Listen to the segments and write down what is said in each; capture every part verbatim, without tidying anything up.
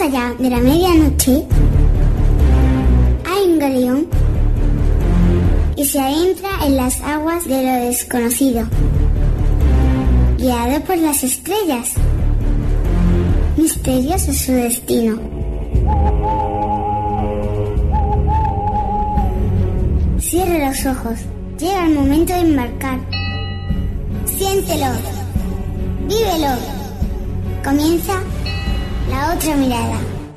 allá de la medianoche hay un galeón y se adentra en las aguas de lo desconocido, guiado por las estrellas. Misterioso es su destino. Cierre los ojos. Llega el momento de embarcar. Siéntelo. Vívelo. Comienza la otra mirada.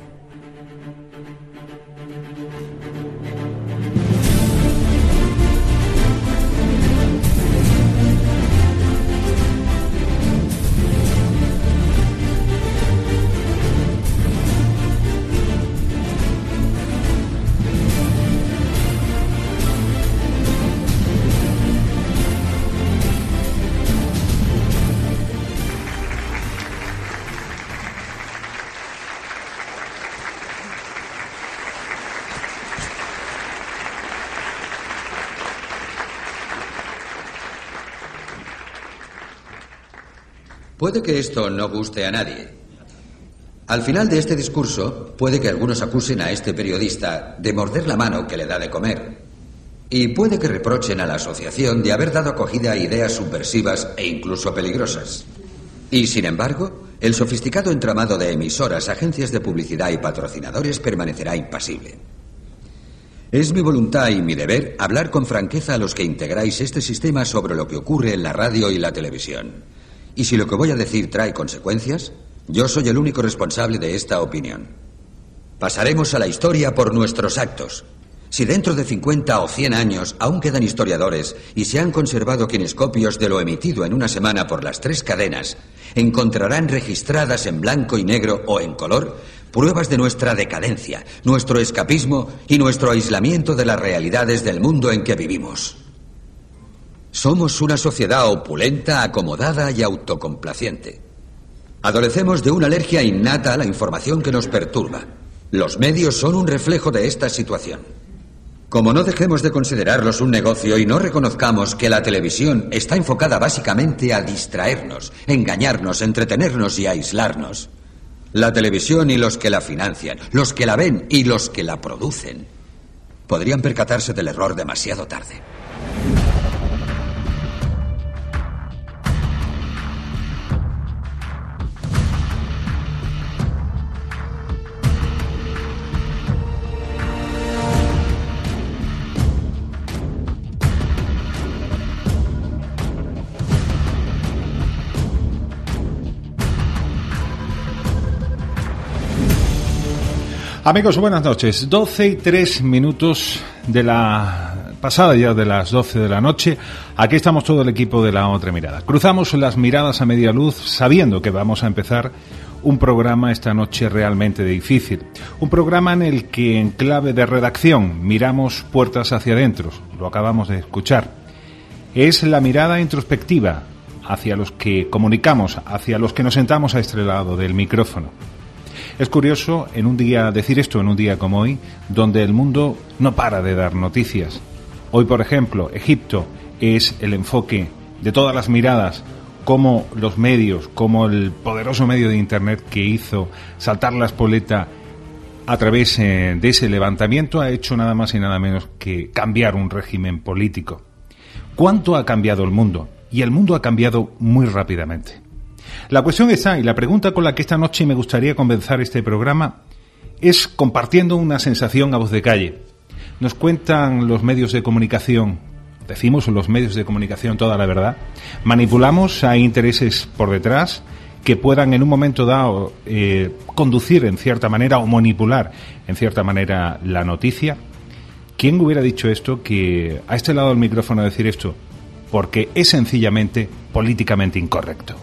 Puede que esto no guste a nadie. Al final de este discurso, puede que algunos acusen a este periodista de morder la mano que le da de comer. Y puede que reprochen a la asociación de haber dado acogida a ideas subversivas e incluso peligrosas. Y, sin embargo, el sofisticado entramado de emisoras, agencias de publicidad y patrocinadores permanecerá impasible. Es mi voluntad y mi deber hablar con franqueza a los que integráis este sistema sobre lo que ocurre en la radio y la televisión. Y si lo que voy a decir trae consecuencias, yo soy el único responsable de esta opinión. Pasaremos a la historia por nuestros actos. Si dentro de cincuenta o cien años aún quedan historiadores y se han conservado kinescopios de lo emitido en una semana por las tres cadenas, encontrarán registradas en blanco y negro o en color pruebas de nuestra decadencia, nuestro escapismo y nuestro aislamiento de las realidades del mundo en que vivimos. Somos una sociedad opulenta, acomodada y autocomplaciente. Adolecemos de una alergia innata a la información que nos perturba. Los medios son un reflejo de esta situación. Como no dejemos de considerarlos un negocio y no reconozcamos que la televisión está enfocada básicamente a distraernos, engañarnos, entretenernos y aislarnos, la televisión y los que la financian, los que la ven y los que la producen, podrían percatarse del error demasiado tarde. Amigos, buenas noches. doce y tres minutos de la pasada ya de las doce de la noche. Aquí estamos todo el equipo de La Otra Mirada. Cruzamos las miradas a media luz sabiendo que vamos a empezar un programa esta noche realmente difícil. Un programa en el que en clave de redacción miramos puertas hacia adentro. Lo acabamos de escuchar. Es la mirada introspectiva hacia los que comunicamos, hacia los que nos sentamos a este lado del micrófono. Es curioso en un día decir esto en un día como hoy, donde el mundo no para de dar noticias. Hoy, por ejemplo, Egipto es el enfoque de todas las miradas, como los medios, como el poderoso medio de Internet que hizo saltar la espoleta a través eh, de ese levantamiento ha hecho nada más y nada menos que cambiar un régimen político. ¿Cuánto ha cambiado el mundo? Y el mundo ha cambiado muy rápidamente. La cuestión está, y la pregunta con la que esta noche me gustaría comenzar este programa, es compartiendo una sensación a voz de calle. Nos cuentan los medios de comunicación, decimos los medios de comunicación toda la verdad, manipulamos a intereses por detrás que puedan en un momento dado eh, conducir en cierta manera o manipular en cierta manera la noticia. ¿Quién hubiera dicho esto, que a este lado del micrófono decir esto? Porque es sencillamente políticamente incorrecto.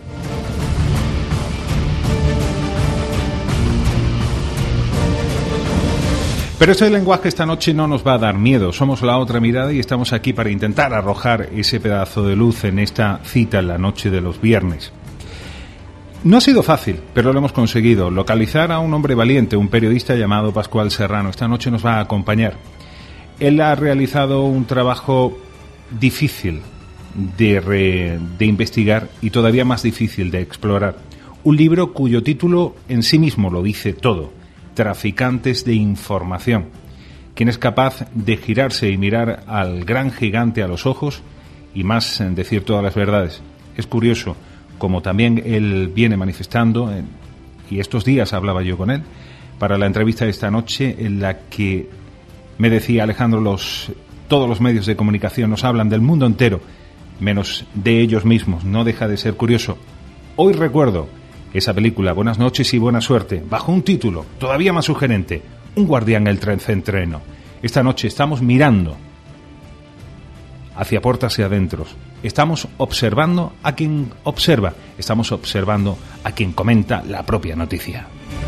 Pero ese lenguaje esta noche no nos va a dar miedo. Somos La Otra Mirada y estamos aquí para intentar arrojar ese pedazo de luz en esta cita en la noche de los viernes. No ha sido fácil, pero lo hemos conseguido. Localizar a un hombre valiente, un periodista llamado Pascual Serrano. Esta noche nos va a acompañar. Él ha realizado un trabajo difícil de, re, de investigar y todavía más difícil de explorar. Un libro cuyo título en sí mismo lo dice todo: Traficantes de información. Quien es capaz de girarse y mirar al gran gigante a los ojos y más decir todas las verdades. Es curioso, como también él viene manifestando, en, y estos días hablaba yo con él, para la entrevista de esta noche, en la que me decía Alejandro, los, todos los medios de comunicación nos hablan del mundo entero, menos de ellos mismos. No deja de ser curioso. Hoy recuerdo esa película, Buenas noches y buena suerte, bajo un título todavía más sugerente: Un guardián el tren centreno. Esta noche estamos mirando hacia puertas y adentros. Estamos observando a quien observa. Estamos observando a quien comenta la propia noticia.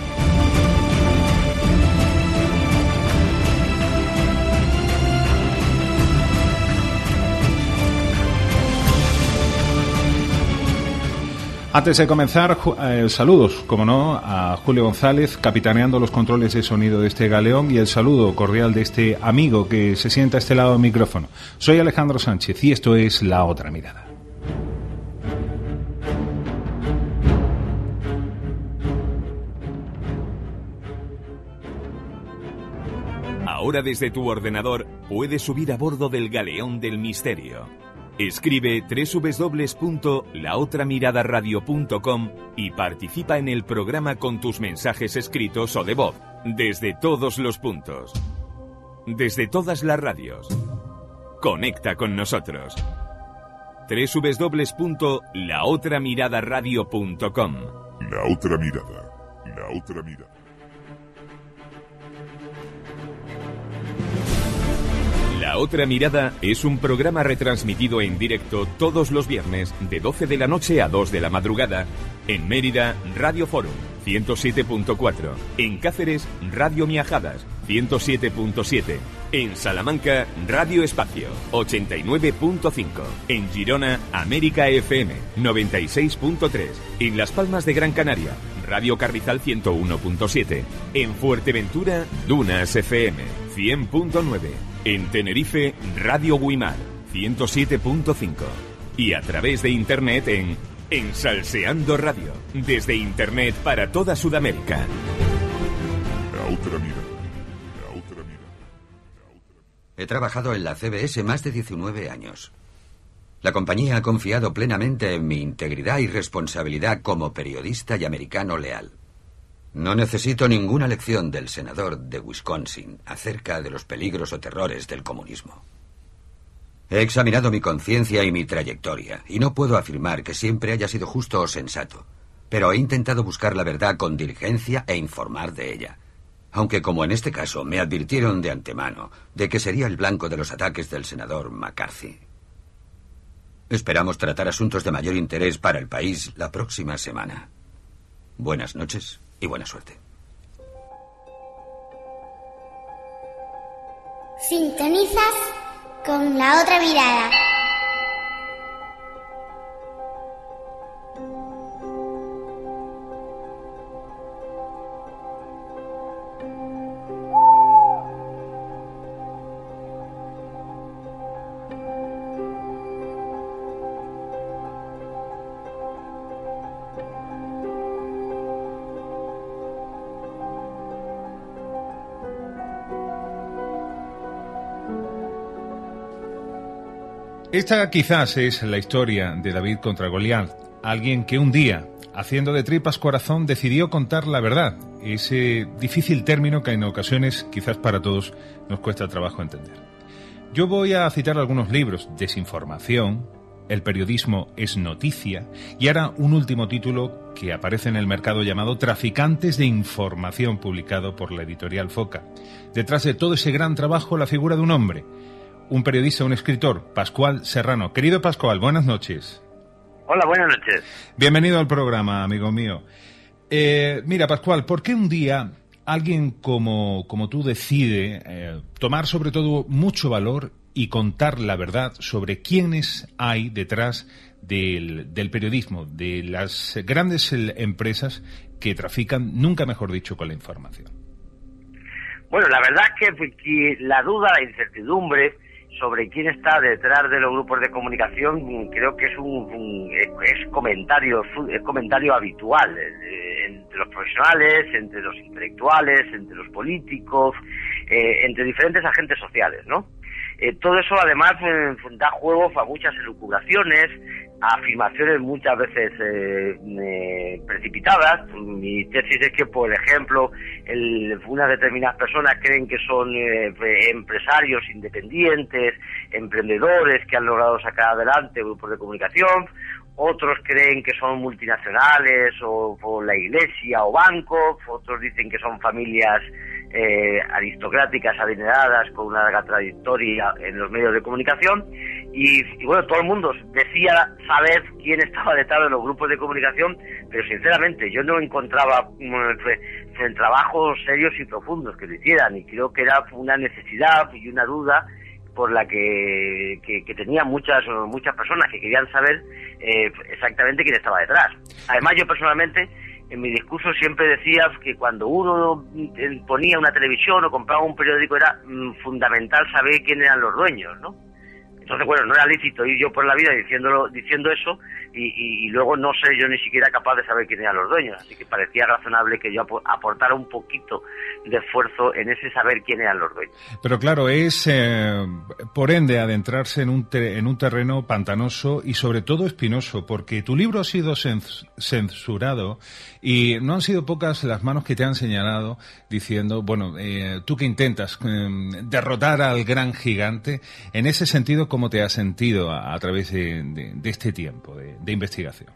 Antes de comenzar, eh, saludos, como no, a Julio González, capitaneando los controles de sonido de este galeón, y el saludo cordial de este amigo que se sienta a este lado del micrófono. Soy Alejandro Sánchez y esto es La Otra Mirada. Ahora desde tu ordenador puedes subir a bordo del galeón del misterio. Escribe doble u doble u doble u punto la otra mirada radio punto com y participa en el programa con tus mensajes escritos o de voz, desde todos los puntos, desde todas las radios. Conecta con nosotros. doble u doble u doble u punto la otra mirada radio punto com. La Otra Mirada. La Otra Mirada. La Otra Mirada es un programa retransmitido en directo todos los viernes de doce de la noche a dos de la madrugada en Mérida, Radio Forum ciento siete punto cuatro, en Cáceres, Radio Miajadas ciento siete punto siete, en Salamanca, Radio Espacio ochenta y nueve punto cinco, en Girona, América F M noventa y seis punto tres, en Las Palmas de Gran Canaria, Radio Carrizal ciento uno punto siete, en Fuerteventura, Dunas F M cien punto nueve, en Tenerife, Radio Guimar ciento siete punto cinco y a través de internet en En Salseando Radio, desde internet para toda Sudamérica. La Otra Mirada. La Otra Mirada. La Otra Mirada. He trabajado en la C B S más de diecinueve años. La compañía ha confiado plenamente en mi integridad y responsabilidad como periodista y americano leal. No necesito ninguna lección del senador de Wisconsin acerca de los peligros o terrores del comunismo. He examinado mi conciencia y mi trayectoria, y no puedo afirmar que siempre haya sido justo o sensato, pero he intentado buscar la verdad con diligencia e informar de ella, aunque, como en este caso, me advirtieron de antemano de que sería el blanco de los ataques del senador McCarthy. Esperamos tratar asuntos de mayor interés para el país la próxima semana. Buenas noches y buena suerte. Sintonizas con La Otra Mirada. Esta quizás es la historia de David contra Goliat, alguien que un día, haciendo de tripas corazón, decidió contar la verdad, ese difícil término que en ocasiones, quizás para todos, nos cuesta trabajo entender. Yo voy a citar algunos libros: Desinformación, El periodismo es noticia, y ahora un último título que aparece en el mercado llamado Traficantes de información, publicado por la editorial Foca. Detrás de todo ese gran trabajo, la figura de un hombre, un periodista, un escritor, Pascual Serrano. Querido Pascual, buenas noches. Hola, buenas noches. Bienvenido al programa, amigo mío. Eh, mira, Pascual, ¿por qué un día alguien como, como tú decide eh, tomar sobre todo mucho valor y contar la verdad sobre quiénes hay detrás del, del periodismo, de las grandes empresas que trafican, nunca mejor dicho, con la información? Bueno, la verdad es que, que la duda, la incertidumbre sobre quién está detrás de los grupos de comunicación, creo que es un, un es comentario es comentario habitual eh, entre los profesionales, entre los intelectuales, entre los políticos, eh, entre diferentes agentes sociales, ¿no? Eh, todo eso además eh, da juego a muchas elucubraciones, a afirmaciones muchas veces eh, eh, precipitadas. Mi tesis es que, por ejemplo, el, unas determinadas personas creen que son eh, empresarios independientes, emprendedores que han logrado sacar adelante grupos de comunicación, otros creen que son multinacionales o, o la iglesia o bancos, otros dicen que son familias eh, aristocráticas adineradas con una larga trayectoria en los medios de comunicación y, y bueno, todo el mundo decía saber quién estaba detrás de los grupos de comunicación, pero sinceramente yo no encontraba mm, en trabajos serios y profundos que lo hicieran, y creo que era una necesidad y una duda por la que, que, que tenían muchas muchas personas que querían saber eh, exactamente quién estaba detrás. Además, yo personalmente en mi discurso siempre decía que cuando uno ponía una televisión o compraba un periódico era mm, fundamental saber quién eran los dueños, ¿no? Entonces, bueno, no era lícito ir yo por la vida diciéndolo, diciendo eso y, y, y luego no ser yo ni siquiera capaz de saber quién eran los dueños. Así que parecía razonable que yo aportara un poquito de esfuerzo en ese saber quién eran los dueños. Pero claro, es eh, por ende adentrarse en un, te, en un terreno pantanoso y sobre todo espinoso, porque tu libro ha sido censurado y no han sido pocas las manos que te han señalado diciendo, bueno, eh, tú que intentas eh, derrotar al gran gigante, en ese sentido, ¿cómo te has sentido a, a través de, de, de este tiempo de, de investigación?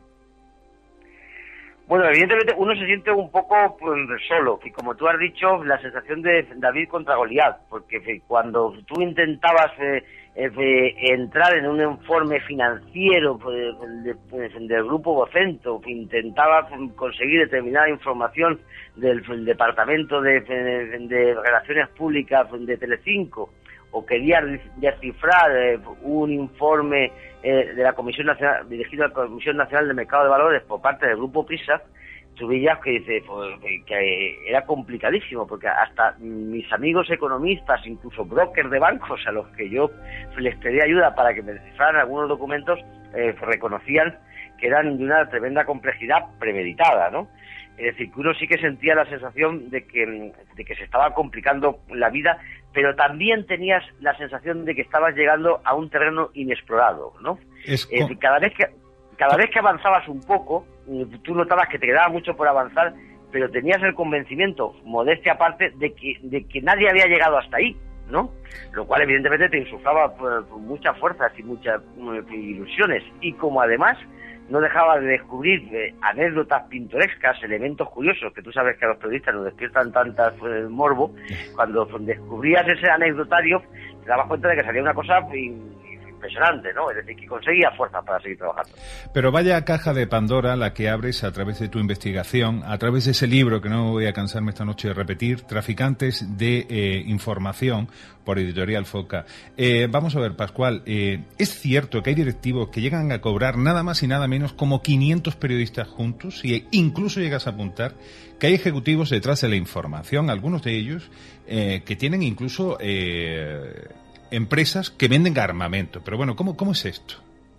Bueno, evidentemente uno se siente un poco pues, solo, y como tú has dicho, la sensación de David contra Goliat, porque cuando tú intentabas eh, eh, entrar en un informe financiero pues, de, pues, del grupo Vocento, intentabas conseguir determinada información del, del Departamento de, de, de Relaciones Públicas de Telecinco, o querías descifrar eh, un informe eh, de la Comisión Nacional, dirigido a la Comisión Nacional de Mercado de Valores por parte del Grupo Prisa, tú veías que, dice, pues, que era complicadísimo, porque hasta mis amigos economistas, incluso brokers de bancos a los que yo les pedí ayuda para que me descifraran algunos documentos, eh, reconocían que eran de una tremenda complejidad premeditada, ¿no? Es decir, que uno sí que sentía la sensación de que, de que se estaba complicando la vida, pero también tenías la sensación de que estabas llegando a un terreno inexplorado, ¿no? Es co- eh, cada vez que cada vez que avanzabas un poco, tú notabas que te quedaba mucho por avanzar, pero tenías el convencimiento, modestia aparte, de que de que nadie había llegado hasta ahí, ¿no? Lo cual evidentemente te insuflaba por, por muchas fuerzas y muchas uh, ilusiones, y como además no dejaba de descubrir eh, anécdotas pintorescas, elementos curiosos, que tú sabes que a los periodistas nos despiertan tantas eh, morbo, cuando descubrías ese anecdotario te dabas cuenta de que salía una cosa impresionante, ¿no? Es decir, que conseguía fuerza para seguir trabajando. Pero vaya caja de Pandora la que abres a través de tu investigación, a través de ese libro que no voy a cansarme esta noche de repetir, Traficantes de eh, Información, por Editorial Foca. Eh, vamos a ver, Pascual, eh, ¿es cierto que hay directivos que llegan a cobrar nada más y nada menos como quinientos periodistas juntos? Y incluso llegas a apuntar que hay ejecutivos detrás de la información, algunos de ellos, eh, que tienen incluso eh, empresas que venden armamento. Pero bueno, ¿cómo, cómo es esto?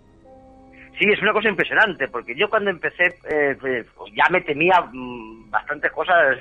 Sí, es una cosa impresionante, porque yo cuando empecé eh, pues ya me temía mmm, bastantes cosas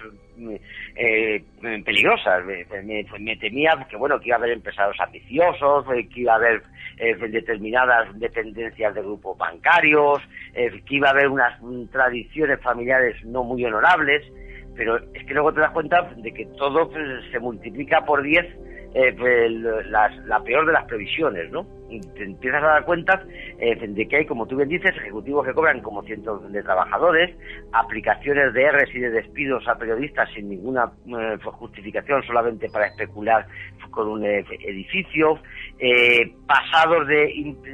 eh, peligrosas. Me, me, me temía que bueno que iba a haber empresarios ambiciosos, que iba a haber eh, determinadas dependencias de grupos bancarios, eh, que iba a haber unas um, tradiciones familiares no muy honorables, pero es que luego te das cuenta de que todo pues, se multiplica por diez. Eh, pues, la, la peor de las previsiones, ¿no? Y te empiezas a dar cuenta eh, de que hay, como tú bien dices, ejecutivos que cobran como cientos de trabajadores, aplicaciones de erres y de despidos a periodistas sin ninguna eh, justificación, solamente para especular con un eh, edificio, eh, pasados de,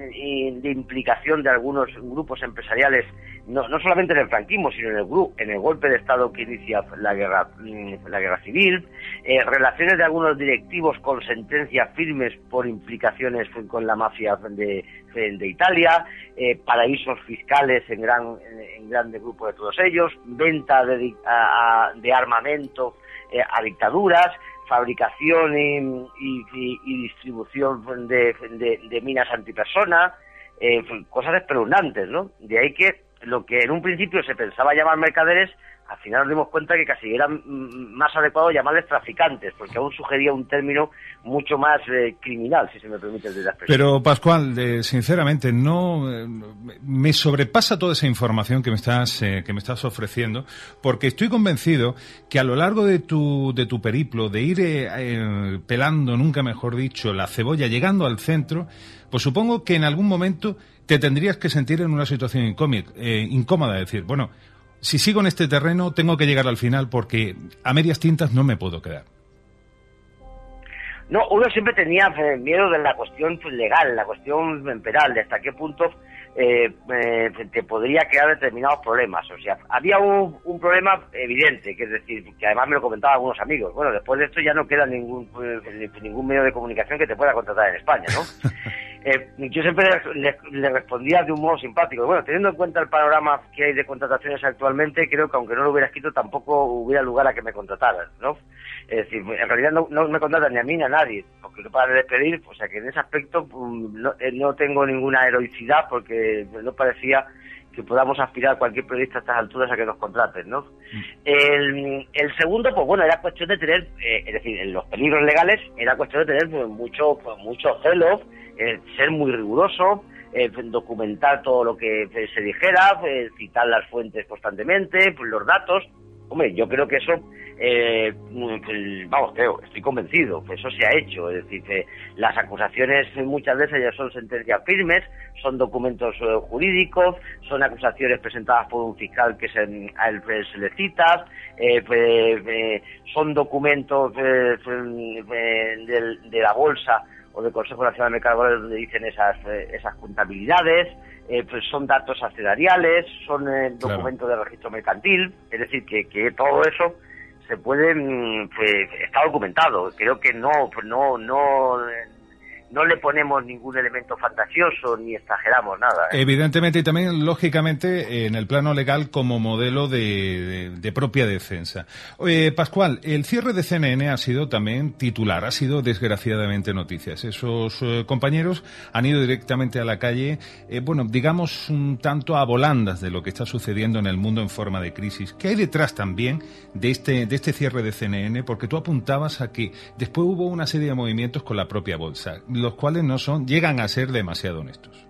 de implicación de algunos grupos empresariales, no, no solamente en el franquismo, sino en el gru- en el golpe de Estado que inicia la guerra, la guerra civil, eh, relaciones de algunos directivos con sentencias firmes por implicaciones con la mafia de, de, de Italia, eh, paraísos fiscales en gran en grandes grupos de todos ellos, venta de, a, de armamento eh, a dictaduras, fabricación y, y, y, y distribución de, de, de minas antipersona, eh, cosas espeluznantes, ¿no? De ahí que lo que en un principio se pensaba llamar mercaderes, al final nos dimos cuenta que casi era más adecuado llamarles traficantes, porque aún sugería un término mucho más eh, criminal, si se me permite la expresión. Pero, Pascual, eh, sinceramente, no eh, me sobrepasa toda esa información que me estás eh, que me estás ofreciendo, porque estoy convencido que a lo largo de tu de tu periplo, de ir eh, eh, pelando, nunca mejor dicho, la cebolla, llegando al centro, pues supongo que en algún momento te tendrías que sentir en una situación incómoda, eh, incómoda, decir, bueno, si sigo en este terreno, tengo que llegar al final porque a medias tintas no me puedo quedar. No, uno siempre tenía eh, miedo de la cuestión pues, legal, la cuestión penal, de hasta qué punto eh, eh, te podría crear determinados problemas. O sea, había un, un problema evidente, que es decir, que además me lo comentaban algunos amigos. Bueno, después de esto ya no queda ningún eh, ningún medio de comunicación que te pueda contratar en España, ¿no? Eh, yo siempre le, le respondía de un modo simpático. Bueno, teniendo en cuenta el panorama que hay de contrataciones actualmente, creo que aunque no lo hubiera escrito tampoco hubiera lugar a que me contrataran, ¿no? Es decir, en realidad no, no me contratan ni a mí ni a nadie, porque no para despedir, o sea que en ese aspecto no, no tengo ninguna heroicidad, porque no parecía que podamos aspirar cualquier periodista a estas alturas a que nos contraten, ¿no? Mm. El, el segundo, pues bueno, era cuestión de tener, eh, es decir, en los peligros legales era cuestión de tener pues, mucho, pues, mucho celo, eh, ser muy riguroso, eh, documentar todo lo que eh, se dijera, eh, citar las fuentes constantemente, pues, los datos. Hombre, yo creo que eso, eh, vamos, creo, estoy convencido que eso se ha hecho. Es decir, que las acusaciones muchas veces ya son sentencias firmes, son documentos eh, jurídicos, son acusaciones presentadas por un fiscal que se, a él se le cita, eh, pues, eh, son documentos eh, de, de, de la Bolsa o del Consejo Nacional de Mercado donde dicen esas, eh, esas contabilidades. Eh, pues son datos accionariales, son eh, documentos claro. de registro mercantil, es decir, que, que todo eso se puede, pues, está documentado. Creo que no, pues no, no, no le ponemos ningún elemento fantasioso ni exageramos nada, ¿eh? Evidentemente y también, lógicamente, en el plano legal como modelo de, de, de propia defensa. Eh, Pascual, el cierre de C N N ha sido también titular, ha sido desgraciadamente noticias. Esos eh, compañeros han ido directamente a la calle, eh, bueno, digamos un tanto a volandas de lo que está sucediendo en el mundo en forma de crisis. ¿Qué hay detrás también de este, de este cierre de C N N? Porque tú apuntabas a que después hubo una serie de movimientos con la propia bolsa, los cuales no son, llegan a ser demasiado honestos.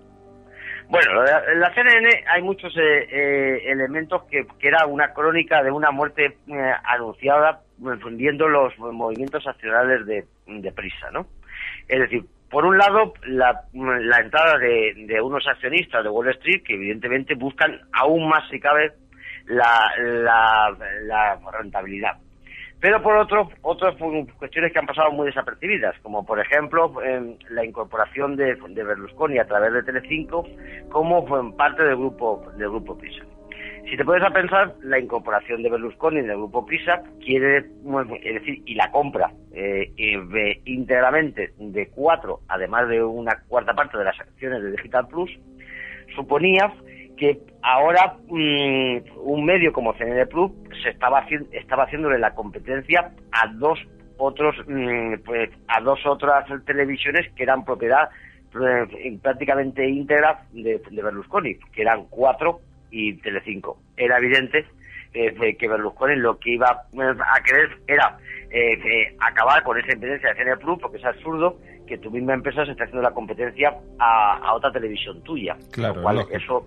Bueno, en la C N N hay muchos eh, eh, elementos que, que era una crónica de una muerte eh, anunciada, viendo los movimientos accionarios de, de prisa, ¿no? Es decir, por un lado, la, la entrada de, de unos accionistas de Wall Street que evidentemente buscan aún más, si cabe, la, la, la rentabilidad. Pero por otro, otras cuestiones que han pasado muy desapercibidas, como por ejemplo eh, la incorporación de, de Berlusconi a través de Telecinco como pues, parte del grupo del grupo Prisa. Si te puedes a pensar, la incorporación de Berlusconi en el grupo Prisa quiere, es decir, y la compra eh, eh, íntegramente de cuatro, además de una cuarta parte de las acciones de Digital Plus, suponía que ahora mmm, un medio como C N N Plus se estaba haciendo, estaba haciéndole la competencia a dos otros mmm, pues a dos otras televisiones que eran propiedad eh, prácticamente íntegra de, de Berlusconi, que eran cuatro y Telecinco. Era evidente eh, que Berlusconi lo que iba a querer era eh, eh, acabar con esa impedencia de C N N Plus, porque es absurdo que tu misma empresa se esté haciendo la competencia a, a otra televisión tuya. Claro, lo cual eso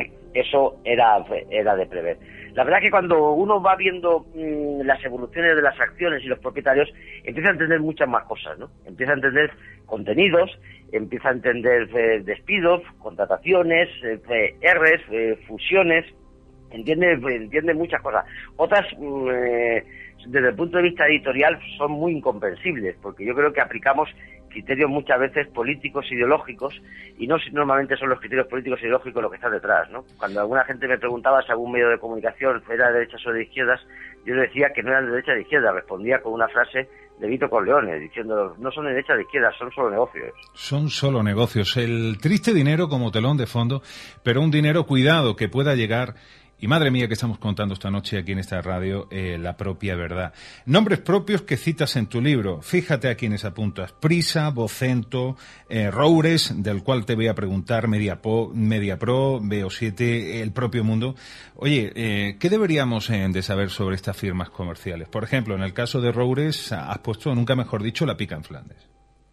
eso era era de prever. La verdad es que cuando uno va viendo mmm, las evoluciones de las acciones y los propietarios, empieza a entender muchas más cosas, ¿no? Empieza a entender contenidos, empieza a entender eh, despidos, contrataciones, eh, R's, eh, fusiones, entiende entiende muchas cosas. Otras, eh, desde el punto de vista editorial, son muy incomprensibles, porque yo creo que aplicamos criterios muchas veces políticos, ideológicos, y no normalmente son los criterios políticos e ideológicos lo que está detrás, ¿no? Cuando alguna gente me preguntaba si algún medio de comunicación era de derechas o de izquierdas, yo decía que no eran de derecha o de izquierda, respondía con una frase de Vito Corleone, diciendo, no son de derecha o de izquierda, son solo negocios. Son solo negocios. El triste dinero como telón de fondo, pero un dinero, cuidado, que pueda llegar Y madre mía, que estamos contando esta noche aquí en esta radio eh, la propia verdad. Nombres propios que citas en tu libro. Fíjate a quienes apuntas. Prisa, Vocento, eh, Roures, del cual te voy a preguntar, Mediapro, Mediapro, B O siete, El Propio Mundo. Oye, eh, ¿qué deberíamos eh, de saber sobre estas firmas comerciales? Por ejemplo, en el caso de Roures, has puesto, nunca mejor dicho, la pica en Flandes.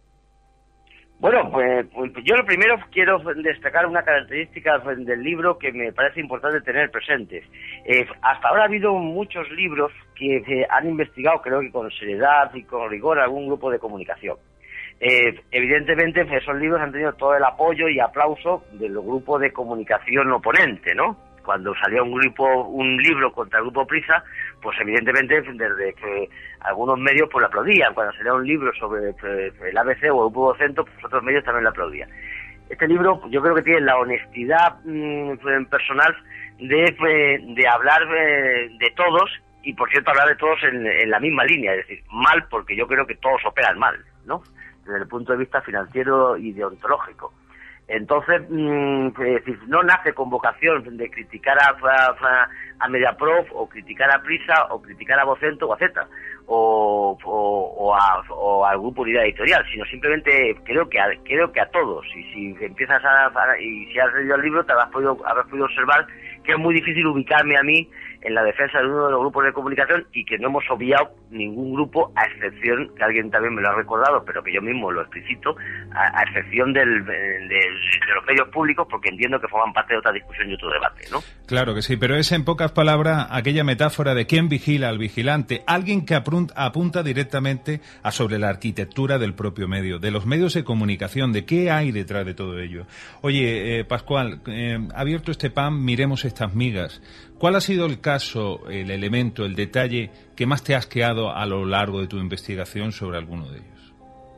Bueno, pues, pues yo lo primero quiero destacar una característica del libro que me parece importante tener presentes. Eh, hasta ahora ha habido muchos libros que, que han investigado, creo que con seriedad y con rigor, algún grupo de comunicación. Eh, evidentemente, esos libros han tenido todo el apoyo y aplauso del grupo de comunicación oponente, ¿no? Cuando salía un grupo, un libro contra el grupo Prisa, pues evidentemente desde que algunos medios pues lo aplaudían. Cuando salía un libro sobre el A B C o el grupo Vocento, pues otros medios también lo aplaudían. Este libro yo creo que tiene la honestidad mmm, personal de, de hablar de, de todos, y por cierto hablar de todos en, en la misma línea, es decir, mal porque yo creo que todos operan mal, ¿no? Desde el punto de vista financiero y deontológico. Entonces, mmm, es decir, no nace con vocación de criticar a, a, a Mediapro, o criticar a Prisa, o criticar a Vocento o a Z, o, o, o, a, o al grupo Unidad Editorial, sino simplemente creo que a, creo que a todos. Y si empiezas a, a y si has leído el libro, te habrás podido, habrás podido observar que es muy difícil ubicarme a mí en la defensa de uno de los grupos de comunicación, y que no hemos obviado ningún grupo, a excepción, que alguien también me lo ha recordado, pero que yo mismo lo explicito, a, a excepción del, del, de los medios públicos, porque entiendo que forman parte de otra discusión y otro debate, ¿no? Claro que sí, pero es en pocas palabras aquella metáfora de quién vigila al vigilante, alguien que apunta directamente a sobre la arquitectura del propio medio, de los medios de comunicación, de qué hay detrás de todo ello. Oye, eh, Pascual, eh, abierto este pan, miremos estas migas. ¿Cuál ha sido el caso, el elemento, el detalle que más te ha asqueado a lo largo de tu investigación sobre alguno de ellos?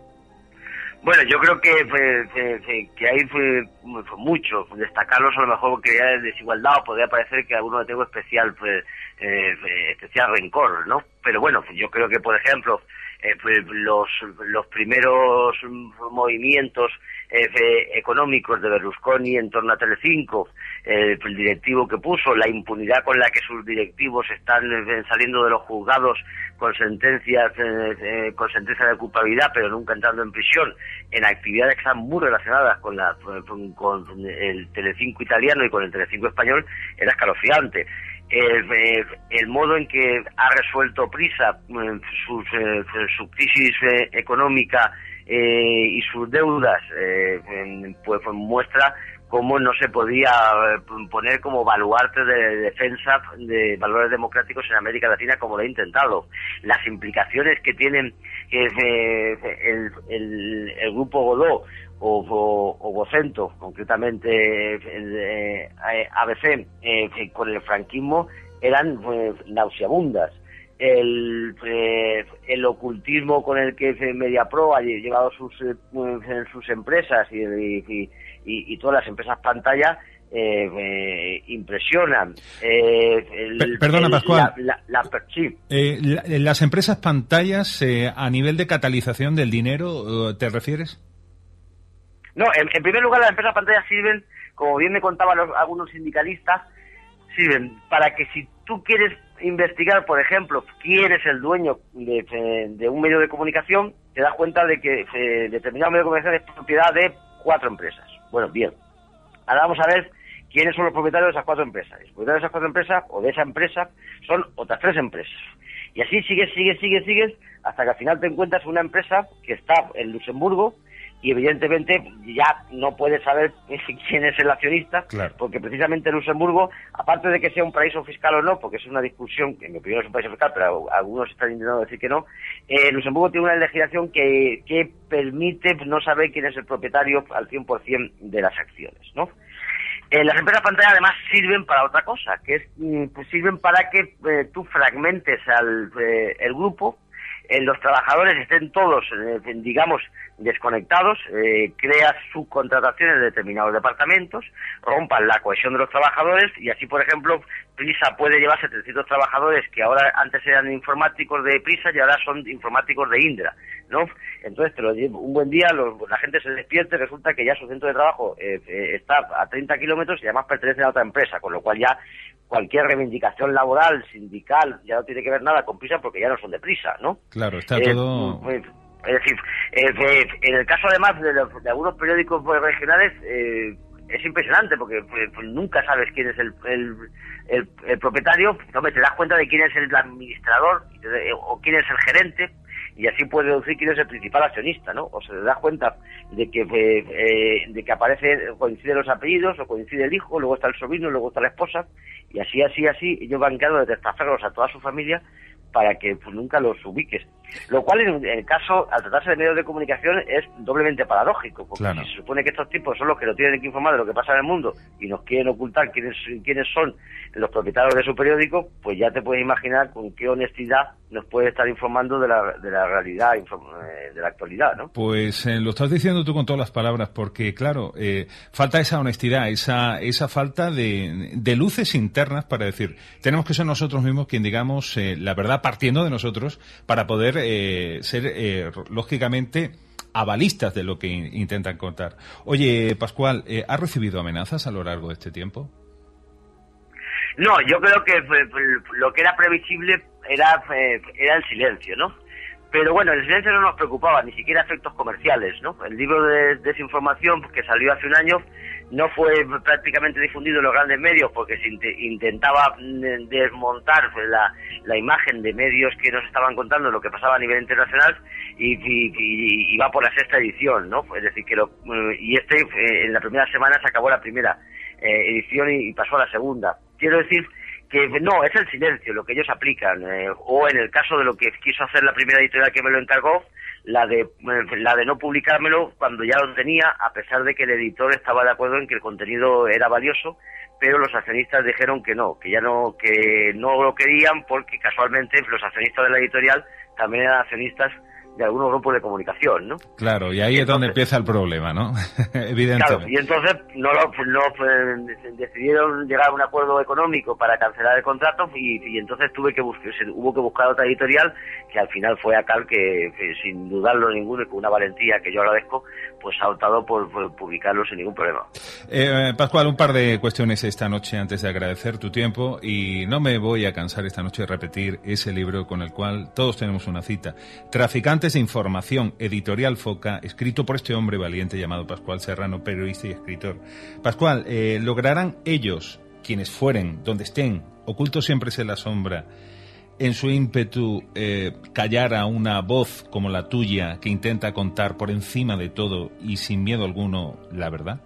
Bueno, yo creo que, que, que, que ahí fue, fue mucho. Destacarlos a lo mejor porque ya de desigualdad, o podría parecer que a alguno le tengo especial, pues, eh, especial rencor, ¿no? Pero bueno, yo creo que, por ejemplo, eh, pues los, los primeros movimientos eh, económicos de Berlusconi en torno a Telecinco, eh, el directivo que puso, la impunidad con la que sus directivos están eh, saliendo de los juzgados con sentencias eh, eh, con sentencia de culpabilidad, pero nunca entrando en prisión, en actividades que están muy relacionadas con la con, con el Telecinco italiano y con el Telecinco español, era escalofriante. El, el, el modo en que ha resuelto Prisa eh, sus, eh, su crisis eh, económica eh, y sus deudas, eh, pues, pues muestra cómo no se podía poner como baluarte de defensa de valores democráticos en América Latina, como lo ha intentado. Las implicaciones que tienen eh, el, el, el grupo Godó o, o, o Vocento, concretamente el eh, A B C, eh, con el franquismo, eran eh, nauseabundas. El, eh, el ocultismo con el que Mediapro ha llevado sus eh, sus empresas y, y, y, y todas las empresas pantalla eh, eh, impresionan. Eh, el, Perdona, el, Pascual. La, la, la, sí. eh, la, las empresas pantallas, eh, a nivel de catalización del dinero, ¿te refieres? No, en, en primer lugar, las empresas pantallas sirven, como bien me contaban los, algunos sindicalistas, sirven para que si tú quieres investigar, por ejemplo, quién es el dueño de, de, de un medio de comunicación, te das cuenta de que eh, determinado medio de comunicación es propiedad de cuatro empresas. Bueno, bien. Ahora vamos a ver quiénes son los propietarios de esas cuatro empresas. Los propietarios de esas cuatro empresas, o de esa empresa, son otras tres empresas. Y así sigues, sigues, sigues, sigues, hasta que al final te encuentras una empresa que está en Luxemburgo, y evidentemente ya no puedes saber quién es el accionista, claro, porque precisamente Luxemburgo, aparte de que sea un paraíso fiscal o no, porque es una discusión, que en mi opinión es un paraíso fiscal, pero algunos están intentando decir que no, eh, Luxemburgo tiene una legislación que, que permite no saber quién es el propietario al cien por ciento de las acciones, ¿no? Eh, las empresas pantalla además sirven para otra cosa, que es pues sirven para que eh, tú fragmentes al eh, el grupo, eh, los trabajadores estén todos, eh, digamos, desconectados, eh, creas subcontrataciones de determinados departamentos, rompan la cohesión de los trabajadores, y así, por ejemplo, Prisa puede llevar setecientos trabajadores que ahora antes eran informáticos de Prisa y ahora son informáticos de Indra, ¿no? Entonces, te lo llevo, un buen día los, la gente se despierta y resulta que ya su centro de trabajo eh, eh, está a treinta kilómetros y además pertenece a otra empresa, con lo cual ya cualquier reivindicación laboral, sindical, ya no tiene que ver nada con Prisa porque ya no son de Prisa, ¿no? Claro, está eh, todo... Pues, es decir, eh, en el caso además de, los, de algunos periódicos pues, regionales, eh, es impresionante porque pues, pues, nunca sabes quién es el, el, el, el propietario, no te das cuenta de quién es el administrador o quién es el gerente, y así puedes deducir quién es el principal accionista, ¿no? O se te das cuenta de que eh, eh, de que aparece, coinciden los apellidos, o coincide el hijo, luego está el sobrino, luego está la esposa, y así, así, así, ellos van quedando de testaferros a toda su familia para que pues, nunca los ubiques. Lo cual, en el caso, al tratarse de medios de comunicación, es doblemente paradójico, porque claro. Si se supone que estos tipos son los que nos tienen que informar de lo que pasa en el mundo y nos quieren ocultar quiénes, quiénes son los propietarios de su periódico, pues ya te puedes imaginar con qué honestidad nos puede estar informando de la, de la realidad, de la actualidad, ¿no? Pues eh, lo estás diciendo tú con todas las palabras, porque, claro, eh, falta esa honestidad, esa esa falta de, de luces internas para decir, tenemos que ser nosotros mismos quien digamos eh, la verdad partiendo de nosotros para poder eh, ser, eh, lógicamente, avalistas de lo que in- intentan contar. Oye, Pascual, eh, ¿has recibido amenazas a lo largo de este tiempo? No, yo creo que pues, lo que era previsible era, eh, era el silencio, ¿no? Pero bueno, el silencio no nos preocupaba, ni siquiera efectos comerciales, ¿no? El libro de desinformación que salió hace un año no fue prácticamente difundido en los grandes medios porque se int- intentaba desmontar pues, la, la imagen de medios que nos estaban contando lo que pasaba a nivel internacional y, y, y, y va por la sexta edición, ¿no? Es decir, que lo, y este eh, en la primera semana se acabó la primera eh, edición y, y pasó a la segunda. Quiero decir que no, es el silencio lo que ellos aplican, eh, o en el caso de lo que quiso hacer la primera editorial que me lo encargó, la de eh, la de no publicármelo cuando ya lo tenía, a pesar de que el editor estaba de acuerdo en que el contenido era valioso, pero los accionistas dijeron que no, que ya no, que no lo querían porque casualmente los accionistas de la editorial también eran accionistas de algunos grupos de comunicación, ¿no? Claro, y ahí entonces, es donde empieza el problema, ¿no? Evidentemente. Claro, y entonces no, lo, no pues, decidieron llegar a un acuerdo económico para cancelar el contrato y, y entonces tuve que buscar, se, hubo que buscar otra editorial que al final fue Acal que, que sin dudarlo ninguno y con una valentía que yo agradezco, pues ha optado por, por publicarlo sin ningún problema. Eh, Pascual, un par de cuestiones esta noche antes de agradecer tu tiempo y no me voy a cansar esta noche de repetir ese libro con el cual todos tenemos una cita. Traficantes de Información, Editorial Foca, escrito por este hombre valiente llamado Pascual Serrano, periodista y escritor. Pascual, eh, ¿lograrán ellos, quienes fueren, donde estén, ocultos siempre en la sombra, en su ímpetu eh, callar a una voz como la tuya que intenta contar por encima de todo y sin miedo alguno la verdad?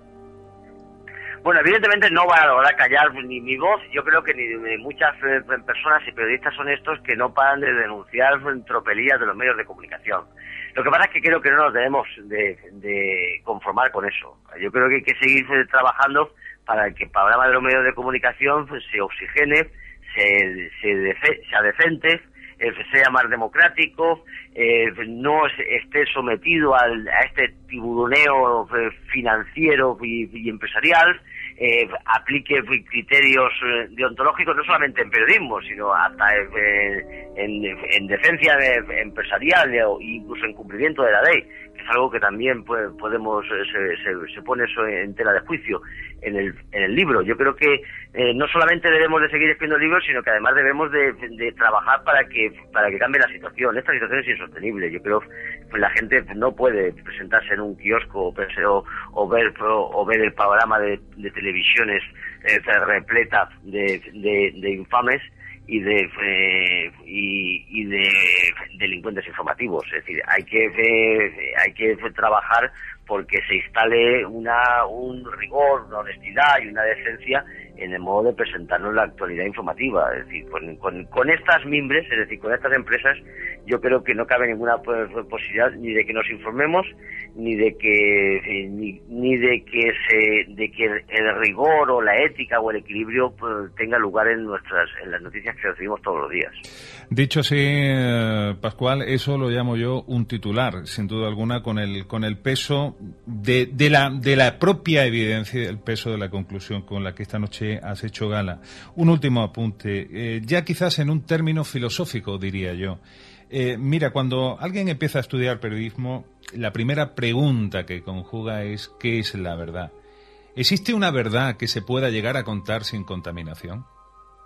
Bueno, evidentemente no van a lograr callar ni mi voz, yo creo que ni, ni muchas eh, personas y periodistas honestos que no paran de denunciar tropelías de los medios de comunicación. Lo que pasa es que creo que no nos debemos de, de conformar con eso. Yo creo que hay que seguir eh, trabajando para que el panorama de los medios de comunicación pues, se oxigene, se, se defe, sea decente, eh, sea más democrático, eh, no esté sometido al, a este tiburoneo eh, financiero y, y empresarial, eh, aplique criterios eh, deontológicos no solamente en periodismo, sino hasta eh, en, en defensa de, empresarial e incluso en cumplimiento de la ley, que es algo que también pues, podemos eh, se, se, se pone eso en tela de juicio en el, en el libro. Yo creo que eh, no solamente debemos de seguir escribiendo libros, sino que además debemos de, de trabajar para que para que cambie la situación. Esta situación es insostenible. Yo creo que la gente no puede presentarse en un kiosco o, o ver o ver el panorama de, de televisiones eh, repleta de, de, de infames y de eh, y, y de delincuentes informativos. Es decir, hay que eh, hay que trabajar porque se instale una un rigor, una honestidad y una decencia en el modo de presentarnos la actualidad informativa. Es decir, con, con, con estas mimbres, es decir, con estas empresas, yo creo que no cabe ninguna posibilidad ni de que nos informemos, ni de que eh, ni, ni de que se de que el rigor o la ética o el equilibrio pues, tenga lugar en nuestras en las noticias que recibimos todos los días. Dicho así, eh, Pascual, eso lo llamo yo un titular, sin duda alguna, con el con el peso de, de la de la propia evidencia, el peso de la conclusión con la que esta noche has hecho gala. Un último apunte, eh, ya quizás en un término filosófico, diría yo. Eh, mira, cuando alguien empieza a estudiar periodismo, la primera pregunta que conjuga es ¿qué es la verdad? ¿Existe una verdad que se pueda llegar a contar sin contaminación?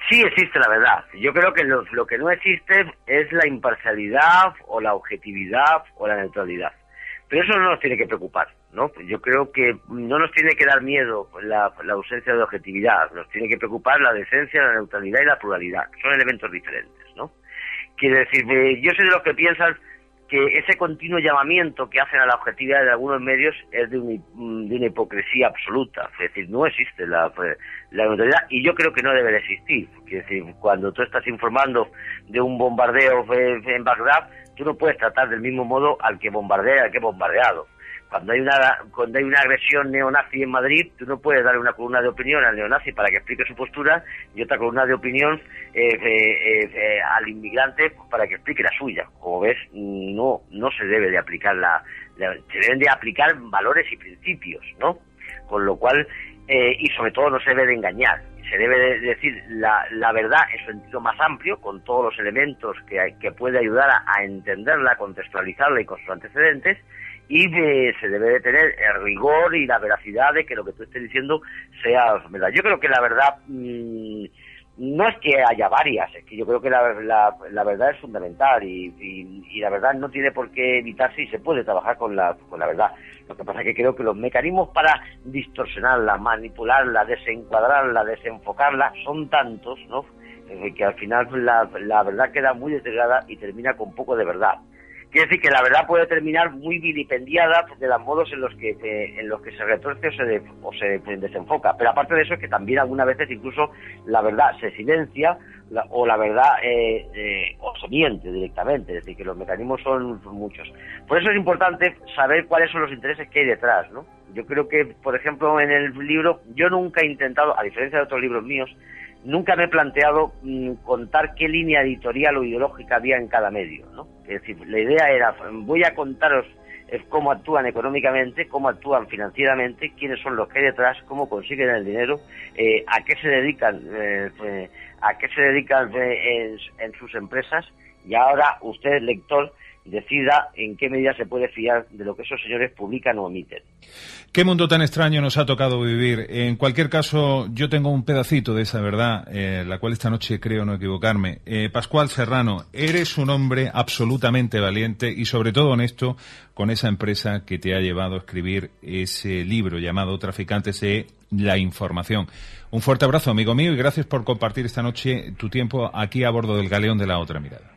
Sí existe la verdad. Yo creo que lo, lo que no existe es la imparcialidad o la objetividad o la neutralidad. Pero eso no nos tiene que preocupar, ¿no? Yo creo que no nos tiene que dar miedo la, la ausencia de objetividad. Nos tiene que preocupar la decencia, la neutralidad y la pluralidad. Son elementos diferentes, ¿no? Quiere decir, yo soy de los que piensan que ese continuo llamamiento que hacen a la objetividad de algunos medios es de una, de una hipocresía absoluta. Es decir, no existe la, la neutralidad y yo creo que no debe de existir. Es decir, cuando tú estás informando de un bombardeo en Bagdad, tú no puedes tratar del mismo modo al que bombardea al que bombardeado. Cuando hay una cuando hay una agresión neonazi en Madrid, tú no puedes darle una columna de opinión al neonazi para que explique su postura y otra columna de opinión eh, eh, eh, al inmigrante para que explique la suya. Como ves, no no se debe de aplicar la, la se deben de aplicar valores y principios, ¿no? Con lo cual eh, y sobre todo no se debe de engañar. Se debe de decir la, la verdad en su sentido más amplio, con todos los elementos que, hay, que puede ayudar a, a entenderla, a contextualizarla y con sus antecedentes. Y de, se debe de tener el rigor y la veracidad de que lo que tú estés diciendo sea verdad. Yo creo que la verdad mmm, no es que haya varias, es que yo creo que la, la, la verdad es fundamental y, y, y la verdad no tiene por qué evitarse y se puede trabajar con la, con la verdad. Lo que pasa es que creo que los mecanismos para distorsionarla, manipularla, desencuadrarla, desenfocarla son tantos, ¿no? Que al final la, la verdad queda muy deteriorada y termina con poco de verdad. Quiere decir que la verdad puede terminar muy vilipendiada de los modos en los que eh, en los que se retuerce o se, de, o se desenfoca. Pero aparte de eso es que también algunas veces incluso la verdad se silencia la, o la verdad eh, eh, o se miente directamente. Es decir, que los mecanismos son, son muchos. Por eso es importante saber cuáles son los intereses que hay detrás, ¿no? Yo creo que, por ejemplo, en el libro, yo nunca he intentado, a diferencia de otros libros míos, nunca me he planteado mmm, contar qué línea editorial o ideológica había en cada medio, ¿no? Es decir, la idea era, voy a contaros eh, cómo actúan económicamente, cómo actúan financieramente, quiénes son los que hay detrás, cómo consiguen el dinero, eh, a qué se dedican, eh, eh, a qué se dedican eh, en, en sus empresas, y ahora usted, lector, decida en qué medida se puede fiar de lo que esos señores publican o omiten. Qué mundo tan extraño nos ha tocado vivir. En cualquier caso, yo tengo un pedacito de esa verdad, eh, la cual esta noche creo no equivocarme. Eh, Pascual Serrano, eres un hombre absolutamente valiente y sobre todo honesto con esa empresa que te ha llevado a escribir ese libro llamado Traficantes de la Información. Un fuerte abrazo, amigo mío, y gracias por compartir esta noche tu tiempo aquí a bordo del galeón de La Otra Mirada.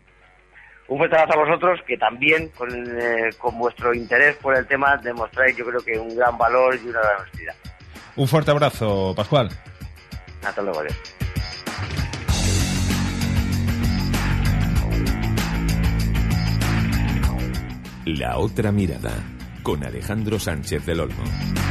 Un fuerte abrazo a vosotros, que también con, eh, con vuestro interés por el tema demostráis, yo creo que un gran valor y una gran honestidad. Un fuerte abrazo, Pascual. Hasta luego, adiós. La Otra Mirada, con Alejandro Sánchez del Olmo.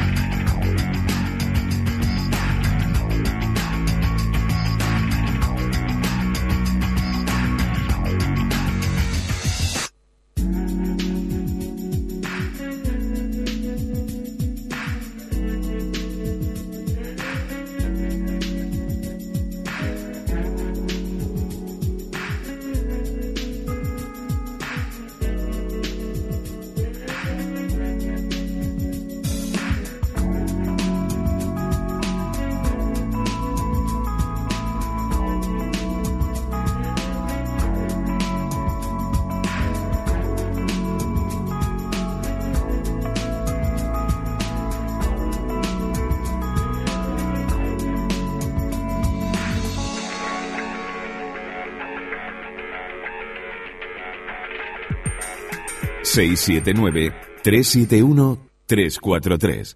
seis siete nueve, tres siete uno, tres cuatro tres.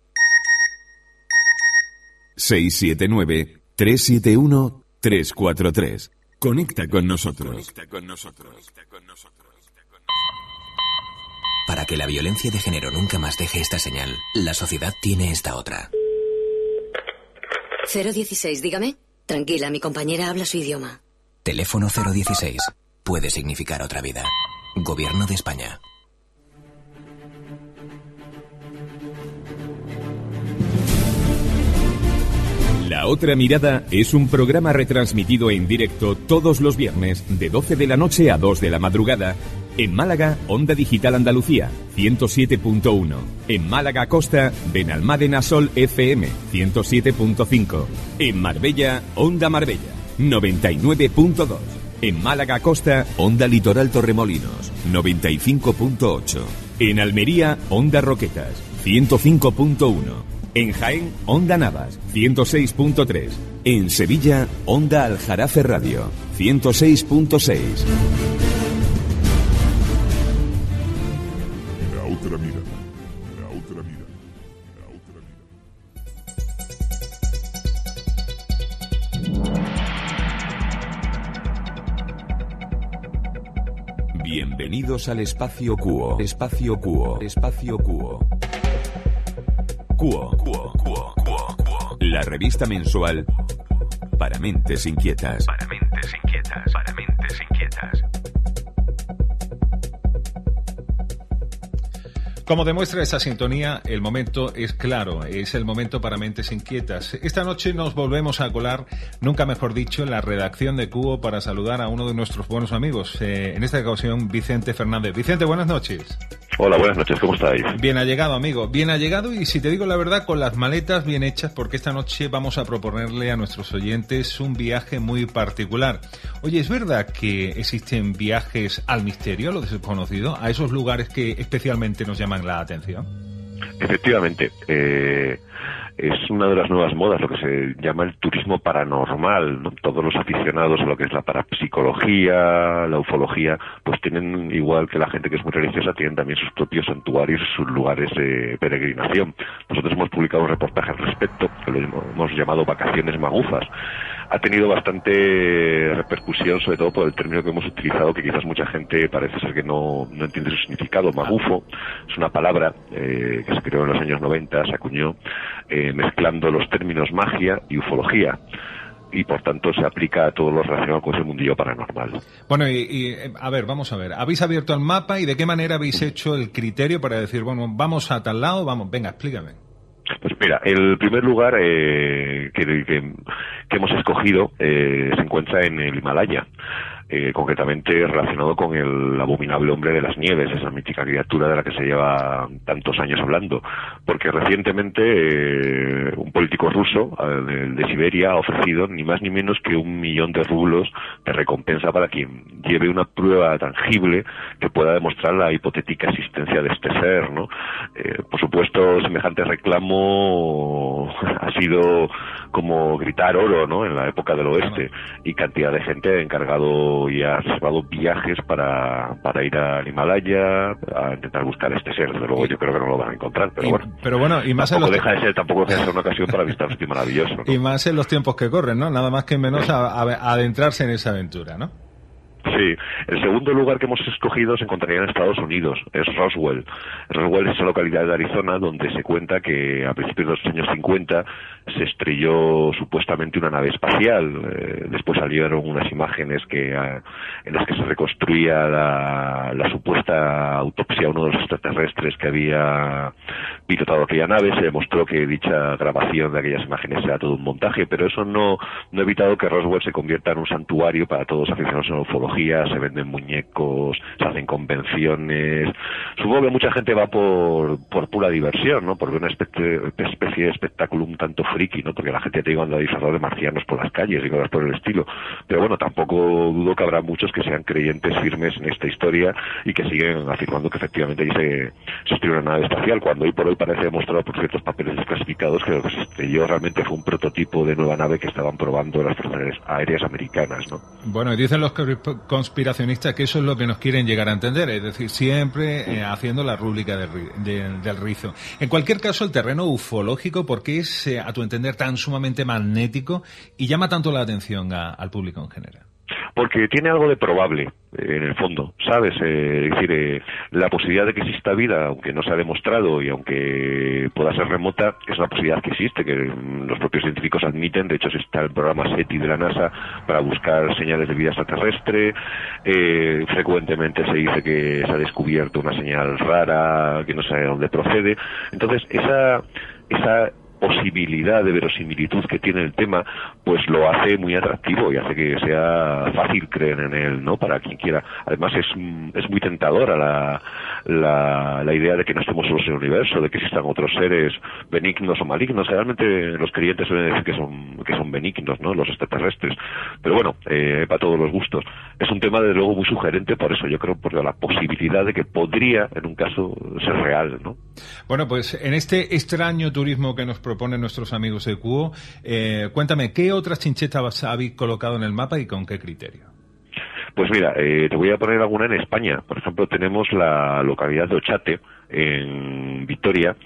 seis siete nueve, tres siete uno, tres cuatro tres. Conecta con nosotros. Conecta con nosotros. Para que la violencia de género nunca más deje esta señal, la sociedad tiene esta otra. cero dieciséis, dígame. Tranquila, mi compañera habla su idioma. Teléfono cero dieciséis. Puede significar otra vida. Gobierno de España. La Otra Mirada es un programa retransmitido en directo todos los viernes de doce de la noche a dos de la madrugada. En Málaga, Onda Digital Andalucía, ciento siete punto uno. En Málaga Costa, Benalmádena Sol F M, ciento siete punto cinco. En Marbella, Onda Marbella, noventa y nueve punto dos. En Málaga Costa, Onda Litoral Torremolinos, noventa y cinco punto ocho. En Almería, Onda Roquetas, ciento cinco punto uno. En Jaén, Onda Navas, ciento seis punto tres. En Sevilla, Onda Aljarafe Radio, ciento seis punto seis. La otra mirada. La otra mirada. La otra mirada. Bienvenidos al Espacio Quo. Espacio Quo. Espacio Quo. Quo. Quo. Quo. Quo. Quo. La revista mensual para mentes inquietas. Para mentes inquietas. Para mentes inquietas. Como demuestra esa sintonía, el momento es claro, es el momento para mentes inquietas. Esta noche nos volvemos a colar, nunca mejor dicho, en la redacción de Cuo para saludar a uno de nuestros buenos amigos, eh, en esta ocasión Vicente Fernández. Vicente, buenas noches. Hola, buenas noches, ¿cómo estáis? Bien allegado, amigo, bien allegado y si te digo la verdad, con las maletas bien hechas, porque esta noche vamos a proponerle a nuestros oyentes un viaje muy particular. Oye, ¿es verdad que existen viajes al misterio, a lo desconocido, a esos lugares que especialmente nos llaman la atención? Efectivamente, eh, es una de las nuevas modas, lo que se llama el turismo paranormal, ¿no? Todos los aficionados a lo que es la parapsicología, la ufología, pues tienen, igual que la gente que es muy religiosa, tienen también sus propios santuarios, sus lugares de peregrinación. Nosotros hemos publicado un reportaje al respecto, que lo hemos llamado Vacaciones Magufas. Ha tenido bastante repercusión, sobre todo por el término que hemos utilizado, que quizás mucha gente parece ser que no, no entiende su significado. Magufo es una palabra eh, que se creó en los años noventa, se acuñó, eh, mezclando los términos magia y ufología. Y por tanto se aplica a todo lo relacionado con ese mundillo paranormal. Bueno, y, y a ver, vamos a ver. ¿Habéis abierto el mapa y de qué manera habéis hecho el criterio para decir, bueno, vamos a tal lado, vamos, venga, explícame? Pues mira, el primer lugar eh, que, que, que hemos escogido eh, se encuentra en el Himalaya. Eh, concretamente relacionado con el abominable hombre de las nieves, esa mítica criatura de la que se lleva tantos años hablando, porque recientemente eh, un político ruso eh, de, de Siberia ha ofrecido ni más ni menos que un millón de rublos de recompensa para quien lleve una prueba tangible que pueda demostrar la hipotética existencia de este ser, ¿no? Eh, por supuesto, semejante reclamo ha sido como gritar oro, ¿no?, en la época del oeste, y cantidad de gente ha encargado y ha reservado viajes para, para ir al Himalaya a intentar buscar este ser. Desde luego yo creo que no lo van a encontrar, pero y, bueno. Pero bueno, y más tampoco en los deja de ser, tampoco deja de ser una ocasión para visitar un sitio maravilloso, ¿no? Y más en los tiempos que corren, ¿no? Nada más que menos a, a, a adentrarse en esa aventura, ¿no? Sí, el segundo lugar que hemos escogido se encontraría en Estados Unidos, es Roswell. Roswell es una localidad de Arizona donde se cuenta que a principios de los años cincuenta se estrelló supuestamente una nave espacial. Eh, después salieron unas imágenes que eh, en las que se reconstruía la, la supuesta autopsia a uno de los extraterrestres que había pilotado aquella nave. Se demostró que dicha grabación de aquellas imágenes era todo un montaje, pero eso no, no ha evitado que Roswell se convierta en un santuario para todos los aficionados a la ufología. Se venden muñecos, se hacen convenciones. Supongo que mucha gente va por, por pura diversión, ¿no? Por una especie, especie de espectáculo un tanto friki, ¿no? Porque la gente te digo anda disfrazado de marcianos por las calles y cosas por el estilo. Pero bueno, tampoco dudo que habrá muchos que sean creyentes firmes en esta historia y que siguen afirmando que efectivamente ahí se, se estrelló una nave espacial, cuando hoy por hoy parece demostrado por ciertos papeles desclasificados que lo que se estrelló realmente fue un prototipo de nueva nave que estaban probando las fuerzas aéreas americanas, ¿no? Bueno, y dicen los conspiracionistas que eso es lo que nos quieren llegar a entender, es decir, siempre eh, haciendo la rúbrica de, de, del rizo. En cualquier caso, el terreno ufológico, ¿por qué es, eh, a tu entender, tan sumamente magnético y llama tanto la atención a, al público en general? Porque tiene algo de probable, eh, en el fondo, ¿sabes? Eh, es decir, eh, la posibilidad de que exista vida, aunque no se ha demostrado y aunque pueda ser remota, es una posibilidad que existe, que mm, los propios científicos admiten. De hecho, está el programa SETI de la NASA para buscar señales de vida extraterrestre. Eh, frecuentemente se dice que se ha descubierto una señal rara, que no sé de dónde procede. Entonces, esa... esa posibilidad de verosimilitud que tiene el tema, pues lo hace muy atractivo y hace que sea fácil creer en él, ¿no? Para quien quiera. Además es, es muy tentadora la, la, la idea de que no estemos solos en el universo, de que existan otros seres benignos o malignos. Realmente los creyentes suelen decir que son, que son benignos, ¿no? Los extraterrestres. Pero bueno, eh, para todos los gustos. Es un tema, desde luego, muy sugerente, por eso yo creo, por la posibilidad de que podría, en un caso, ser real, ¿no? Bueno, pues en este extraño turismo que nos proponen nuestros amigos de Cuo, eh, cuéntame, ¿qué otras chinchetas habéis colocado en el mapa y con qué criterio? Pues mira, eh, te voy a poner alguna en España. Por ejemplo, tenemos la localidad de Ochate, en Vitoria,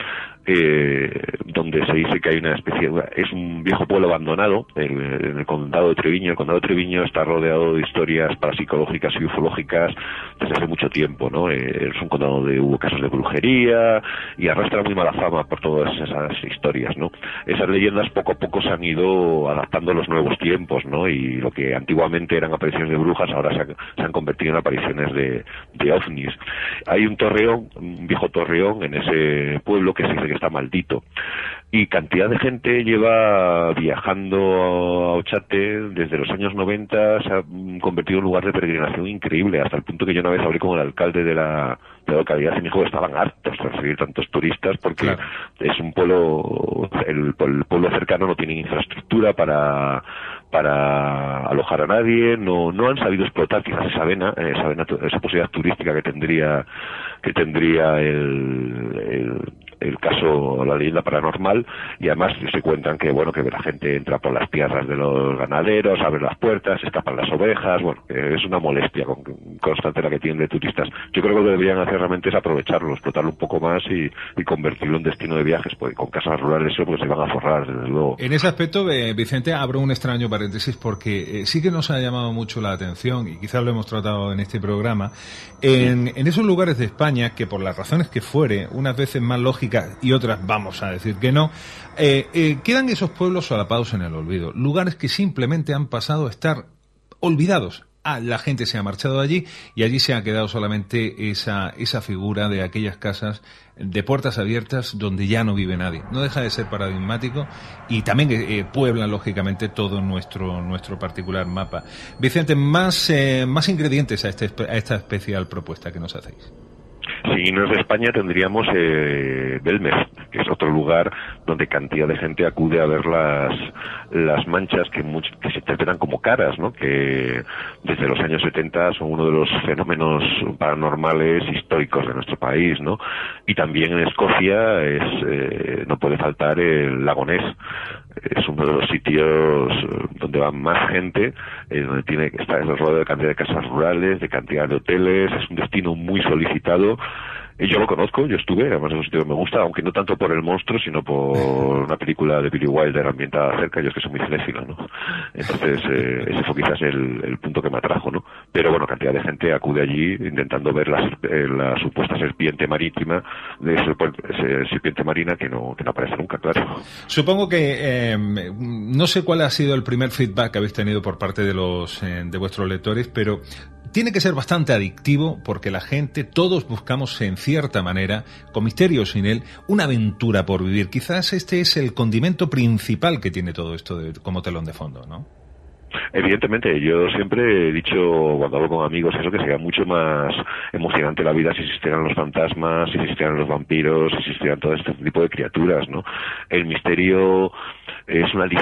eh, donde se dice que hay una especie, es un viejo pueblo abandonado en, en el condado de Treviño. El condado de Treviño está rodeado de historias parapsicológicas y ufológicas desde hace mucho tiempo, ¿no? Eh, es un condado donde hubo casos de brujería y arrastra muy mala fama por todas esas historias, ¿no? Esas leyendas poco a poco se han ido adaptando a los nuevos tiempos, ¿no? Y lo que antiguamente eran apariciones de brujas ahora se han, se han convertido en apariciones de, de ovnis. Hay un torreón, un viejo torreón en ese pueblo que se dice que está maldito, y cantidad de gente lleva viajando a Ochate desde los años noventa. Se ha convertido en un lugar de peregrinación increíble, hasta el punto que yo una vez hablé con el alcalde de la, de la localidad y me dijo que estaban hartos de recibir tantos turistas porque claro, es un pueblo, el, el pueblo cercano no tiene infraestructura para para alojar a nadie, no no han sabido explotar quizás esa vena, esa vena, esa posibilidad turística que tendría que tendría el, el, el caso, la leyenda paranormal. Y además se cuentan que bueno que la gente entra por las tierras de los ganaderos, abre las puertas, escapan las ovejas. Bueno, es una molestia con, constante la que tienen de turistas. Yo creo que lo que deberían hacer realmente es aprovecharlo, explotarlo un poco más y, y convertirlo en destino de viajes, porque con casas rurales eso pues se van a forrar, desde luego. En ese aspecto, eh, Vicente, abro un extraño paréntesis porque eh, sí que nos ha llamado mucho la atención, y quizás lo hemos tratado en este programa, en, en esos lugares de España que por las razones que fuere, unas veces más lógicas y otras vamos a decir que no, eh, eh, quedan esos pueblos solapados en el olvido, lugares que simplemente han pasado a estar olvidados. Ah, la gente se ha marchado allí y allí se ha quedado solamente esa esa figura de aquellas casas de puertas abiertas donde ya no vive nadie. No deja de ser paradigmático y también eh, puebla lógicamente todo nuestro nuestro particular mapa. Vicente, más eh, más ingredientes a este a esta especial propuesta que nos hacéis. Si no es de España tendríamos eh, Belmez, que es otro lugar donde cantidad de gente acude a ver las las manchas que, much, que se interpretan como caras, ¿no? Que desde los años setenta son uno de los fenómenos paranormales históricos de nuestro país, ¿no? Y también en Escocia es eh, no puede faltar el lago Ness. Es uno de los sitios donde va más gente, eh, donde tiene está rodeado de cantidad de casas rurales, de cantidad de hoteles. Es un destino muy solicitado. Y yo lo conozco, yo estuve, además es un sitio que me gusta, aunque no tanto por el monstruo, sino por una película de Billy Wilder ambientada cerca. Yo es que soy muy cinéfilo, ¿no? Entonces, eh, ese fue quizás el, el punto que me atrajo, ¿no? Pero bueno, cantidad de gente acude allí intentando ver la, eh, la supuesta serpiente marítima, de esa serpiente marina que no, que no aparece nunca, claro. Supongo que, eh, no sé cuál ha sido el primer feedback que habéis tenido por parte de los, eh, de vuestros lectores, pero tiene que ser bastante adictivo porque la gente, todos buscamos en cierta manera, con misterio o sin él, una aventura por vivir. Quizás este es el condimento principal que tiene todo esto de, como telón de fondo, ¿no? Evidentemente, yo siempre he dicho, cuando hablo con amigos, eso, que sería mucho más emocionante la vida si existieran los fantasmas, si existieran los vampiros, si existieran todo este tipo de criaturas, ¿no? El misterio es un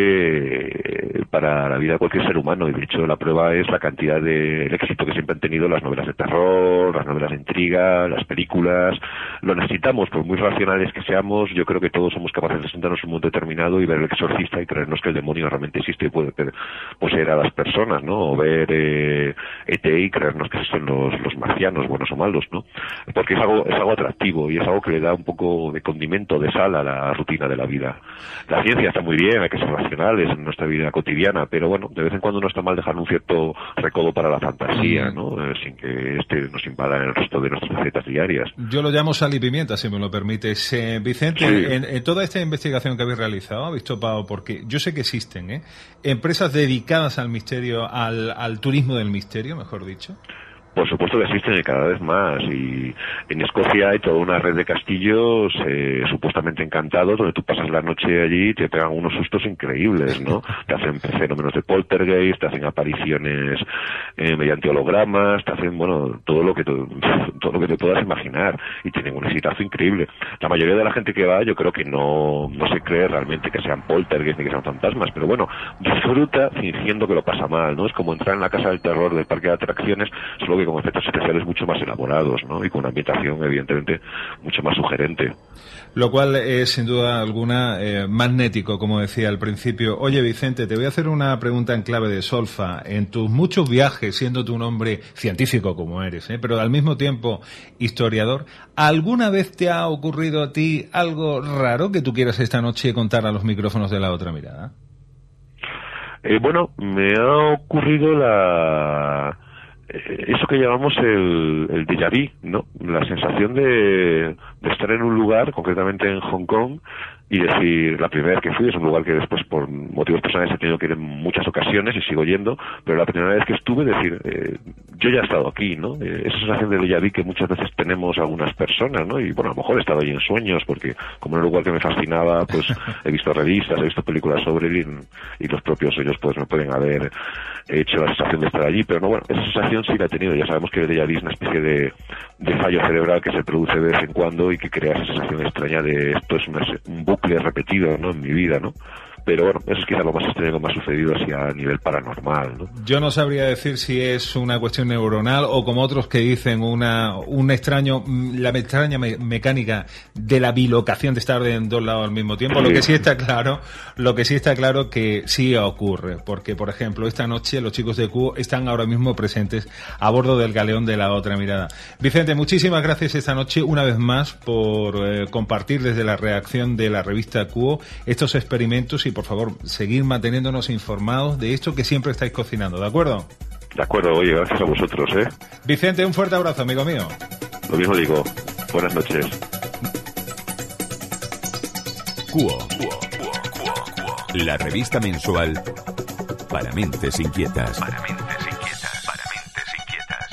aliciente para la vida de cualquier ser humano, y de hecho la prueba es la cantidad de el éxito que siempre han tenido las novelas de terror, las novelas de intriga, las películas. Lo necesitamos, por muy racionales que seamos. Yo creo que todos somos capaces de sentarnos en un mundo determinado y ver El Exorcista y creernos que el demonio realmente existe y puede poseer a las personas, ¿no? O ver eh, E T y creernos que son los, los marcianos, buenos o malos, ¿no? Porque es algo, es algo atractivo y es algo que le da un poco de condimento, de sal a la rutina de la vida. La ciencia está muy bien, hay que ser racionales en nuestra vida cotidiana, pero bueno, de vez en cuando no está mal dejar un cierto recodo para la fantasía, ¿no? Eh, sin que este nos invada en el resto de nuestras facetas diarias. Yo lo llamo sal y pimienta, si me lo permites. Eh, Vicente, sí. en, en toda esta investigación que habéis realizado, habéis topado, porque yo sé que existen, ¿eh? Empresas dedicadas al misterio, al, al turismo del misterio, mejor dicho. Por supuesto que existen y cada vez más, y en Escocia hay toda una red de castillos eh, supuestamente encantados donde tú pasas la noche allí y te pegan unos sustos increíbles, ¿no? Te hacen fenómenos de poltergeist, te hacen apariciones eh, mediante hologramas, te hacen, bueno, todo lo que te, todo lo que te puedas imaginar, y tienen un exitazo increíble. La mayoría de la gente que va, yo creo que no, no se cree realmente que sean poltergeist ni que sean fantasmas, pero bueno, disfruta fingiendo que lo pasa mal, ¿no? Es como entrar en la casa del terror del parque de atracciones, solo que con efectos especiales mucho más elaborados, ¿no? Y con una ambientación evidentemente mucho más sugerente. Lo cual es sin duda alguna eh, magnético, como decía al principio. Oye, Vicente, te voy a hacer una pregunta en clave de solfa. En tus muchos viajes, siendo tú un hombre científico como eres, ¿eh? pero al mismo tiempo historiador, ¿alguna vez te ha ocurrido a ti algo raro que tú quieras esta noche contar a los micrófonos de La Otra Mirada? Eh, bueno, me ha ocurrido la... eso que llamamos el, el déjà vu, ¿no? La sensación de, de estar en un lugar, concretamente en Hong Kong, y decir, la primera vez que fui, es un lugar que después por motivos personales he tenido que ir en muchas ocasiones y sigo yendo, pero la primera vez que estuve, decir, eh, yo ya he estado aquí, ¿no? Eh, esa sensación de déjà vu que muchas veces tenemos algunas personas, ¿no? Y bueno, a lo mejor he estado ahí en sueños, porque como era un lugar que me fascinaba, pues he visto revistas, he visto películas sobre él, y, y los propios sueños pues me pueden haber hecho la sensación de estar allí, pero no, bueno, esa sensación sí la he tenido. Ya sabemos que el déjà vu es una especie de, de fallo cerebral que se produce de vez en cuando y que crea esa sensación extraña de esto es una, un bucle repetido, ¿no? En mi vida, ¿no? Pero bueno, eso es quizá lo más extraño que me ha sucedido así a nivel paranormal, ¿no? Yo no sabría decir si es una cuestión neuronal o como otros que dicen una un extraño la extraña me, mecánica de la bilocación de estar en dos lados al mismo tiempo. Sí. Lo que sí está claro, lo que sí está claro que sí ocurre, porque por ejemplo esta noche los chicos de Cuo están ahora mismo presentes a bordo del galeón de La Otra Mirada. Vicente, muchísimas gracias esta noche una vez más por eh, compartir desde la redacción de la revista Cuo estos experimentos y por favor, seguir manteniéndonos informados de esto que siempre estáis cocinando, ¿de acuerdo? De acuerdo, oye, gracias a vosotros, ¿eh? Vicente, un fuerte abrazo, amigo mío. Lo mismo digo. Buenas noches. Cuo. La revista mensual para mentes inquietas. Para mentes inquietas. Para mentes inquietas.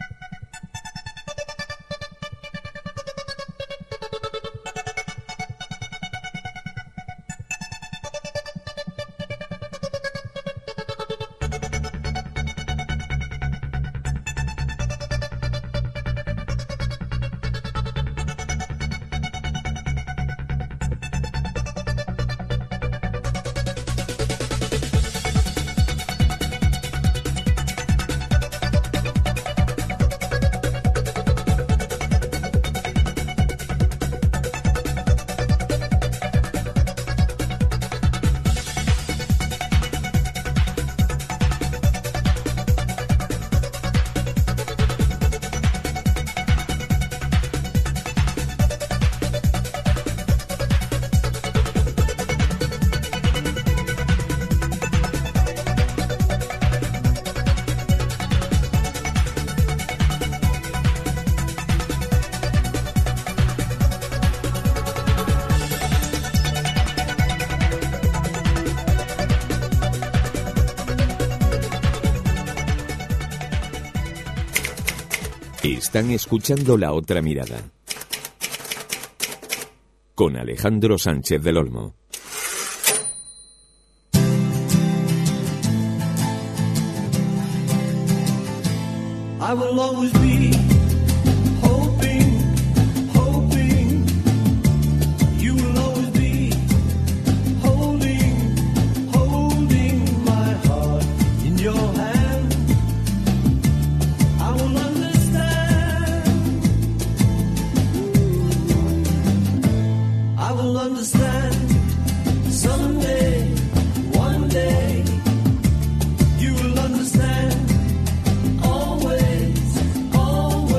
Están escuchando La Otra Mirada con Alejandro Sánchez del Olmo. I will always be hoping, hoping you will always be holding, holding my heart in your hand. I will understand, I will understand someday, one day you will understand. Always, always.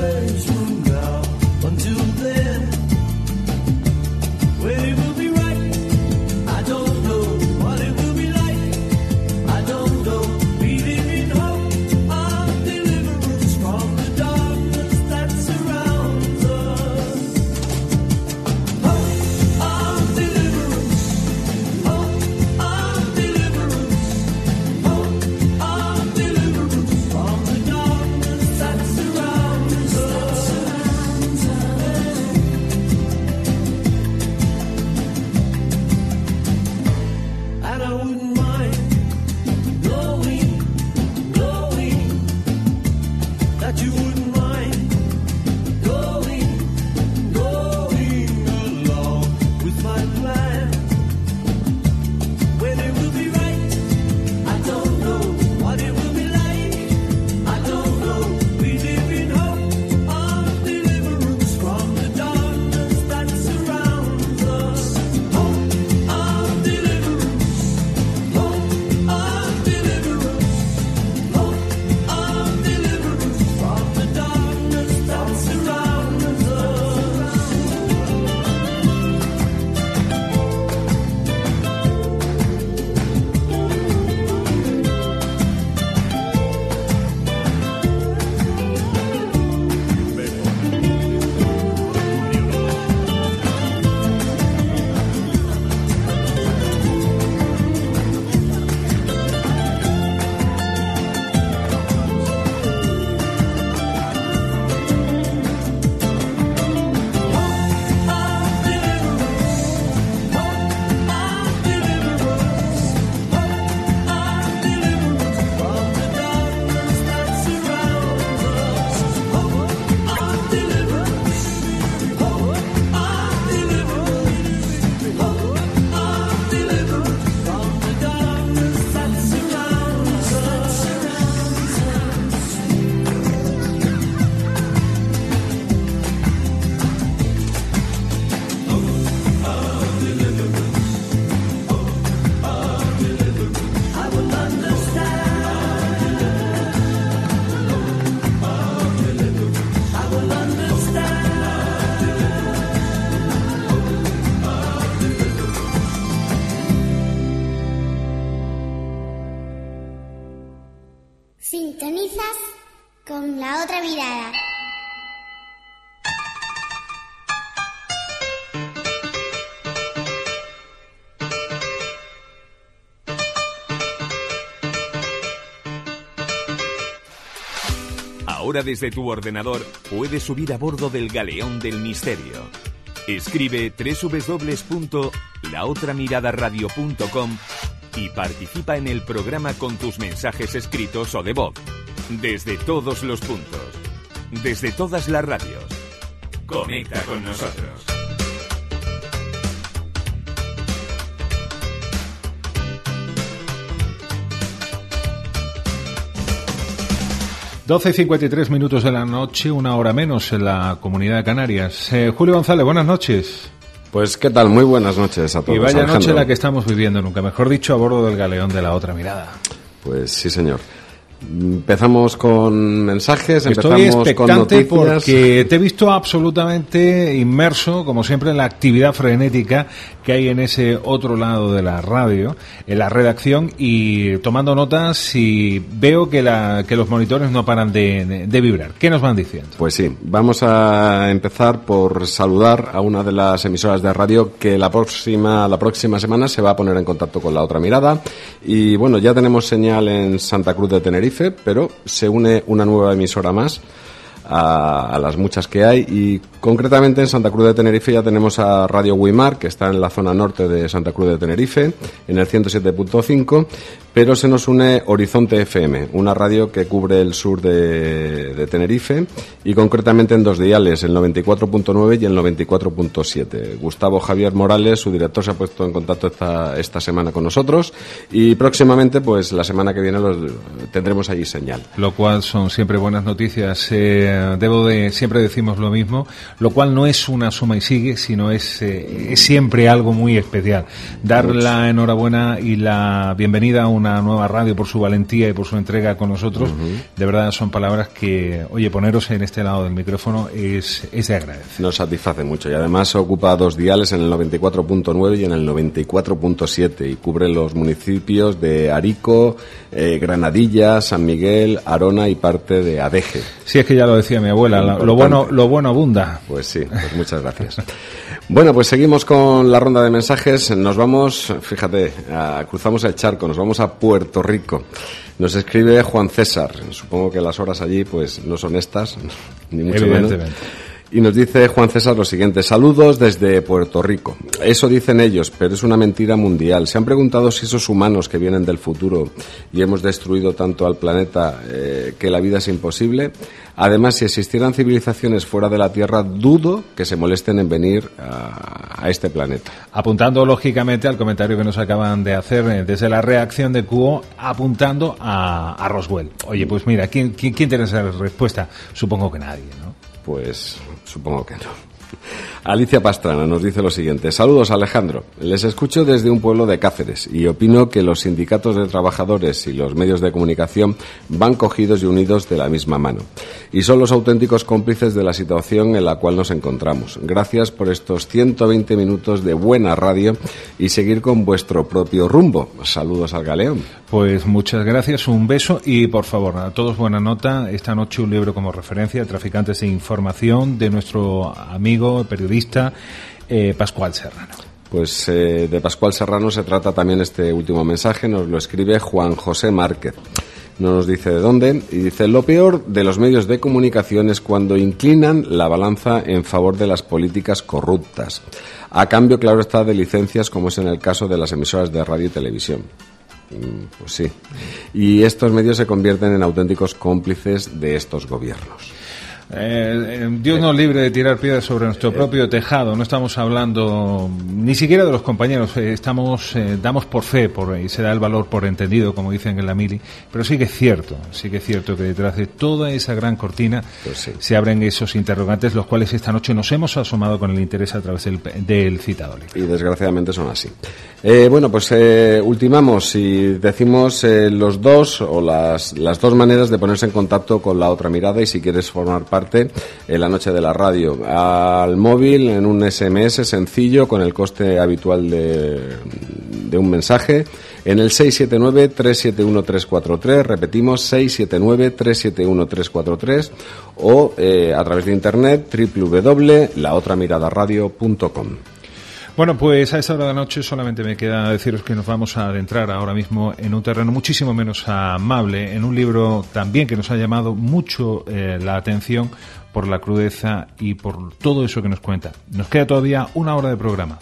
Ahora desde tu ordenador puedes subir a bordo del Galeón del Misterio. Escribe doble u doble u doble u punto la otra mirada radio punto com y participa en el programa con tus mensajes escritos o de voz. Desde todos los puntos. Desde todas las radios. Conecta con nosotros. doce y cincuenta y tres minutos de la noche, una hora menos en la Comunidad de Canarias. Eh, Julio González, buenas noches. Pues, ¿qué tal? Muy buenas noches a todos. Y vaya Alejandro. noche la que estamos viviendo, nunca mejor dicho, a bordo del Galeón de la Otra Mirada. Pues sí, señor. Empezamos con mensajes, Estoy empezamos con expectante noticias. porque te he visto absolutamente inmerso, como siempre, en la actividad frenética que hay en ese otro lado de la radio, en la redacción, y tomando notas, y veo que, la, que los monitores no paran de, de, de vibrar. ¿Qué nos van diciendo? Pues sí, vamos a empezar por saludar a una de las emisoras de radio que la próxima, la próxima semana se va a poner en contacto con La Otra Mirada. Y bueno, ya tenemos señal en Santa Cruz de Tenerife, pero se une una nueva emisora más a, a las muchas que hay, y concretamente en Santa Cruz de Tenerife ya tenemos a Radio Guimar, que está en la zona norte de Santa Cruz de Tenerife, en el ciento siete punto cinco, pero se nos une Horizonte F M, una radio que cubre el sur de, de Tenerife, y concretamente en dos diales, el noventa y cuatro punto nueve y el noventa y cuatro punto siete. Gustavo Javier Morales, su director, se ha puesto en contacto esta, esta semana con nosotros, y próximamente, pues la semana que viene, los tendremos allí señal. Lo cual son siempre buenas noticias. Eh, debo de, siempre decimos lo mismo, lo cual no es una suma y sigue, sino es, eh, es siempre algo muy especial. Dar la enhorabuena y la bienvenida a una nueva radio por su valentía y por su entrega con nosotros. Uh-huh. De verdad son palabras que, oye, poneros en este lado del micrófono es, es de agradecer. Nos satisface mucho, y además ocupa dos diales, en el noventa y cuatro punto nueve y en el noventa y cuatro punto siete, y cubre los municipios de Arico, eh, Granadilla, San Miguel, Arona y parte de Adeje. Sí, es que ya lo decía mi abuela, lo, lo bueno lo bueno abunda. Pues sí, pues muchas gracias. Bueno, pues seguimos con la ronda de mensajes. Nos vamos, fíjate, a, cruzamos el charco, nos vamos a Puerto Rico. Nos escribe Juan César. Supongo que las horas allí pues no son estas, ni mucho menos. Y nos dice Juan César lo siguiente: saludos desde Puerto Rico. Eso dicen ellos, pero es una mentira mundial. ¿Se han preguntado si esos humanos que vienen del futuro y hemos destruido tanto al planeta eh, que la vida es imposible? Además, si existieran civilizaciones fuera de la Tierra, dudo que se molesten en venir a, a este planeta. Apuntando lógicamente al comentario que nos acaban de hacer eh, desde la reacción de Cuo, apuntando a, a Roswell. Oye, pues mira, ¿quién, quién, quién tiene esa respuesta? Supongo que nadie, ¿no? Pues supongo que no. Alicia Pastrana nos dice lo siguiente: saludos, Alejandro. Les escucho desde un pueblo de Cáceres y opino que los sindicatos de trabajadores y los medios de comunicación van cogidos y unidos de la misma mano, y son los auténticos cómplices de la situación en la cual nos encontramos. Gracias por estos ciento veinte minutos de buena radio y seguir con vuestro propio rumbo. Saludos al Galeón. Pues muchas gracias, un beso, y por favor, a todos buena nota. Esta noche un libro como referencia, Traficantes de Información, de nuestro amigo periodista eh, Pascual Serrano. Pues eh, de Pascual Serrano se trata también este último mensaje. Nos lo escribe Juan José Márquez. No nos dice de dónde, y dice: lo peor de los medios de comunicación es cuando inclinan la balanza en favor de las políticas corruptas, a cambio, claro está, de licencias, como es en el caso de las emisoras de radio y televisión. Pues sí. Y estos medios se convierten en auténticos cómplices de estos gobiernos. Eh, Dios nos libre de tirar piedras sobre nuestro propio tejado. No estamos hablando ni siquiera de los compañeros. Eh, estamos eh, damos por fe, por, y se da el valor por entendido, como dicen en la mili. Pero sí que es cierto, sí que es cierto que detrás de toda esa gran cortina pues sí, se abren esos interrogantes, los cuales esta noche nos hemos asomado con el interés a través del, del citado libro. Y desgraciadamente son así. Eh, bueno, pues eh, ultimamos y decimos eh, los dos o las, las dos maneras de ponerse en contacto con La Otra Mirada, y si quieres formar parte en la noche de la radio, al móvil, en un ese eme ese sencillo con el coste habitual de, de un mensaje, en el seis siete nueve, tres siete uno, tres cuatro tres, repetimos seis siete nueve, tres siete uno, tres cuatro tres, o eh, a través de internet doble u doble u doble u punto la otra mirada radio punto com. Bueno, pues a esta hora de la noche solamente me queda deciros que nos vamos a adentrar ahora mismo en un terreno muchísimo menos amable, en un libro también que nos ha llamado mucho eh, la atención por la crudeza y por todo eso que nos cuenta. Nos queda todavía una hora de programa.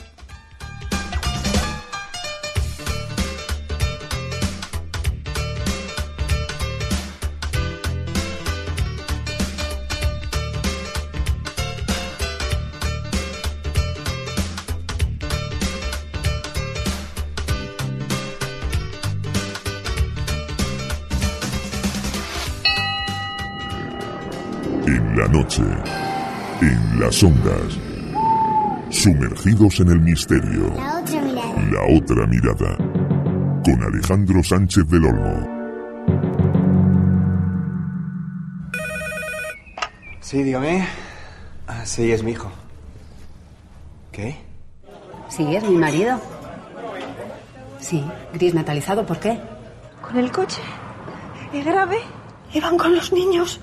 En la noche, en las ondas, sumergidos en el misterio. La otra mirada. La otra mirada. Con Alejandro Sánchez del Olmo. Sí, dígame. Ah, sí, es mi hijo. ¿Qué? Sí, es mi marido. Sí, gris metalizado, ¿por qué? Con el coche. Es grave. Y van con los niños.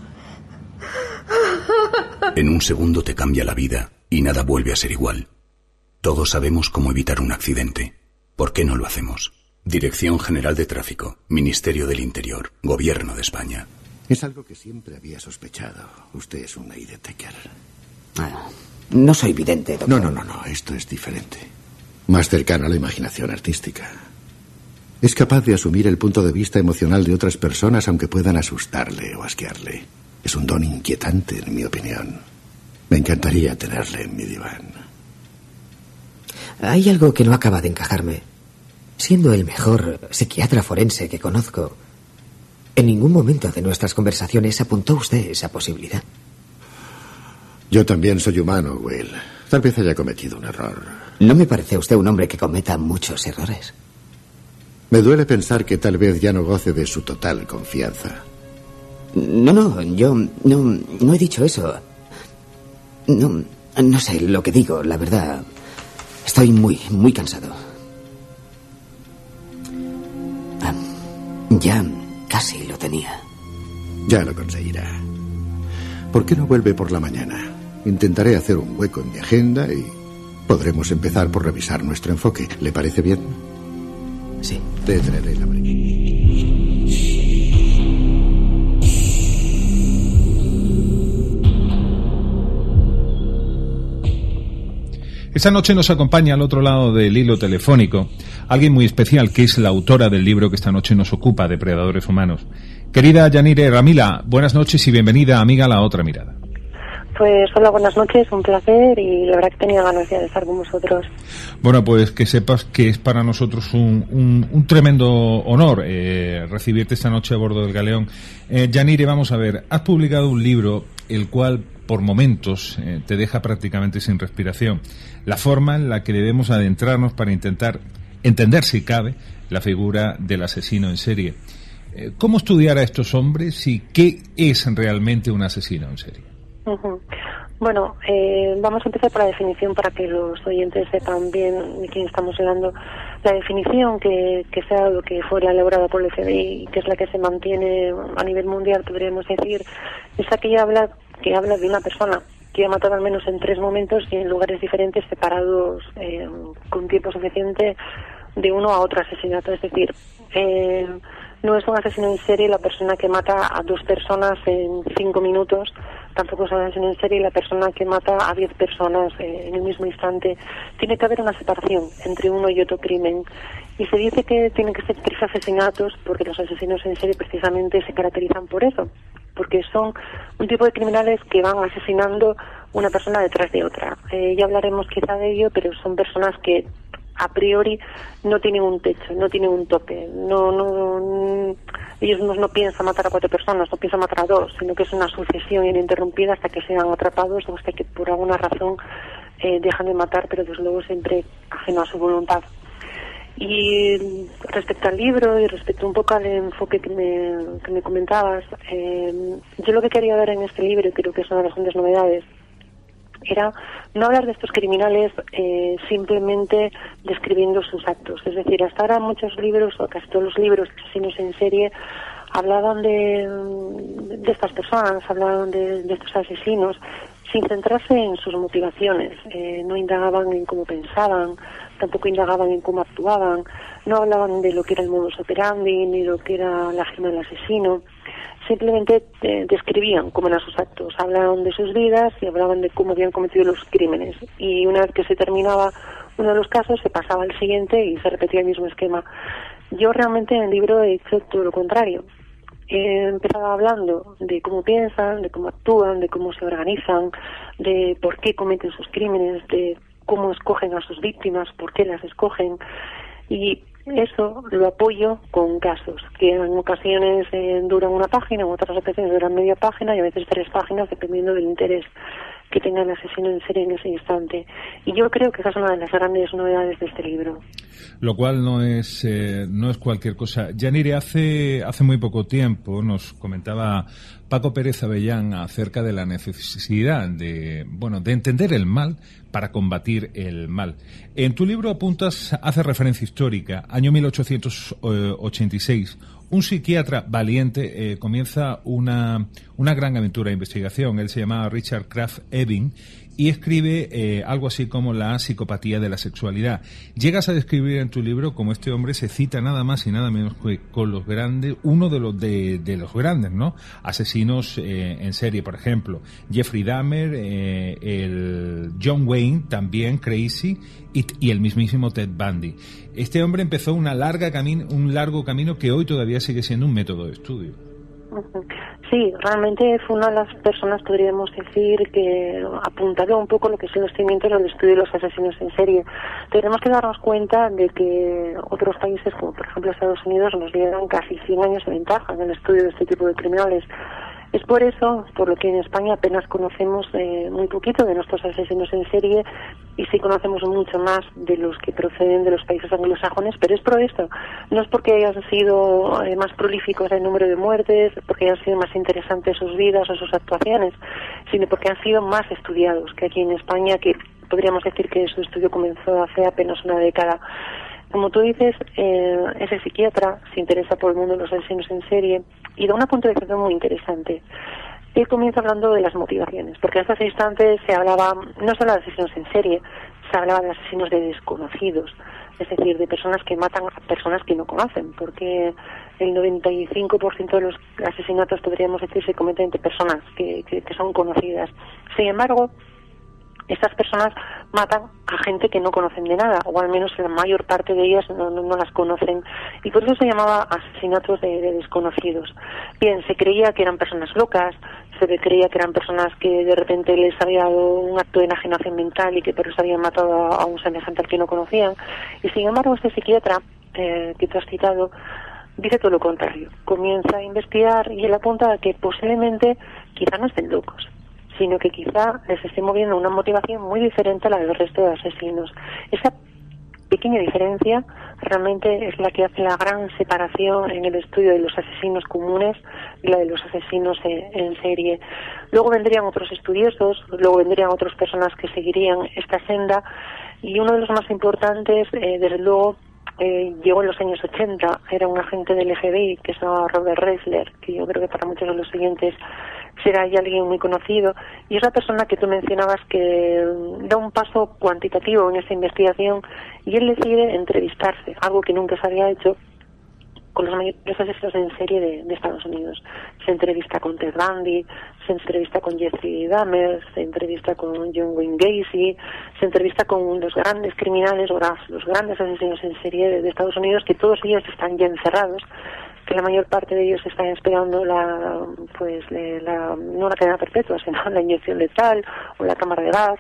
En un segundo te cambia la vida y nada vuelve a ser igual. Todos sabemos cómo evitar un accidente. ¿Por qué no lo hacemos? Dirección General de Tráfico, Ministerio del Interior, Gobierno de España. Es algo que siempre había sospechado. Usted es un Eidetecker. Ah, no soy vidente, doctor. No, no, no, no. Esto es diferente. Más cercano a la imaginación artística. Es capaz de asumir el punto de vista emocional de otras personas aunque puedan asustarle o asquearle. Es un don inquietante, en mi opinión. Me encantaría tenerle en mi diván. Hay algo que no acaba de encajarme. Siendo el mejor psiquiatra forense que conozco, en ningún momento de nuestras conversaciones apuntó usted esa posibilidad. Yo también soy humano, Will. Tal vez haya cometido un error. No me parece usted un hombre que cometa muchos errores. Me duele pensar que tal vez ya no goce de su total confianza. No, no, yo no, no he dicho eso. No, no sé lo que digo, la verdad. Estoy muy, muy cansado. Ah, ya casi lo tenía. Ya lo conseguirá. ¿Por qué no vuelve por la mañana? Intentaré hacer un hueco en mi agenda y podremos empezar por revisar nuestro enfoque. ¿Le parece bien? Sí. Le traeré la breve. Esta noche nos acompaña al otro lado del hilo telefónico alguien muy especial, que es la autora del libro que esta noche nos ocupa, Depredadores Humanos. Querida Yanire Ramila, buenas noches y bienvenida, amiga, a La Otra Mirada. Pues hola, buenas noches, un placer y la verdad que tenía ganas de estar con vosotros. Bueno, pues que sepas que es para nosotros un, un, un tremendo honor eh, recibirte esta noche a bordo del galeón. Eh, Yanire, vamos a ver, has publicado un libro el cual por momentos eh, te deja prácticamente sin respiración. La forma en la que debemos adentrarnos para intentar entender, si cabe, la figura del asesino en serie. Eh, ¿Cómo estudiar a estos hombres y qué es realmente un asesino en serie? Uh-huh. Bueno, eh, vamos a empezar por la definición para que los oyentes sepan bien de quién estamos hablando. La definición que, que se ha dado, que fue la elaborada por el F B I, que es la que se mantiene a nivel mundial, podríamos decir, es aquella habla, que habla de una persona que ha matado al menos en tres momentos y en lugares diferentes, separados eh, con tiempo suficiente de uno a otro asesinato. Es decir, eh, no es un asesino en serie la persona que mata a dos personas en cinco minutos, tampoco es un asesino en serie la persona que mata a diez personas eh, en el mismo instante. Tiene que haber una separación entre uno y otro crimen. Y se dice que tienen que ser tres asesinatos porque los asesinos en serie precisamente se caracterizan por eso, porque son un tipo de criminales que van asesinando una persona detrás de otra. Eh, ya hablaremos quizá de ello, pero son personas que a priori no tienen un techo, no tienen un tope. No, no, ellos no, no piensan matar a cuatro personas, no piensan matar a dos, sino que es una sucesión ininterrumpida hasta que sean atrapados o hasta que por alguna razón eh, dejan de matar, pero desde luego siempre ajeno a su voluntad. Y respecto al libro y respecto un poco al enfoque que me, que me comentabas, eh, yo lo que quería dar en este libro, y creo que es una de las grandes novedades, era no hablar de estos criminales eh, simplemente describiendo sus actos. Es decir, hasta ahora muchos libros, o casi todos los libros de asesinos en serie, hablaban de, de estas personas, hablaban de, de estos asesinos, sin centrarse en sus motivaciones. Eh, no indagaban en cómo pensaban, tampoco indagaban en cómo actuaban, no hablaban de lo que era el modus operandi ni lo que era la agenda del asesino. Simplemente eh, describían cómo eran sus actos, hablaban de sus vidas y hablaban de cómo habían cometido los crímenes. Y una vez que se terminaba uno de los casos, se pasaba al siguiente y se repetía el mismo esquema. Yo realmente en el libro he hecho todo lo contrario. He empezado hablando de cómo piensan, de cómo actúan, de cómo se organizan, de por qué cometen sus crímenes, de cómo escogen a sus víctimas, por qué las escogen. Y eso lo apoyo con casos que en ocasiones eh, duran una página, en otras ocasiones duran media página y a veces tres páginas, dependiendo del interés que tenga el asesino en serie en ese instante. Y yo creo que esa es una de las grandes novedades de este libro. Lo cual no es eh, no es cualquier cosa. Yanire, hace hace muy poco tiempo nos comentaba Paco Pérez Avellán acerca de la necesidad de bueno de entender el mal para combatir el mal. En tu libro apuntas, hace referencia histórica, año mil ochocientos ochenta y seis. Un psiquiatra valiente eh, comienza una, una gran aventura de investigación. Él se llamaba Richard Kraft Ebing y escribe eh, algo así como la psicopatía de la sexualidad. Llegas a describir en tu libro cómo este hombre se cita nada más y nada menos que con los grandes, uno de los de, de los grandes, ¿no? Asesinos eh, en serie, por ejemplo, Jeffrey Dahmer, eh, el John Wayne, también Crazy, y, y el mismísimo Ted Bundy. Este hombre empezó una larga camino, un largo camino que hoy todavía sigue siendo un método de estudio. Sí, realmente fue una de las personas, podríamos decir, que apuntaba un poco lo que son los cimientos del estudio de los asesinos en serie. Tenemos que darnos cuenta de que otros países, como por ejemplo Estados Unidos, nos llevan casi cien años de ventaja en el estudio de este tipo de criminales. Es por eso, por lo que en España apenas conocemos eh, muy poquito de nuestros asesinos en serie y sí conocemos mucho más de los que proceden de los países anglosajones, pero es por esto. No es porque hayan sido eh, más prolíficos en número de muertes, porque hayan sido más interesantes sus vidas o sus actuaciones, sino porque han sido más estudiados que aquí en España, que podríamos decir que su estudio comenzó hace apenas una década. Como tú dices, eh, ese psiquiatra se interesa por el mundo de los asesinos en serie y da una punto de vista muy interesante. Él comienza hablando de las motivaciones, porque en estos instantes se hablaba no solo de asesinos en serie, se hablaba de asesinos de desconocidos, es decir, de personas que matan a personas que no conocen, porque el noventa y cinco por ciento de los asesinatos, podríamos decir, se cometen entre personas que, que, que son conocidas. Sin embargo, estas personas matan a gente que no conocen de nada, o al menos la mayor parte de ellas no, no, no las conocen, y por eso se llamaba asesinatos de, de desconocidos. Bien, se creía que eran personas locas, se creía que eran personas que de repente les había dado un acto de enajenación mental y que por eso habían matado a, a un semejante al que no conocían, y sin embargo este psiquiatra eh, que tú has citado dice todo lo contrario. Comienza a investigar y él apunta a que posiblemente quizá no estén locos, sino que quizá les esté moviendo una motivación muy diferente a la del resto de asesinos. Esa pequeña diferencia realmente es la que hace la gran separación en el estudio de los asesinos comunes y la de los asesinos en serie. Luego vendrían otros estudiosos, luego vendrían otras personas que seguirían esta senda, y uno de los más importantes, eh, desde luego, Eh, llegó en los años ochenta, era un agente del F B I que se llamaba Robert Ressler, que yo creo que para muchos de los siguientes será ya alguien muy conocido, y es la persona que tú mencionabas que da un paso cuantitativo en esta investigación, y él decide entrevistarse, algo que nunca se había hecho, con los mayores asesinos en serie de, de Estados Unidos. Se entrevista con Ted Bundy, se entrevista con Jeffrey Dahmer, se entrevista con John Wayne Gacy, se entrevista con los grandes criminales o los grandes asesinos en serie de, de Estados Unidos, que todos ellos están ya encerrados, que la mayor parte de ellos están esperando la, pues, la, no la cadena perpetua, sino la inyección letal o la cámara de gas.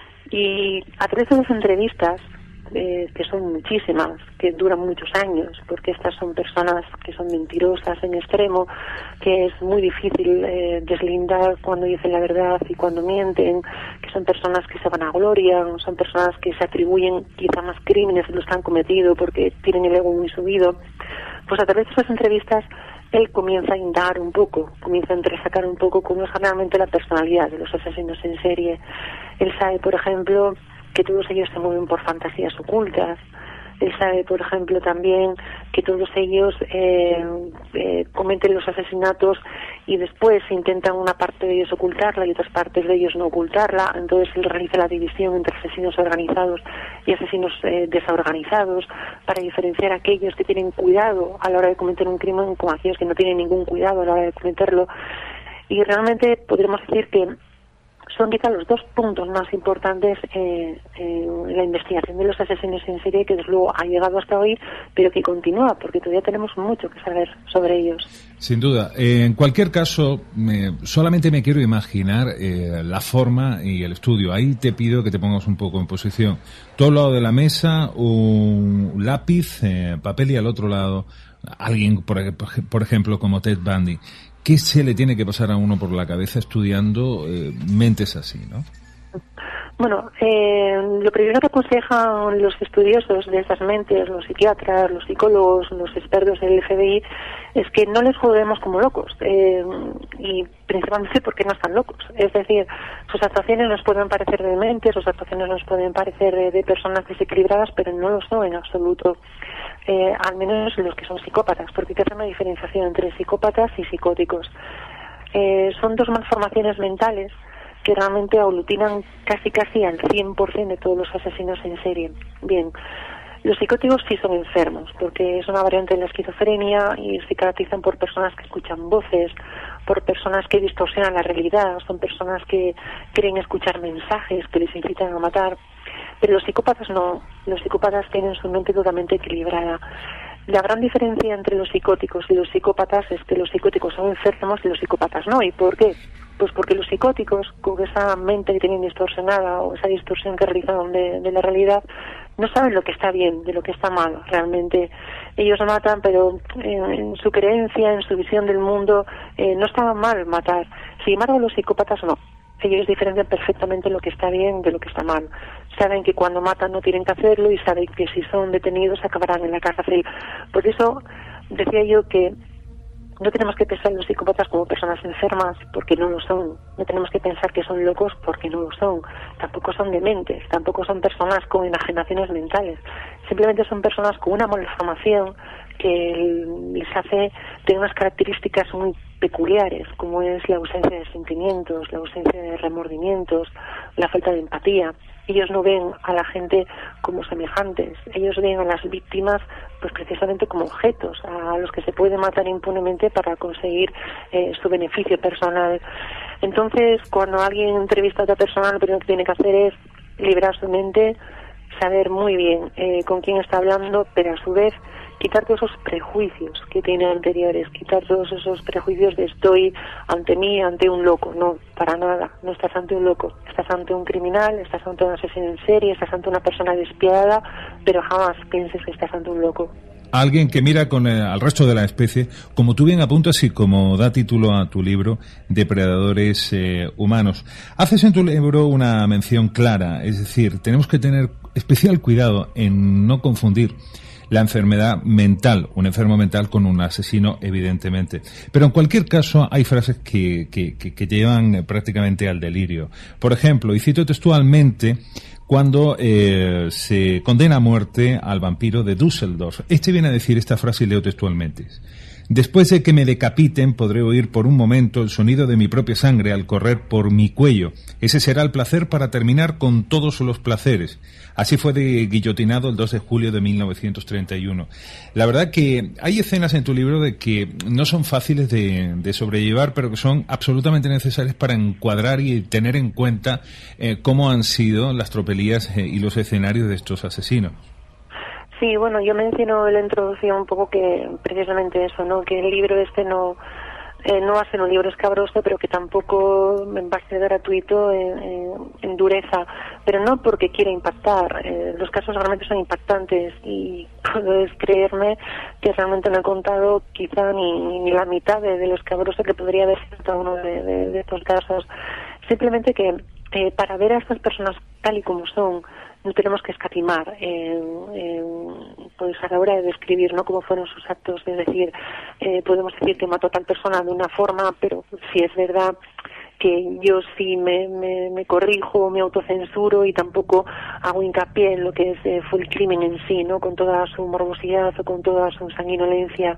Y a través de las entrevistas, Eh, que son muchísimas, que duran muchos años, porque estas son personas que son mentirosas en extremo, que es muy difícil eh, deslindar cuando dicen la verdad y cuando mienten, que son personas que se vanaglorian, son personas que se atribuyen quizá más crímenes de los que han cometido porque tienen el ego muy subido. Pues a través de esas entrevistas él comienza a indagar un poco, comienza a entresacar un poco cómo es realmente la personalidad de los asesinos en serie. Él sabe, por ejemplo, que todos ellos se mueven por fantasías ocultas, Él sabe, por ejemplo, también que todos ellos eh, eh, cometen los asesinatos y después intentan una parte de ellos ocultarla y otras partes de ellos no ocultarla. Entonces él realiza la división entre asesinos organizados y asesinos eh, desorganizados para diferenciar a aquellos que tienen cuidado a la hora de cometer un crimen con aquellos que no tienen ningún cuidado a la hora de cometerlo. Y realmente podríamos decir que son quizá los dos puntos más importantes eh, en la investigación de los asesinos en serie que desde luego ha llegado hasta hoy, pero que continúa, porque todavía tenemos mucho que saber sobre ellos. Sin duda. Eh, en cualquier caso, me, solamente me quiero imaginar eh, la forma y el estudio. Ahí te pido que te pongas un poco en posición. Tú al lado de la mesa, un lápiz, eh, papel, y al otro lado alguien, por, por ejemplo, como Ted Bundy. ¿Qué se le tiene que pasar a uno por la cabeza estudiando eh, mentes así, no? Bueno, eh, lo primero que aconsejan los estudiosos de esas mentes, los psiquiatras, los psicólogos, los expertos del F B I, es que no les juzguemos como locos, eh, y principalmente porque no están locos. Es decir, sus actuaciones nos pueden parecer dementes, sus actuaciones nos pueden parecer de, de personas desequilibradas, pero no lo son en absoluto. Eh, al menos los que son psicópatas, porque hay que hacer una diferenciación entre psicópatas y psicóticos. Eh, son dos malformaciones mentales que realmente aglutinan casi casi al cien por ciento de todos los asesinos en serie. Bien, los psicóticos sí son enfermos, porque es una variante de la esquizofrenia y se caracterizan por personas que escuchan voces, por personas que distorsionan la realidad, son personas que creen escuchar mensajes que les incitan a matar. Pero los psicópatas no, los psicópatas tienen su mente totalmente equilibrada. La gran diferencia entre los psicóticos y los psicópatas es que los psicóticos son enfermos y los psicópatas no. ¿Y por qué? Pues porque los psicóticos, con esa mente que tienen distorsionada o esa distorsión que realizan de, de la realidad, no saben lo que está bien, de lo que está mal. Realmente ellos matan, pero en, en su creencia, en su visión del mundo, eh, no está mal matar. Sin embargo, los psicópatas no. Ellos diferencian perfectamente lo que está bien de lo que está mal. Saben que cuando matan no tienen que hacerlo y saben que si son detenidos acabarán en la cárcel. Por eso decía yo que no tenemos que pensar en los psicópatas como personas enfermas, porque no lo son. No tenemos que pensar que son locos, porque no lo son. Tampoco son dementes, tampoco son personas con enajenaciones mentales. Simplemente son personas con una malformación que les hace tener unas características muy peculiares, como es la ausencia de sentimientos, la ausencia de remordimientos, la falta de empatía. Ellos no ven a la gente como semejantes, ellos ven a las víctimas pues precisamente como objetos, a los que se puede matar impunemente para conseguir eh, su beneficio personal. Entonces, cuando alguien entrevista a otra persona, lo primero que tiene que hacer es liberar su mente, saber muy bien eh, con quién está hablando, pero a su vez quitar todos esos prejuicios que tiene anteriores, quitar todos esos prejuicios de estoy ante mí, ante un loco. No, para nada, no estás ante un loco, estás ante un criminal, estás ante un asesino en serie, estás ante una persona despiadada, pero jamás pienses que estás ante un loco. Alguien que mira con el, al resto de la especie, como tú bien apuntas y como da título a tu libro, Depredadores eh, Humanos. Haces en tu libro una mención clara, es decir, tenemos que tener especial cuidado en no confundir la enfermedad mental, un enfermo mental con un asesino, evidentemente. Pero en cualquier caso hay frases que, que, que, que llevan prácticamente al delirio. Por ejemplo, y cito textualmente, cuando eh, se condena a muerte al vampiro de Düsseldorf. Este viene a decir esta frase y leo textualmente. Después de que me decapiten, podré oír por un momento el sonido de mi propia sangre al correr por mi cuello. Ese será el placer para terminar con todos los placeres. Así fue de guillotinado el dos de julio de mil novecientos treinta y uno. La verdad que hay escenas en tu libro de que no son fáciles de, de sobrellevar, pero que son absolutamente necesarias para encuadrar y tener en cuenta eh, cómo han sido las tropelías eh, y los escenarios de estos asesinos. Sí, bueno, yo menciono en la introducción un poco que precisamente eso, ¿no? Que el libro este no eh, no va a ser un libro escabroso, pero que tampoco va a ser gratuito en, en, en dureza, pero no porque quiera impactar. Eh, los casos realmente son impactantes y puedes creerme que realmente no he contado quizá ni, ni la mitad de, de lo escabroso que podría haber sido cada uno de, de, de estos casos. Simplemente que eh, para ver a estas personas tal y como son, no tenemos que escatimar en, en, pues a la hora de describir, ¿no?, cómo fueron sus actos. Es decir, eh, podemos decir que mató a tal persona de una forma, pero si es verdad que yo sí me, me, me corrijo, me autocensuro y tampoco hago hincapié en lo que es, eh, fue el crimen en sí, ¿no? Con toda su morbosidad o con toda su sanguinolencia.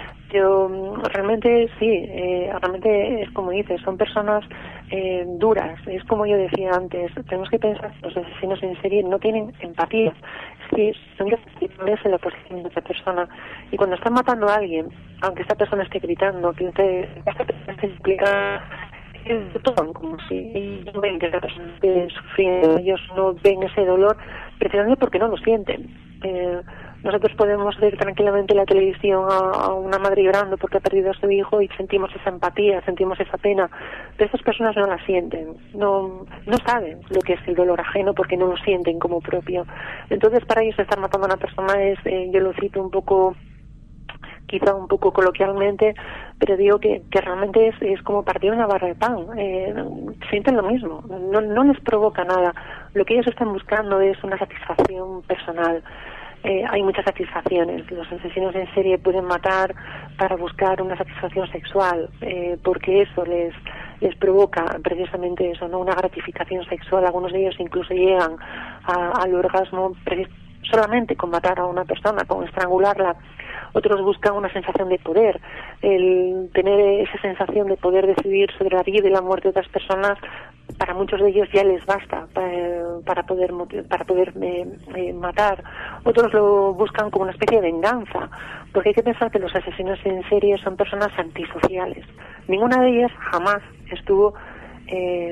Yo realmente sí, eh, realmente es como dices, son personas eh, duras. Es como yo decía antes, tenemos que pensar que los asesinos en serie no tienen empatía. Es que son ponerse en la posición de otra persona. Y cuando están matando a alguien, aunque esta persona esté gritando, que usted, esta persona esté explicando, todo como si ellos no ven que la persona esté sufriendo, ellos no ven ese dolor, precisamente porque no lo sienten. Eh, Nosotros podemos ver tranquilamente la televisión a, a una madre llorando porque ha perdido a su hijo y sentimos esa empatía, sentimos esa pena, pero estas personas no la sienten, no no saben lo que es el dolor ajeno porque no lo sienten como propio. Entonces para ellos estar matando a una persona es, eh, yo lo cito un poco, quizá un poco coloquialmente, pero digo que, que realmente es, es como partir una barra de pan. Eh, sienten lo mismo, no, no les provoca nada. Lo que ellos están buscando es una satisfacción personal. Eh, hay muchas satisfacciones. Los asesinos en serie pueden matar para buscar una satisfacción sexual, eh, porque eso les les provoca precisamente eso, no una gratificación sexual. Algunos de ellos incluso llegan a, al orgasmo solamente con matar a una persona, con estrangularla. Otros buscan una sensación de poder, el tener esa sensación de poder decidir sobre la vida y la muerte de otras personas. Para muchos de ellos ya les basta para, para poder para poder eh, eh, matar. Otros lo buscan como una especie de venganza, porque hay que pensar que los asesinos en serie son personas antisociales. Ninguna de ellas jamás estuvo eh,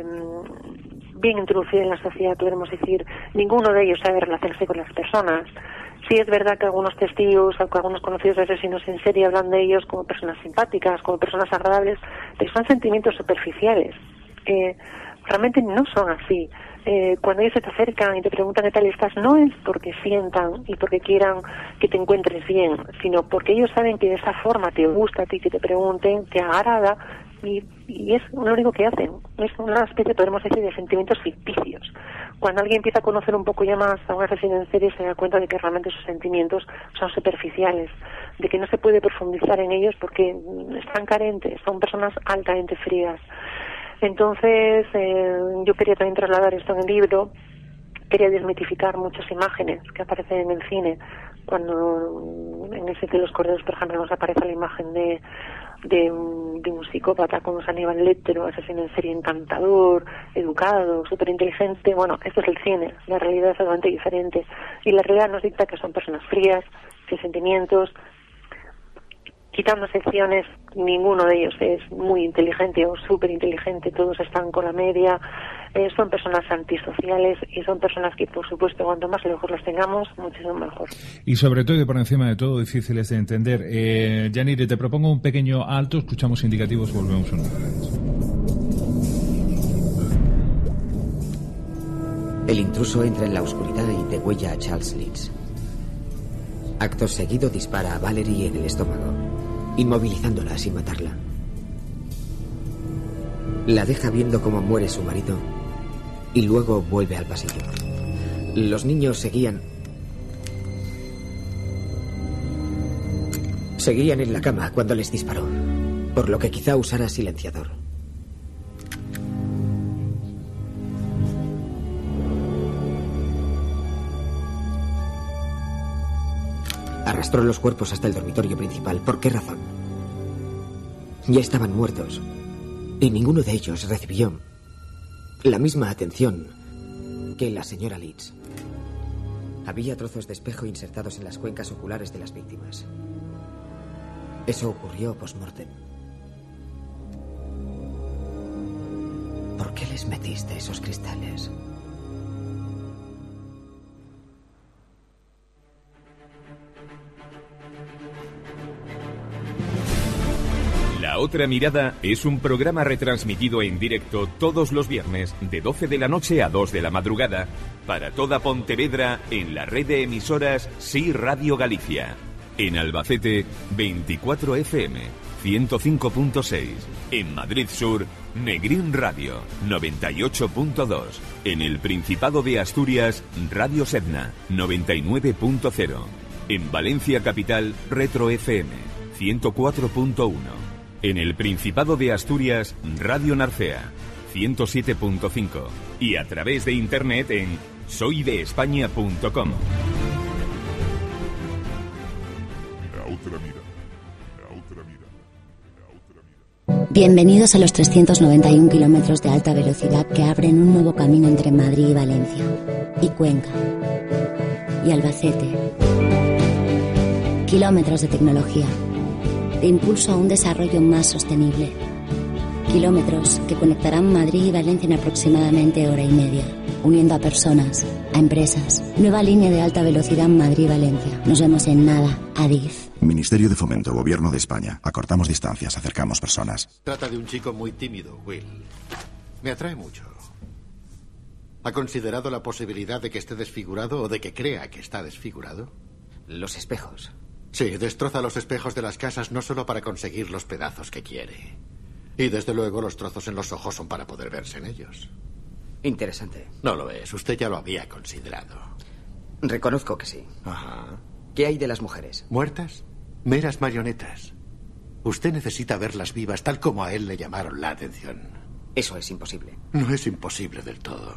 bien introducida en la sociedad, podemos decir. Ninguno de ellos sabe relacionarse con las personas. Sí es verdad que algunos testigos, algunos conocidos de asesinos en serie hablan de ellos como personas simpáticas, como personas agradables, pero son sentimientos superficiales. Eh, realmente no son así. Eh, cuando ellos se te acercan y te preguntan qué tal estás, no es porque sientan y porque quieran que te encuentres bien, sino porque ellos saben que de esa forma te gusta a ti, que te pregunten, te agrada, y, y es lo único que hacen. Es una especie, podemos decir, de sentimientos ficticios. Cuando alguien empieza a conocer un poco ya más a un asesino en serie, se da cuenta de que realmente sus sentimientos son superficiales, de que no se puede profundizar en ellos porque están carentes, son personas altamente frías. Entonces, eh, yo quería también trasladar esto en el libro, quería desmitificar muchas imágenes que aparecen en el cine. Cuando en ese de los corderos, por ejemplo, nos aparece la imagen de, de, un, de un psicópata como es Aníbal Lecter, asesino en serie encantador, educado, súper inteligente. Bueno, esto es el cine, la realidad es totalmente diferente. Y la realidad nos dicta que son personas frías, sin sentimientos. Quitando secciones, ninguno de ellos es muy inteligente o súper inteligente, todos están con la media. Eh, son personas antisociales y son personas que, por supuesto, cuanto más lejos las tengamos, muchísimo mejor. Y sobre todo, y por encima de todo, difíciles de entender. Eh, Yanire, te propongo un pequeño alto, escuchamos indicativos, volvemos una vez. El intruso entra en la oscuridad y degüella a Charles Leeds. Acto seguido dispara a Valerie en el estómago, inmovilizándola sin matarla. La deja viendo cómo muere su marido y luego vuelve al pasillo. Los niños seguían... Seguían en la cama cuando les disparó, por lo que quizá usara silenciador. Arrastró los cuerpos hasta el dormitorio principal. ¿Por qué razón? Ya estaban muertos y ninguno de ellos recibió la misma atención que la señora Leeds. Había trozos de espejo insertados en las cuencas oculares de las víctimas. Eso ocurrió post-mortem. ¿Por qué les metiste esos cristales? La Otra Mirada es un programa retransmitido en directo todos los viernes de doce de la noche a dos de la madrugada para toda Pontevedra en la red de emisoras Sí Radio Galicia. En Albacete, veinticuatro F M, ciento cinco punto seis. En Madrid Sur, Negrín Radio, noventa y ocho punto dos. En el Principado de Asturias, Radio Sedna, noventa y nueve punto cero. En Valencia Capital, Retro F M, ciento cuatro punto uno. En el Principado de Asturias, Radio Narcea, ciento siete punto cinco y a través de internet en soy de españa punto com. La otra mira. La otra mira. Bienvenidos a los trescientos noventa y uno kilómetros de alta velocidad que abren un nuevo camino entre Madrid y Valencia, y Cuenca, y Albacete. Kilómetros de tecnología, de impulso a un desarrollo más sostenible. Kilómetros que conectarán Madrid y Valencia en aproximadamente hora y media, uniendo a personas, a empresas. Nueva línea de alta velocidad Madrid-Valencia. Nos vemos en nada. Adif. Ministerio de Fomento, Gobierno de España. Acortamos distancias, acercamos personas. Trata de un chico muy tímido, Will. Me atrae mucho. ¿Ha considerado la posibilidad de que esté desfigurado o de que crea que está desfigurado? Los espejos. Sí, destroza los espejos de las casas no solo para conseguir los pedazos que quiere. Y desde luego los trozos en los ojos son para poder verse en ellos. Interesante. No lo es, usted ya lo había considerado. Reconozco que sí. Ajá. ¿Qué hay de las mujeres? ¿Muertas? Meras marionetas. Usted necesita verlas vivas tal como a él le llamaron la atención. Eso es imposible. No es imposible del todo.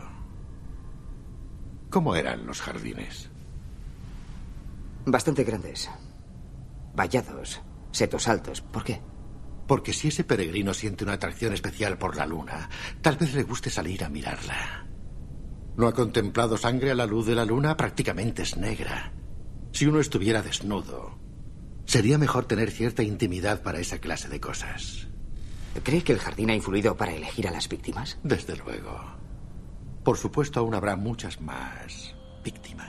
¿Cómo eran los jardines? Bastante grandes. Vallados, setos altos. ¿Por qué? Porque si ese peregrino siente una atracción especial por la luna, tal vez le guste salir a mirarla. ¿No ha contemplado sangre a la luz de la luna? Prácticamente es negra. Si uno estuviera desnudo, sería mejor tener cierta intimidad para esa clase de cosas. ¿Cree que el jardín ha influido para elegir a las víctimas? Desde luego. Por supuesto, aún habrá muchas más víctimas.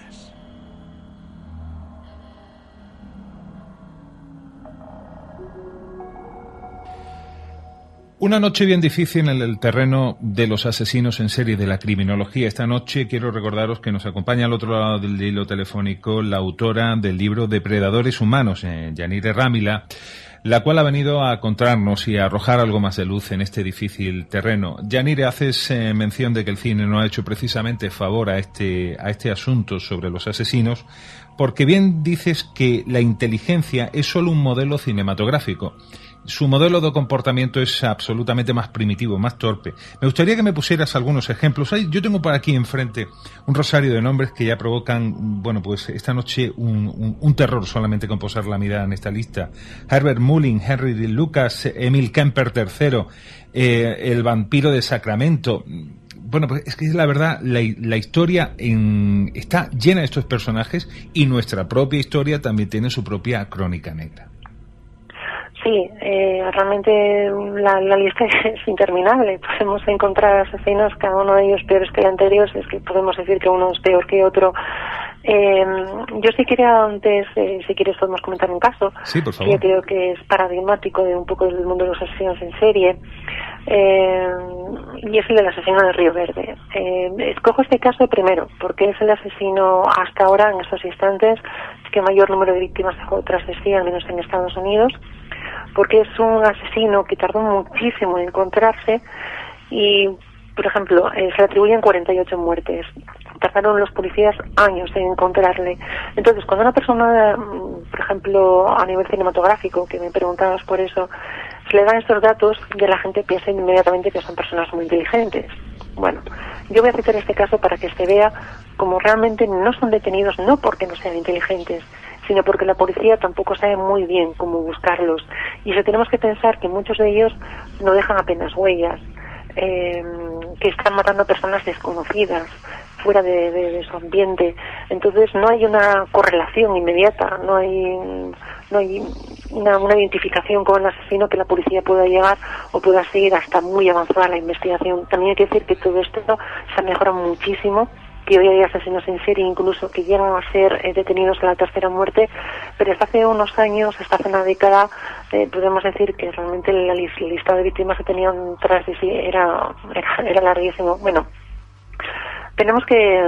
Una noche bien difícil en el terreno de los asesinos en serie de la criminología. Esta noche quiero recordaros que nos acompaña al otro lado del hilo telefónico la autora del libro Depredadores Humanos, eh, Yanire Rámila, la cual ha venido a contarnos y a arrojar algo más de luz en este difícil terreno. Yanire, haces eh, mención de que el cine no ha hecho precisamente favor a este, a este asunto sobre los asesinos, porque bien dices que la inteligencia es solo un modelo cinematográfico. Su modelo de comportamiento es absolutamente más primitivo, más torpe. Me gustaría que me pusieras algunos ejemplos. Yo tengo por aquí enfrente un rosario de nombres que ya provocan, bueno, pues esta noche un, un, un terror solamente con posar la mirada en esta lista. Herbert Mullin, Henry D. Lucas, Emil Kemper tercero, eh, el vampiro de Sacramento. Bueno, pues es que la verdad, la, la historia en, está llena de estos personajes y nuestra propia historia también tiene su propia crónica negra. Sí, eh, realmente la, la lista es interminable. Podemos encontrar asesinos, cada uno de ellos peores que el anterior, es que podemos decir que uno es peor que otro. Eh, yo sí quería antes, eh, si quieres podemos comentar un caso, sí, por favor, que yo creo que es paradigmático de un poco del mundo de los asesinos en serie, eh, y es el del asesino de Río Verde. Eh, escojo este caso primero, porque es el asesino hasta ahora, en estos instantes, que mayor número de víctimas dejó tras de sí, al menos en Estados Unidos, porque es un asesino que tardó muchísimo en encontrarse y, por ejemplo, eh, se le atribuyen cuarenta y ocho muertes. Tardaron los policías años en encontrarle. Entonces, cuando una persona, por ejemplo, a nivel cinematográfico, que me preguntabas por eso, se le dan estos datos, ya la gente piensa inmediatamente que son personas muy inteligentes. Bueno, yo voy a citar este caso para que se vea como realmente no son detenidos no porque no sean inteligentes, sino porque la policía tampoco sabe muy bien cómo buscarlos. Y eso tenemos que pensar que muchos de ellos no dejan apenas huellas, eh, que están matando a personas desconocidas, fuera de, de, de su ambiente. Entonces no hay una correlación inmediata, no hay no hay una, una identificación con el asesino que la policía pueda llegar o pueda seguir hasta muy avanzada la investigación. También hay que decir que todo esto se ha mejorado muchísimo, que hoy hay asesinos en serie incluso que llegan a ser eh, detenidos a la tercera muerte, pero hasta hace unos años, hasta hace una década, eh, podemos decir que realmente la lista de víctimas que tenían tras de sí era, era, era larguísimo. Bueno, tenemos que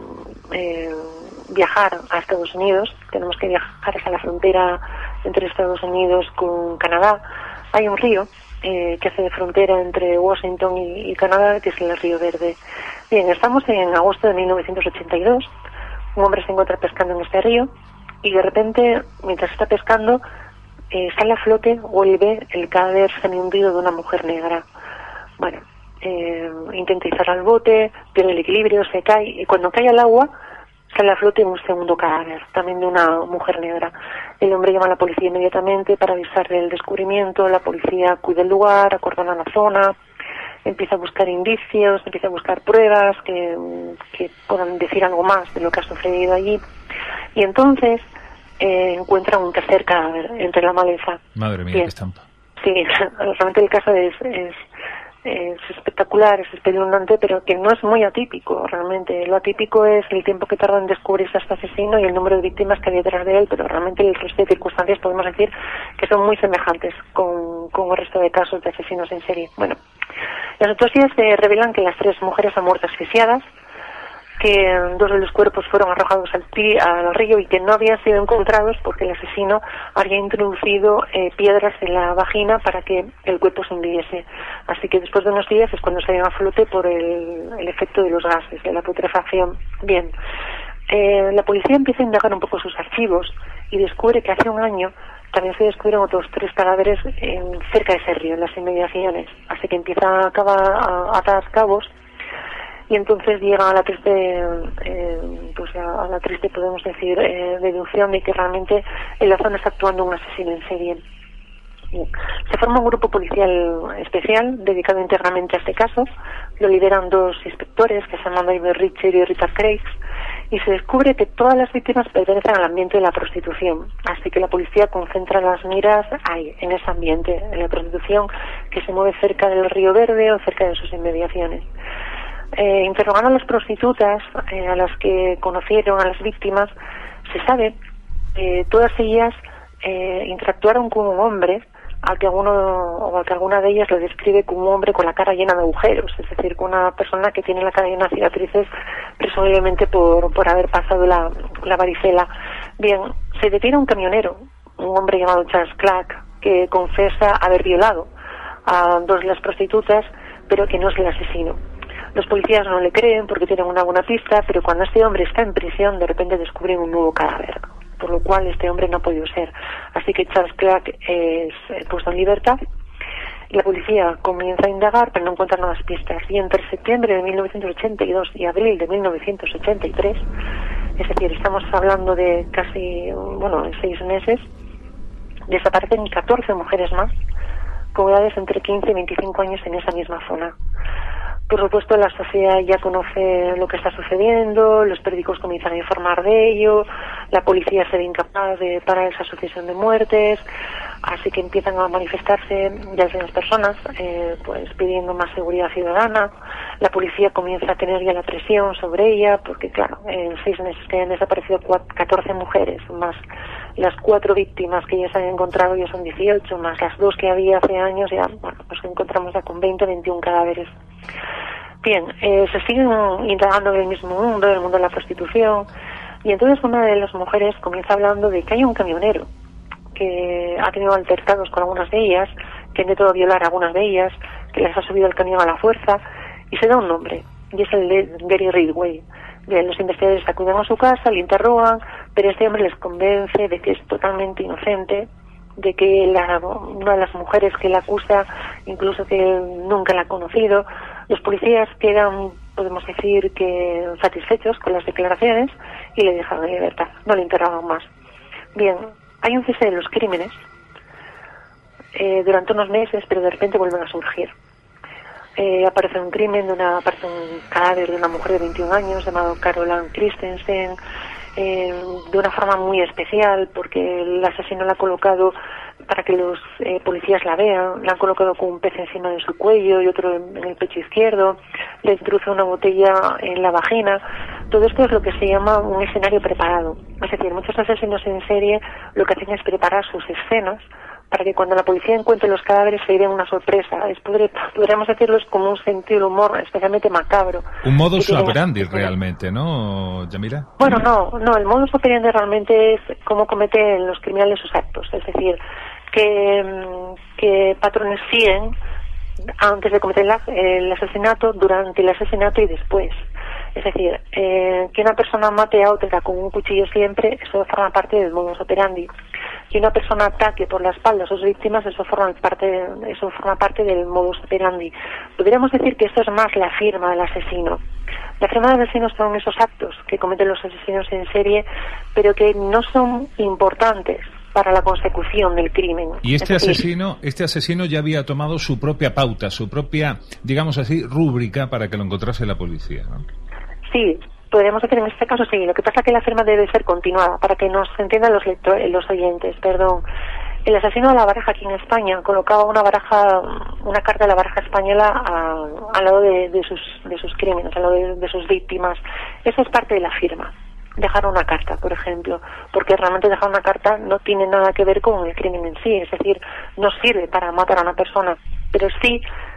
eh, viajar a Estados Unidos, tenemos que viajar hasta la frontera entre Estados Unidos con Canadá. Hay un río eh, que hace de frontera entre Washington y, y Canadá, que es el Río Verde. Bien, estamos en agosto de mil novecientos ochenta y dos, un hombre se encuentra pescando en este río y de repente, mientras está pescando, eh, sale a flote o él ve el cadáver semihundido de una mujer negra. Bueno, eh, intenta izar al bote, pierde el equilibrio, se cae, y cuando cae al agua sale a flote un segundo cadáver, también de una mujer negra. El hombre llama a la policía inmediatamente para avisar del descubrimiento, la policía cuida el lugar, acordona la zona, empieza a buscar indicios, empieza a buscar pruebas que, que puedan decir algo más de lo que ha sucedido allí, y entonces eh, encuentra un tercer cadáver entre la maleza. Madre mía, Bien. qué estampa. Sí, realmente el caso es, es, es espectacular, es espeluznante, pero que no es muy atípico realmente. Lo atípico es el tiempo que tarda en descubrirse a este asesino y el número de víctimas que hay detrás de él, pero realmente el resto de circunstancias podemos decir que son muy semejantes con, con el resto de casos de asesinos en serie. Bueno, las autopsias eh, revelan que las tres mujeres han muerto asfixiadas, que dos de los cuerpos fueron arrojados al, ti, al río y que no habían sido encontrados porque el asesino había introducido eh, piedras en la vagina para que el cuerpo se hundiese. Así que después de unos días es cuando salieron a flote por el, el efecto de los gases, de la putrefacción. Bien, eh, la policía empieza a indagar un poco sus archivos y descubre que hace un año también se descubrieron otros tres cadáveres en, cerca de ese río, en las inmediaciones. Así que empieza a, acabar, a atar cabos. Y entonces llega a la triste, eh, pues a, a la triste podemos decir, eh, deducción de que realmente en la zona está actuando un asesino en serie. Se forma un grupo policial especial dedicado íntegramente a este caso. Lo lideran dos inspectores que se llaman David Richard y Rita Craig, y se descubre que todas las víctimas pertenecen al ambiente de la prostitución. Así que la policía concentra las miras ahí, en ese ambiente, en la prostitución que se mueve cerca del Río Verde o cerca de sus inmediaciones. Eh, interrogando a las prostitutas, eh, a las que conocieron a las víctimas, se sabe que todas ellas eh, interactuaron con un hombre al que alguno o al que alguna de ellas lo describe como un hombre con la cara llena de agujeros, es decir, con una persona que tiene la cara llena de cicatrices, presumiblemente por, por haber pasado la, la varicela. Bien, se detiene un camionero, un hombre llamado Charles Clark, que confesa haber violado a dos de las prostitutas, pero que no es el asesino. Los policías no le creen porque tienen una buena pista, pero cuando este hombre está en prisión, de repente descubren un nuevo cadáver, por lo cual este hombre no ha podido ser. Así que Charles Clark es puesto en libertad. La policía comienza a indagar, pero no encuentra nuevas pistas. Y entre septiembre de mil novecientos ochenta y dos y abril de mil novecientos ochenta y tres, es decir, estamos hablando de casi, bueno, seis meses, desaparecen catorce mujeres más, con edades entre quince y veinticinco años en esa misma zona. Por supuesto, la sociedad ya conoce lo que está sucediendo, los periódicos comienzan a informar de ello, la policía se ve incapaz de parar esa sucesión de muertes, así que empiezan a manifestarse ya las personas eh, pues pidiendo más seguridad ciudadana. La policía comienza a tener ya la presión sobre ella, porque claro, en seis meses que han desaparecido catorce mujeres, más las cuatro víctimas que ya se han encontrado, ya son dieciocho, más las dos que había hace años, ya bueno, pues encontramos ya con veinte, veintiún cadáveres. Bien, eh, se siguen indagando en el mismo mundo, en el mundo de la prostitución, y entonces una de las mujeres comienza hablando de que hay un camionero que ha tenido altercados con algunas de ellas, que ha intentado violar a algunas de ellas, que les ha subido al camión a la fuerza, y se da un nombre, y es el de Gary Ridgway. Bien, los investigadores acuden a su casa, le interrogan, pero este hombre les convence de que es totalmente inocente, de que la, una de las mujeres que la acusa, incluso que él nunca la ha conocido. Los policías quedan, podemos decir, que satisfechos con las declaraciones y le dejan en libertad, no le interrogan más. Bien, hay un cese de los crímenes eh, durante unos meses, pero de repente vuelven a surgir. Eh, aparece un crimen, de una, aparece un cadáver de una mujer de veintiún años llamado Caroline Christensen, eh, de una forma muy especial, porque el asesino la ha colocado para que los eh, policías la vean, la han colocado con un pez encima de su cuello y otro en, en el pecho izquierdo, le introduce una botella en la vagina. Todo esto es lo que se llama un escenario preparado. Es decir, muchos asesinos en serie lo que hacen es preparar sus escenas para que cuando la policía encuentre los cadáveres se lleven una sorpresa. Es, podríamos decirlo, es como un sentido del humor especialmente macabro. Un modus operandi realmente, ¿no, Yamila? Bueno, no, no, el modus operandi realmente es cómo cometen los criminales sus actos. Es decir, que, que patrones siguen antes de cometer el, el asesinato, durante el asesinato y después. Es decir, eh, que una persona mate a otra con un cuchillo siempre, eso forma parte del modus operandi. y una persona ataque por la espalda a sus víctimas, eso forma parte, eso forma parte del modus operandi. Podríamos decir que esto es más la firma del asesino. La firma del asesino son esos actos que cometen los asesinos en serie, pero que no son importantes para la consecución del crimen. Y este es decir, asesino, este asesino ya había tomado su propia pauta, su propia, digamos así, rúbrica para que lo encontrase la policía, ¿no? Sí, podríamos decir en este caso sí. Lo que pasa es que la firma debe ser continuada, para que nos entiendan los lectores, los oyentes, perdón. El asesino de la baraja aquí en España colocaba una baraja, una carta de la baraja española a, al lado de, de sus de sus crímenes, al lado de, de sus víctimas. Eso es parte de la firma. Dejar una carta, por ejemplo, porque realmente dejar una carta no tiene nada que ver con el crimen en sí, es decir, no sirve para matar a una persona, pero sí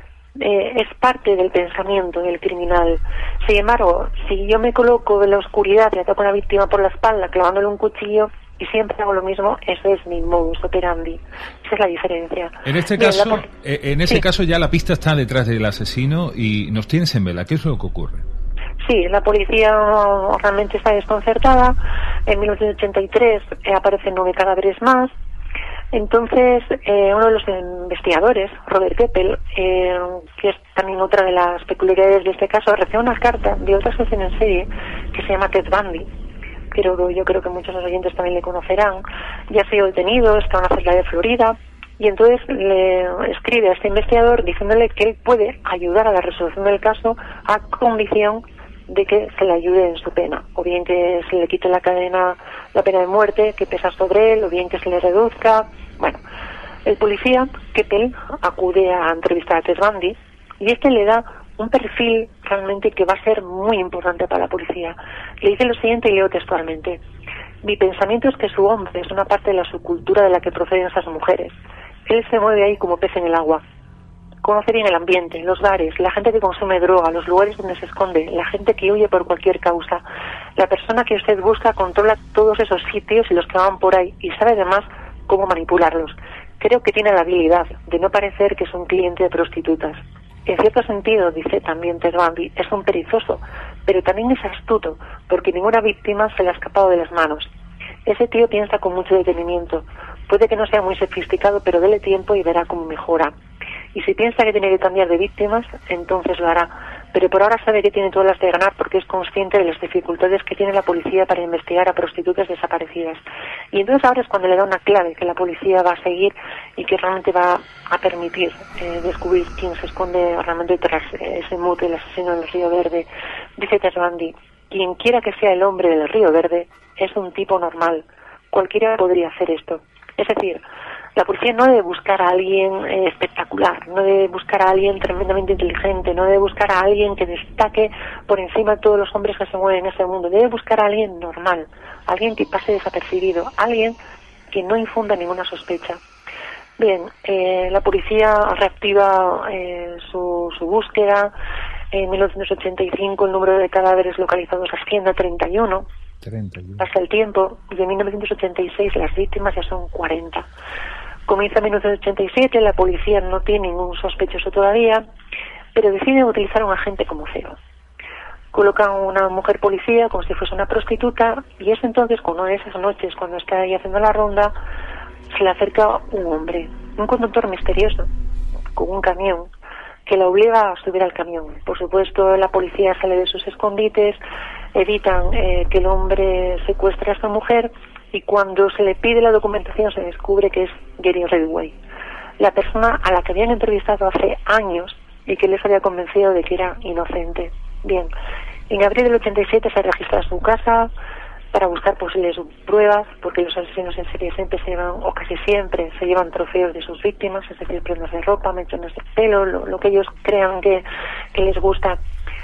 eh, es parte del pensamiento del criminal. Sin embargo, si yo me coloco en la oscuridad y ataco a una víctima por la espalda clavándole un cuchillo y siempre hago lo mismo, eso es mi modus operandi. Esa es la diferencia. En este Bien, caso, la... eh, en ese sí. caso ya la pista está detrás del asesino y nos tienes en vela. ¿Qué es lo que ocurre? Sí, la policía realmente está desconcertada. En mil novecientos ochenta y tres eh, aparecen nueve cadáveres más. Entonces, eh, uno de los investigadores, Robert Keppel, eh, que es también otra de las peculiaridades de este caso, recibe una carta de otra asesino en serie que se llama Ted Bundy. Pero yo creo que muchos de los oyentes también le conocerán. Ya ha sido detenido, está en una celda de Florida. Y entonces le escribe a este investigador diciéndole que él puede ayudar a la resolución del caso a condición de que se le ayude en su pena, o bien que se le quite la cadena, la pena de muerte que pesa sobre él, o bien que se le reduzca. Bueno, el policía, Keppel, acude a entrevistar a Ted Bundy y este le da un perfil realmente que va a ser muy importante para la policía. Le dice lo siguiente y leo textualmente: mi pensamiento es que su hombre es una parte de la subcultura de la que proceden esas mujeres. Él se mueve ahí como pez en el agua. Conoce bien el ambiente, los bares, la gente que consume droga, los lugares donde se esconde, la gente que huye por cualquier causa. La persona que usted busca controla todos esos sitios y los que van por ahí y sabe además cómo manipularlos. Creo que tiene la habilidad de no parecer que es un cliente de prostitutas. En cierto sentido, dice también Ted Bundy, es un perezoso, pero también es astuto, porque ninguna víctima se le ha escapado de las manos. Ese tío piensa con mucho detenimiento. Puede que no sea muy sofisticado, pero dele tiempo y verá cómo mejora. Y si piensa que tiene que cambiar de víctimas, entonces lo hará. Pero por ahora sabe que tiene todas las de ganar porque es consciente de las dificultades que tiene la policía para investigar a prostitutas desaparecidas. Y entonces ahora es cuando le da una clave que la policía va a seguir y que realmente va a permitir eh, descubrir quién se esconde realmente tras eh, ese mute, el asesino del Río Verde. Dice Ted Bundy: quien quiera que sea el hombre del Río Verde es un tipo normal. Cualquiera podría hacer esto. Es decir, la policía no debe buscar a alguien eh, espectacular, no debe buscar a alguien tremendamente inteligente, no debe buscar a alguien que destaque por encima de todos los hombres que se mueven en ese mundo. Debe buscar a alguien normal, alguien que pase desapercibido, alguien que no infunda ninguna sospecha. Bien, eh, la policía reactiva eh, su, su búsqueda. En mil novecientos ochenta y cinco el número de cadáveres localizados asciende a treinta y uno. treinta y uno. Pasa el tiempo y en mil novecientos ochenta y seis las víctimas ya son cuarenta. Comienza mil novecientos ochenta y siete, la policía no tiene ningún sospechoso todavía, pero decide utilizar un agente como cero. Colocan una mujer policía como si fuese una prostituta y es entonces cuando de esas noches, cuando está ahí haciendo la ronda, se le acerca un hombre, un conductor misterioso, con un camión, que la obliga a subir al camión. Por supuesto, la policía sale de sus escondites, evitan eh, que el hombre secuestre a esta mujer y cuando se le pide la documentación se descubre que es Gary Ridgway, la persona a la que habían entrevistado hace años y que les había convencido de que era inocente. Bien, en abril del ochenta y siete se registra su casa para buscar posibles pruebas, porque los asesinos en serie siempre se llevan, o casi siempre, se llevan trofeos de sus víctimas, es decir, prendas de ropa, mechones de pelo, lo, lo que ellos crean que, que les gusta.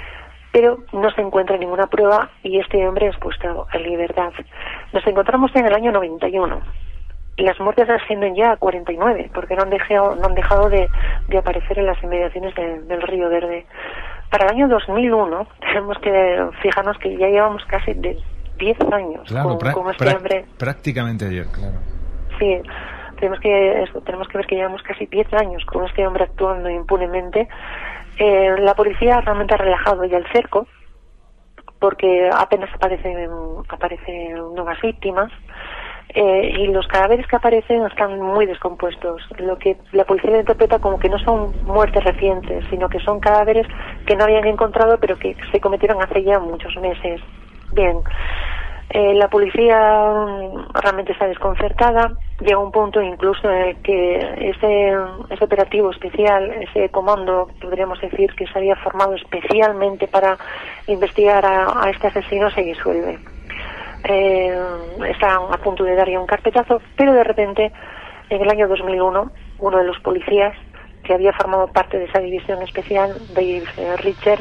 Pero no se encuentra ninguna prueba y este hombre es puesto en libertad. Nos encontramos en el año noventa y uno y las muertes ascienden ya a cuarenta y nueve, porque no han dejado, no han dejado de, de aparecer en las inmediaciones de, del Río Verde. Para el año dos mil uno tenemos que fijarnos que ya llevamos casi de diez años claro, con, con este hombre. Prácticamente ayer, claro. Sí, tenemos que, eso, tenemos que ver que llevamos casi diez años con este hombre actuando impunemente. Eh, la policía realmente ha relajado ya el cerco, porque apenas aparecen, aparecen nuevas víctimas. Eh, y los cadáveres que aparecen están muy descompuestos, lo que la policía interpreta como que no son muertes recientes, sino que son cadáveres que no habían encontrado pero que se cometieron hace ya muchos meses. Bien, eh, la policía realmente está desconcertada, llega un punto incluso en el que ese, ese operativo especial, ese comando, podríamos decir, que se había formado especialmente para investigar a, a este asesino, se disuelve. Eh, están a punto de dar ya un carpetazo, pero de repente, en el año dos mil uno, uno de los policías que había formado parte de esa división especial, Dave eh, Richard,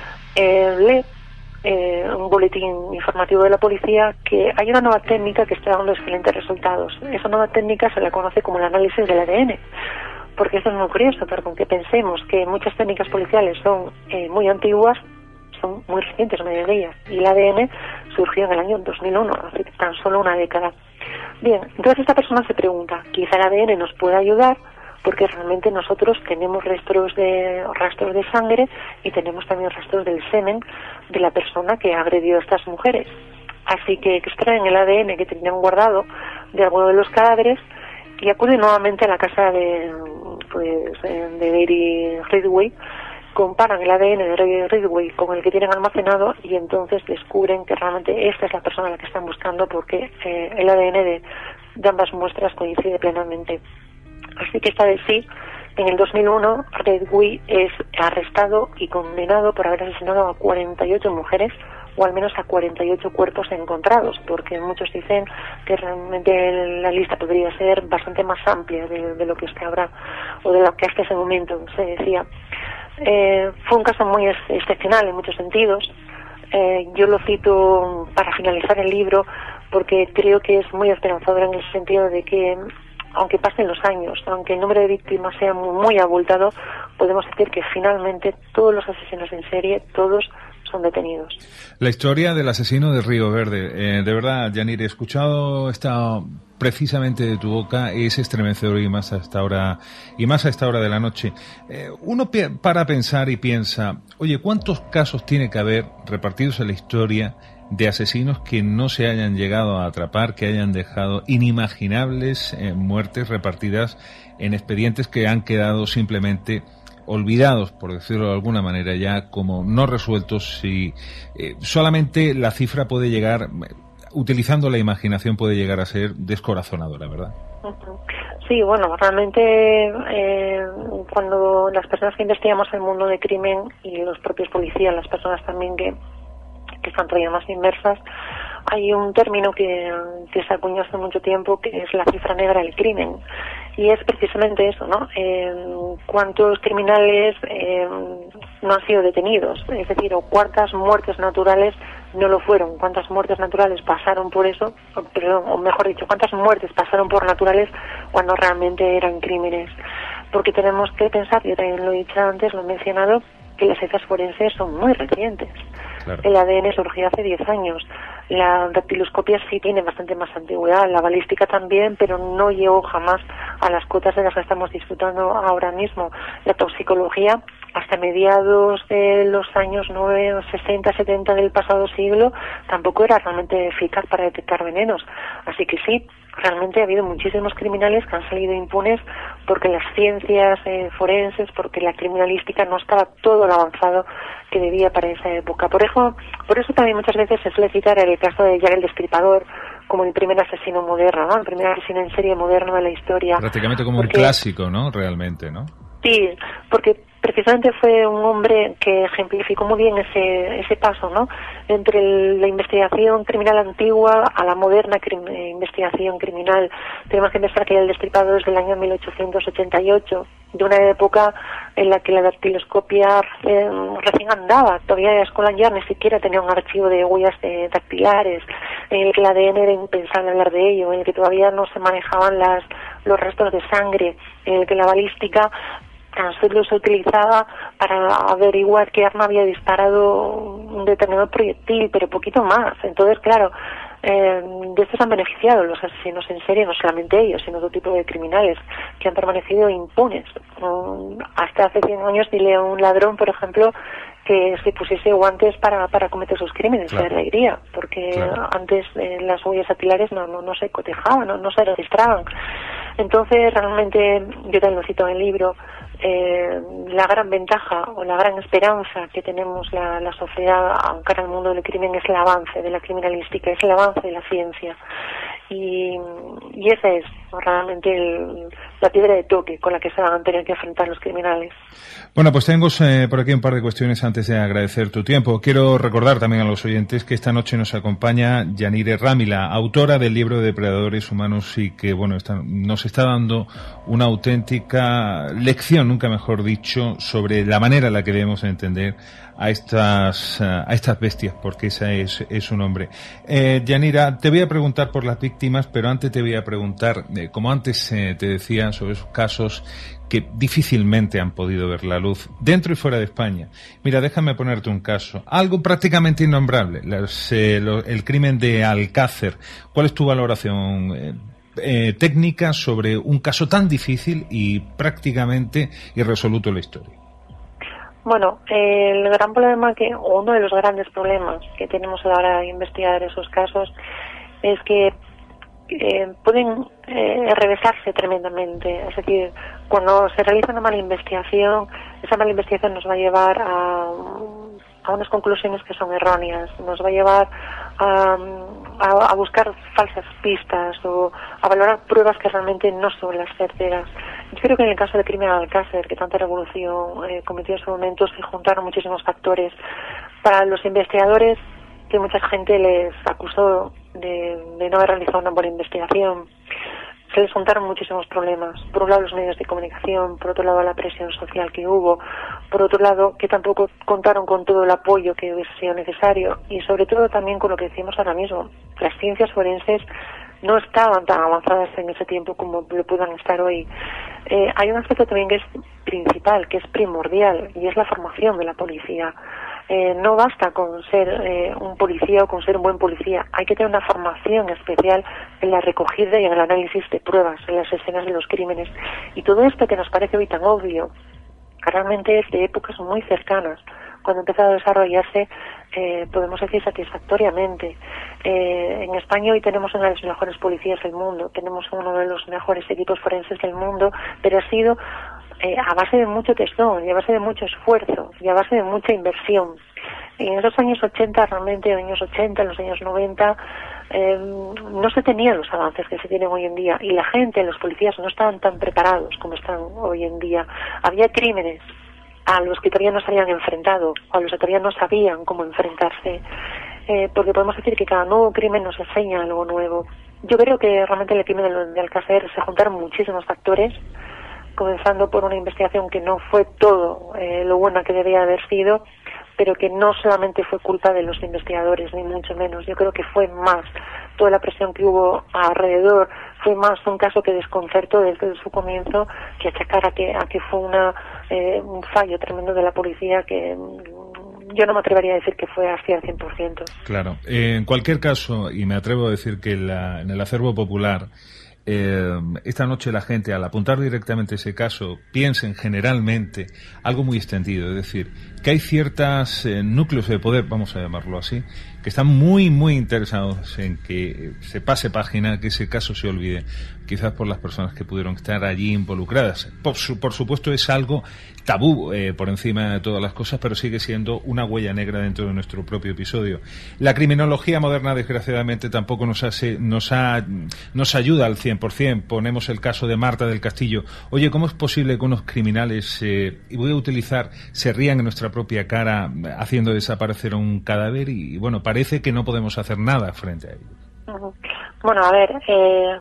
eh, lee eh, un boletín informativo de la policía que hay una nueva técnica que está dando excelentes resultados. Esa nueva técnica se la conoce como el análisis del A D N, porque eso es muy curioso, pero con que pensemos que muchas técnicas policiales son eh, muy antiguas, son muy recientes, la mayoría de ellas, y el A D N surgió en el año dos mil uno, hace tan solo una década. Bien, entonces esta persona se pregunta, quizá el A D N nos pueda ayudar, porque realmente nosotros tenemos rastros de rastros de sangre y tenemos también rastros del semen de la persona que agredió a estas mujeres. Así que extraen el A D N que tenían guardado de alguno de los cadáveres y acuden nuevamente a la casa de pues de Gary Ridgway, comparan el A D N de Gary Ridgway con el que tienen almacenado y entonces descubren que realmente esta es la persona a la que están buscando, porque eh, el A D N de, de ambas muestras coincide plenamente. Así que esta vez sí, en el dos mil uno, Ridgway es arrestado y condenado por haber asesinado a cuarenta y ocho mujeres, o al menos a cuarenta y ocho cuerpos encontrados, porque muchos dicen que realmente la lista podría ser bastante más amplia de, de lo que hasta ahora, o de lo que hasta ese momento se decía. Eh, fue un caso muy ex excepcional en muchos sentidos. Eh, yo lo cito para finalizar el libro porque creo que es muy esperanzador en el sentido de que, aunque pasen los años, aunque el número de víctimas sea muy, muy abultado, podemos decir que finalmente todos los asesinos en serie, todos son detenidos. La historia del asesino de Río Verde, eh, de verdad, Yanir, he escuchado esta precisamente de tu boca, es estremecedor y más a esta hora, y más a esta hora de la noche. Eh, uno para pensar y piensa, oye, ¿cuántos casos tiene que haber repartidos en la historia de asesinos que no se hayan llegado a atrapar, que hayan dejado inimaginables eh, muertes repartidas en expedientes que han quedado simplemente olvidados, por decirlo de alguna manera, ya como no resueltos? Si eh, solamente la cifra puede llegar, utilizando la imaginación, puede llegar a ser descorazonadora, ¿verdad? Sí, bueno, realmente eh, cuando las personas que investigamos el mundo de crimen y los propios policías, las personas también que que están todavía más inmersas, hay un término que, que se acuñó hace mucho tiempo, que es la cifra negra del crimen, y es precisamente eso, ¿no? Eh, ¿Cuántos criminales eh, no han sido detenidos? Es decir, o cuántas muertes naturales no lo fueron, cuántas muertes naturales pasaron por eso, pero, o mejor dicho, cuántas muertes pasaron por naturales cuando realmente eran crímenes. Porque tenemos que pensar, yo también lo he dicho antes, lo he mencionado, que las cifras forenses son muy recientes. Claro. El A D N surgió hace diez años. La dactiloscopia sí tiene bastante más antigüedad, la balística también, pero no llegó jamás a las cotas de las que estamos disfrutando ahora mismo. La toxicología, hasta mediados de los años sesenta, setenta del pasado siglo, tampoco era realmente eficaz para detectar venenos. Así que sí, realmente ha habido muchísimos criminales que han salido impunes porque las ciencias eh, forenses, porque la criminalística no estaba todo lo avanzado que debía para esa época. Por eso, por eso también muchas veces se suele citar el caso de Jack el Destripador como el primer asesino moderno, ¿no? El primer asesino en serie moderno de la historia. Prácticamente como porque, un clásico, ¿no? Realmente, ¿no? Sí, porque precisamente fue un hombre que ejemplificó muy bien ese ese paso, ¿no? Entre el, la investigación criminal antigua a la moderna crim, eh, investigación criminal. Tenemos que pensar que el Destripador es del año mil ochocientos ochenta y ocho, de una época en la que la dactiloscopia eh, recién andaba. Todavía Scotland Yard ni siquiera tenía un archivo de huellas de dactilares, en el que el A D N era impensable hablar de ello, en el que todavía no se manejaban las los restos de sangre, en el que la balística tan solo se utilizaba para averiguar qué arma había disparado un determinado proyectil, pero poquito más. Entonces, claro, eh, de esto se han beneficiado los asesinos en serie, no solamente ellos, sino otro tipo de criminales que han permanecido impunes. Um, hasta hace cien años dile a un ladrón, por ejemplo, que se pusiese guantes para, para cometer sus crímenes, Claro. se reiría, porque Claro. antes eh, las huellas dactilares no, no, no se cotejaban, no, no se registraban. Entonces, realmente, yo también lo cito en el libro, eh, la gran ventaja o la gran esperanza que tenemos la, la sociedad aunque en el mundo del crimen es el avance de la criminalística, es el avance de la ciencia. Y, y esa es realmente el, la piedra de toque con la que se van a tener que enfrentar los criminales. Bueno, pues tengo eh, por aquí un par de cuestiones antes de agradecer tu tiempo. Quiero recordar también a los oyentes que esta noche nos acompaña Yanire Rámila, autora del libro Depredadores Humanos y que, bueno, está, nos está dando una auténtica lección, nunca mejor dicho, sobre la manera en la que debemos entender a estas a estas bestias, porque esa es, es su nombre. Eh, Yanira, te voy a preguntar por las víctimas, pero antes te voy a preguntar, eh, como antes eh, te decía, sobre esos casos que difícilmente han podido ver la luz dentro y fuera de España. Mira, déjame ponerte un caso, algo prácticamente innombrable, las, eh, lo, el crimen de Alcácer. ¿Cuál es tu valoración eh, eh, técnica sobre un caso tan difícil y prácticamente irresoluto en la historia? Bueno, eh, el gran problema que, o uno de los grandes problemas que tenemos a la hora de investigar esos casos es que eh, pueden eh, revesarse tremendamente. Es decir, cuando se realiza una mala investigación, esa mala investigación nos va a llevar a, a unas conclusiones que son erróneas, nos va a llevar a, a, a buscar falsas pistas o a valorar pruebas que realmente no son las certeras. Yo creo que en el caso del crimen de Alcácer, que tanta revolución eh, cometió en ese momento, se juntaron muchísimos factores. Para los investigadores, que mucha gente les acusó de, de no haber realizado una buena investigación, se les juntaron muchísimos problemas. Por un lado, los medios de comunicación, por otro lado, la presión social que hubo, por otro lado, que tampoco contaron con todo el apoyo que hubiese sido necesario y, sobre todo, también con lo que decimos ahora mismo. Las ciencias forenses no estaban tan avanzadas en ese tiempo como lo puedan estar hoy. Eh, hay un aspecto también que es principal, que es primordial, y es la formación de la policía. Eh, no basta con ser eh, un policía o con ser un buen policía, hay que tener una formación especial en la recogida y en el análisis de pruebas, en las escenas de los crímenes. Y todo esto que nos parece hoy tan obvio, realmente es de épocas muy cercanas. Cuando empezó a desarrollarse, eh, podemos decir satisfactoriamente. Eh, en España hoy tenemos una de las mejores policías del mundo, tenemos uno de los mejores equipos forenses del mundo, pero ha sido eh, a base de mucho tesón, y a base de mucho esfuerzo, y a base de mucha inversión. En esos años ochenta, realmente, en los años ochenta, en los años noventa, eh, no se tenían los avances que se tienen hoy en día, y la gente, los policías, no estaban tan preparados como están hoy en día. Había crímenes a los que todavía no se habían enfrentado, o a los que todavía no sabían cómo enfrentarse, eh, porque podemos decir que cada nuevo crimen nos enseña algo nuevo. Yo creo que realmente en el crimen de, de Alcácer se juntaron muchísimos factores, comenzando por una investigación que no fue todo eh, lo buena que debía haber sido, pero que no solamente fue culpa de los investigadores, ni mucho menos. Yo creo que fue más toda la presión que hubo alrededor, fue más un caso que desconcertó desde su comienzo que achacar a que, a que fue una eh, un fallo tremendo de la policía que mm, yo no me atrevería a decir que fue así al cien por ciento. Claro. Eh, en cualquier caso, y me atrevo a decir que la, en el acervo popular, Eh, esta noche la gente, al apuntar directamente ese caso, piensen generalmente algo muy extendido, es decir, que hay ciertos eh, núcleos de poder, vamos a llamarlo así, que están muy, muy interesados en que se pase página, que ese caso se olvide, quizás por las personas que pudieron estar allí involucradas. Por, su, por supuesto es algo tabú eh, por encima de todas las cosas, pero sigue siendo una huella negra dentro de nuestro propio episodio. La criminología moderna, desgraciadamente, tampoco nos hace, nos ha, nos ayuda al cien por ciento. Ponemos el caso de Marta del Castillo. Oye, ¿cómo es posible que unos criminales, eh, y voy a utilizar, se rían en nuestra propia cara haciendo desaparecer un cadáver? Y, y bueno, parece que no podemos hacer nada frente a ellos. Bueno, a ver, eh,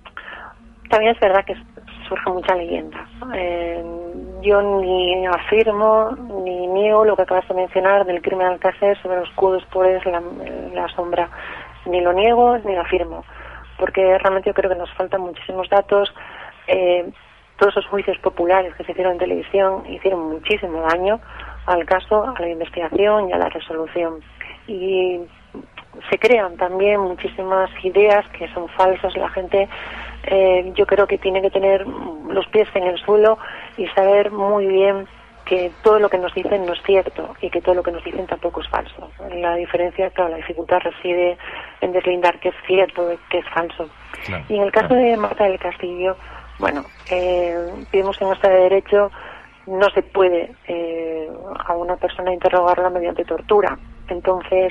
también es verdad que surge mucha leyenda. Eh, yo ni afirmo ni niego lo que acabas de mencionar del crimen de Alcácer sobre los cudos por la, la sombra. Ni lo niego ni lo afirmo, porque realmente yo creo que nos faltan muchísimos datos. Eh, todos esos juicios populares que se hicieron en televisión hicieron muchísimo daño al caso, a la investigación y a la resolución. Y se crean también muchísimas ideas que son falsas. La gente, eh, yo creo que tiene que tener los pies en el suelo y saber muy bien que todo lo que nos dicen no es cierto y que todo lo que nos dicen tampoco es falso. La diferencia, claro, la dificultad reside en deslindar qué es cierto de qué es falso. Claro, y en el caso claro. de Marta del Castillo, bueno, eh, vimos que en nuestro derecho no se puede eh, a una persona interrogarla mediante tortura. Entonces,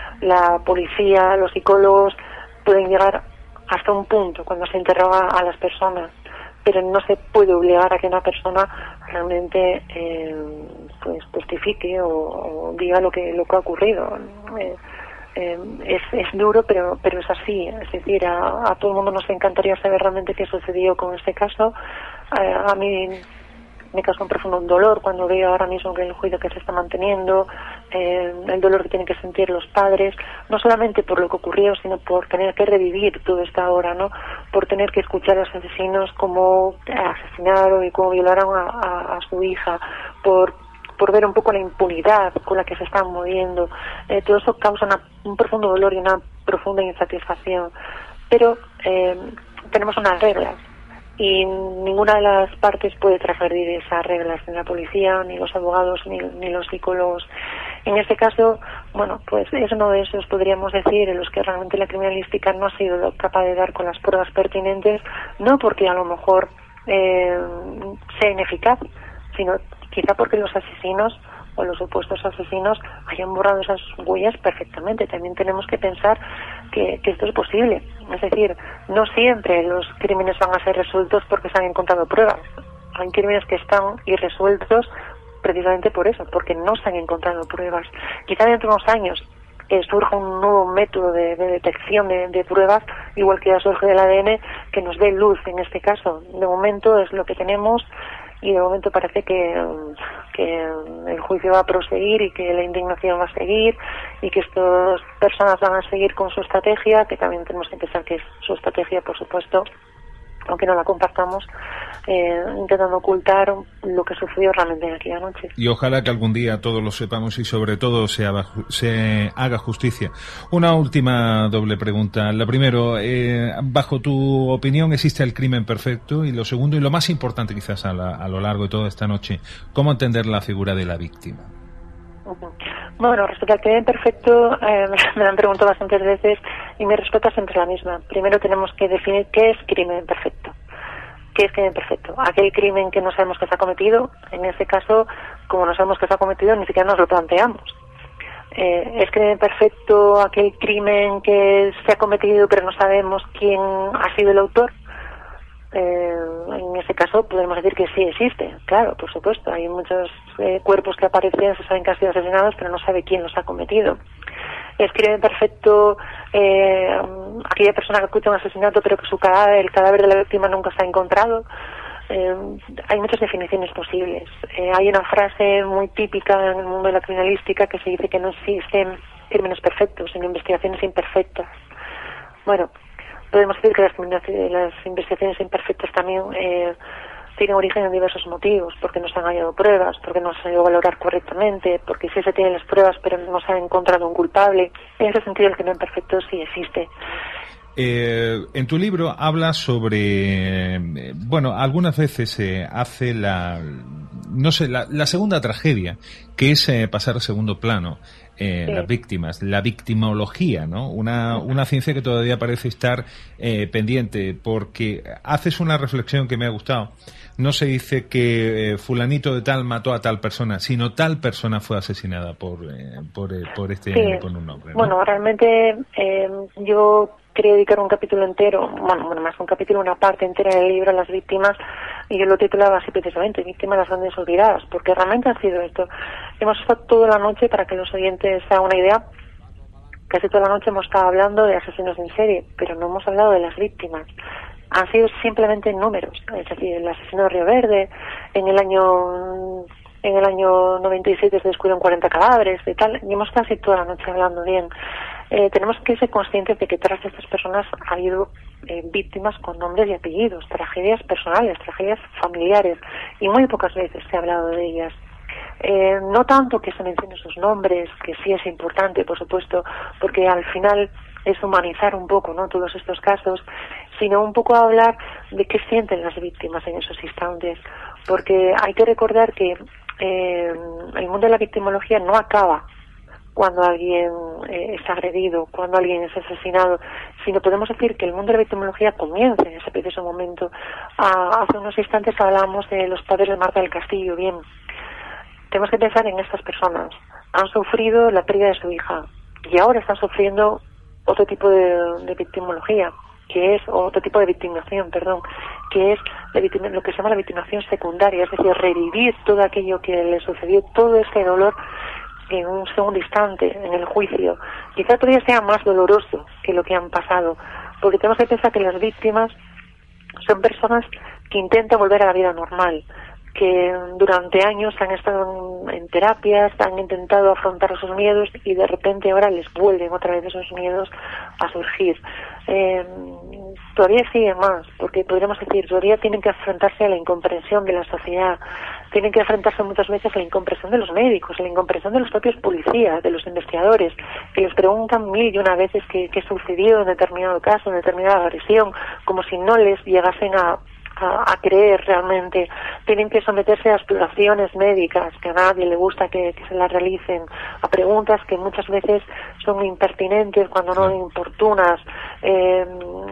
la policía, los psicólogos pueden llegar hasta un punto cuando se interroga a las personas, pero no se puede obligar a que una persona realmente eh, pues justifique o, o diga lo que lo que ha ocurrido. Eh, eh, es, es duro, pero pero es así. Es decir, a, a todo el mundo nos encantaría saber realmente qué sucedió con este caso. Eh, a mí me causa un profundo dolor cuando veo ahora mismo que el juicio que se está manteniendo, eh, el dolor que tienen que sentir los padres, no solamente por lo que ocurrió, sino por tener que revivir toda esta hora, ¿no? Por tener que escuchar a los asesinos cómo asesinaron y cómo violaron a, a, a su hija, por por ver un poco la impunidad con la que se están moviendo. Eh, todo eso causa una, un profundo dolor y una profunda insatisfacción. Pero eh, tenemos unas reglas, y ninguna de las partes puede transgredir esas reglas, ni la policía, ni los abogados, ni, ni los psicólogos. En este caso, bueno, pues es uno de esos, podríamos decir, en los que realmente la criminalística no ha sido capaz de dar con las pruebas pertinentes, no porque a lo mejor eh, sea ineficaz, sino quizá porque los asesinos o los supuestos asesinos hayan borrado esas huellas perfectamente. También tenemos que pensar que, que esto es posible. Es decir, no siempre los crímenes van a ser resueltos porque se han encontrado pruebas. Hay crímenes que están irresueltos precisamente por eso, porque no se han encontrado pruebas. Quizá dentro de unos años eh, surja un nuevo método de, de detección de, de pruebas, igual que ya surge del A D N, que nos dé luz en este caso. De momento es lo que tenemos, y de momento parece que, que el juicio va a proseguir y que la indignación va a seguir y que estas personas van a seguir con su estrategia, que también tenemos que pensar que es su estrategia, por supuesto, aunque no la compartamos, eh, intentando ocultar lo que sucedió realmente en aquella noche. Y ojalá que algún día todos lo sepamos y sobre todo se haga, se haga justicia. Una última doble pregunta. La primero, eh, bajo tu opinión, ¿existe el crimen perfecto? Y lo segundo, y lo más importante quizás a, la, a lo largo de toda esta noche, ¿cómo entender la figura de la víctima? Uh-huh. Bueno, respecto al crimen perfecto, eh, me lo han preguntado bastantes veces y mi respuesta es siempre la misma. Primero tenemos que definir qué es crimen perfecto. ¿Qué es crimen perfecto? Aquel crimen que no sabemos que se ha cometido. En ese caso, como no sabemos que se ha cometido, ni siquiera nos lo planteamos. Eh, ¿Es crimen perfecto aquel crimen que se ha cometido pero no sabemos quién ha sido el autor? Eh, en ese caso podemos decir que sí existe, claro, por supuesto. Hay muchos eh, cuerpos que aparecen, se saben que han sido asesinados, pero no sabe quién los ha cometido. Es crimen perfecto eh, aquella persona que oculta un asesinato, pero que su cadáver, el cadáver de la víctima nunca se ha encontrado. Eh, hay muchas definiciones posibles. Eh, hay una frase muy típica en el mundo de la criminalística que se dice que no existen crímenes perfectos, sino investigaciones imperfectas. Bueno, podemos decir que las, las investigaciones imperfectas también eh, tienen origen en diversos motivos, porque no se han hallado pruebas, porque no se han ido a valorar correctamente, porque sí se tienen las pruebas pero no se ha encontrado un culpable. En ese sentido el crimen perfecto sí existe. Eh, en tu libro hablas sobre, eh, bueno, algunas veces se eh, hace la, no sé, la, la segunda tragedia, que es eh, pasar a segundo plano. Eh, sí. Las víctimas, la victimología, ¿no? Una, una ciencia que todavía parece estar eh, pendiente, porque haces una reflexión que me ha gustado. No se dice que eh, fulanito de tal mató a tal persona, sino tal persona fue asesinada por eh, por, eh, por este sí. por un hombre, ¿no? Bueno, realmente eh, yo quería dedicar un capítulo entero, bueno, bueno, más un capítulo, una parte entera del libro a las víctimas, y yo lo titulaba así precisamente, Víctimas de las grandes olvidadas, porque realmente ha sido esto. Hemos estado toda la noche, para que los oyentes se hagan una idea, casi toda la noche hemos estado hablando de asesinos en serie, pero no hemos hablado de las víctimas. Han sido simplemente números, es decir, el asesino de Río Verde, en el año en el año noventa y siete se descubrieron cuarenta cadáveres y tal, y hemos casi toda la noche hablando bien. Eh, tenemos que ser conscientes de que tras de estas personas ha habido eh, víctimas con nombres y apellidos, tragedias personales, tragedias familiares, y muy pocas veces se ha hablado de ellas. Eh, no tanto que se mencionen sus nombres, que sí es importante, por supuesto, porque al final es humanizar un poco, ¿no?, todos estos casos, sino un poco hablar de qué sienten las víctimas en esos instantes, porque hay que recordar que eh, el mundo de la victimología no acaba cuando alguien eh, es agredido, cuando alguien es asesinado, sino podemos decir que el mundo de la victimología comienza en ese preciso momento. Ah, hace unos instantes hablábamos de los padres de Marta del Castillo. Bien, tenemos que pensar en estas personas. Han sufrido la pérdida de su hija y ahora están sufriendo otro tipo de, de victimología, que es otro tipo de victimización, perdón, que es la victim- lo que se llama la victimización secundaria, es decir, revivir todo aquello que le sucedió, todo ese dolor en un segundo instante, en el juicio. Quizá todavía sea más doloroso que lo que han pasado, porque tenemos que pensar que las víctimas son personas que intentan volver a la vida normal, que durante años han estado en, en terapias, han intentado afrontar sus miedos y de repente ahora les vuelven otra vez esos miedos a surgir. Eh, todavía sigue más, porque podríamos decir, todavía tienen que enfrentarse a la incomprensión de la sociedad, tienen que enfrentarse muchas veces a la incomprensión de los médicos, a la incomprensión de los propios policías, de los investigadores, que les preguntan mil y una veces qué, qué sucedió en determinado caso, en determinada agresión, como si no les llegasen a A, a creer realmente. Tienen que someterse a exploraciones médicas que a nadie le gusta que, que se las realicen, a preguntas que muchas veces son impertinentes cuando no importunas. Eh,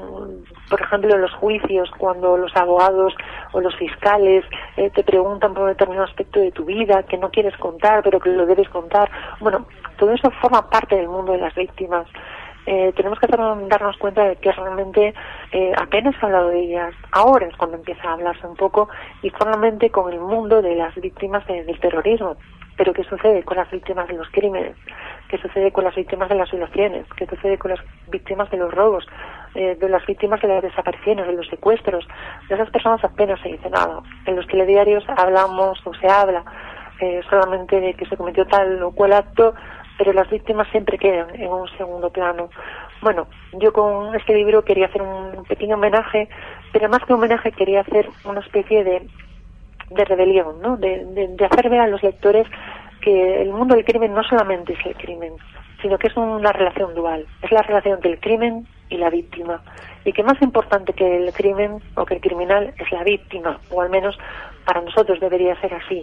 por ejemplo, en los juicios, cuando los abogados o los fiscales eh, te preguntan por un determinado aspecto de tu vida que no quieres contar pero que lo debes contar. Bueno, todo eso forma parte del mundo de las víctimas. Eh, tenemos que darnos cuenta de que realmente eh, apenas se ha hablado de ellas. Ahora es cuando empieza a hablarse un poco, y solamente con el mundo de las víctimas de, del terrorismo. Pero ¿qué sucede con las víctimas de los crímenes? ¿Qué sucede con las víctimas de las violaciones? ¿Qué sucede con las víctimas de los robos? Eh, de las víctimas de las desapariciones, de los secuestros? De esas personas apenas se dice nada. En los telediarios hablamos o se habla eh, solamente de que se cometió tal o cual acto, pero las víctimas siempre quedan en un segundo plano. Bueno, yo con este libro quería hacer un pequeño homenaje, pero más que homenaje quería hacer una especie de, de rebelión, ¿no? De, de, de hacer ver a los lectores que el mundo del crimen no solamente es el crimen, sino que es una relación dual, es la relación del crimen y la víctima, y que más importante que el crimen o que el criminal es la víctima, o al menos para nosotros debería ser así.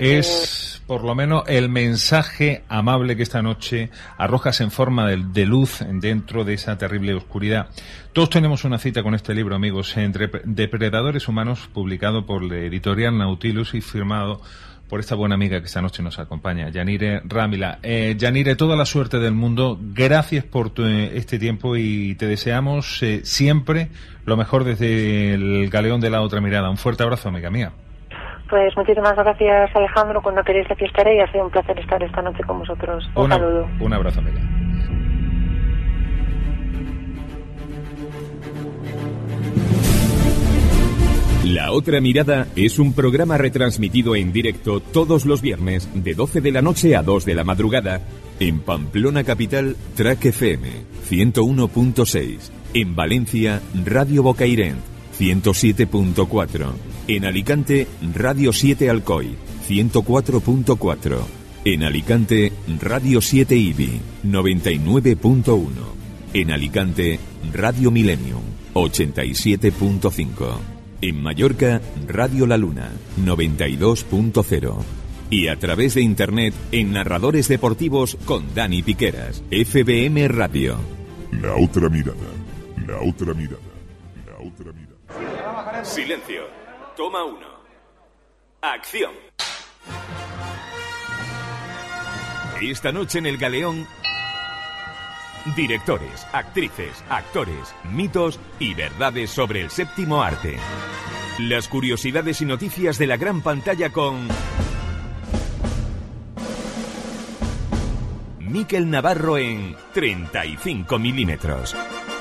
Es, por lo menos, el mensaje amable que esta noche arrojas en forma de, de luz dentro de esa terrible oscuridad. Todos tenemos una cita con este libro, amigos, entre Depredadores Humanos, publicado por la editorial Nautilus y firmado por esta buena amiga que esta noche nos acompaña, Yanire Rámila. Eh, Yanire, toda la suerte del mundo. Gracias por tu, este tiempo, y te deseamos eh, siempre lo mejor desde el Galeón de la Otra Mirada. Un fuerte abrazo, amiga mía. Pues muchísimas gracias, Alejandro. Cuando queréis aquí estaré, y ha sido un placer estar esta noche con vosotros. Un Una, saludo. Un abrazo, amiga. La Otra Mirada es un programa retransmitido en directo todos los viernes de doce de la noche a dos de la madrugada en Pamplona Capital, Track F M ciento uno punto seis, en Valencia, Radio Bocairent ciento siete punto cuatro, en Alicante, Radio siete Alcoy ciento cuatro punto cuatro, en Alicante, Radio siete Ibi noventa y nueve punto uno, en Alicante, Radio Millennium ochenta y siete punto cinco, en Mallorca, Radio La Luna noventa y dos punto cero, y a través de internet en Narradores Deportivos con Dani Piqueras, F B M Radio. La Otra Mirada, La Otra Mirada, La Otra Mirada. Silencio. Toma uno. Acción. Esta noche en el Galeón, directores, actrices, actores, mitos y verdades sobre el séptimo arte. Las curiosidades y noticias de la gran pantalla con Miquel Navarro en treinta y cinco milímetros.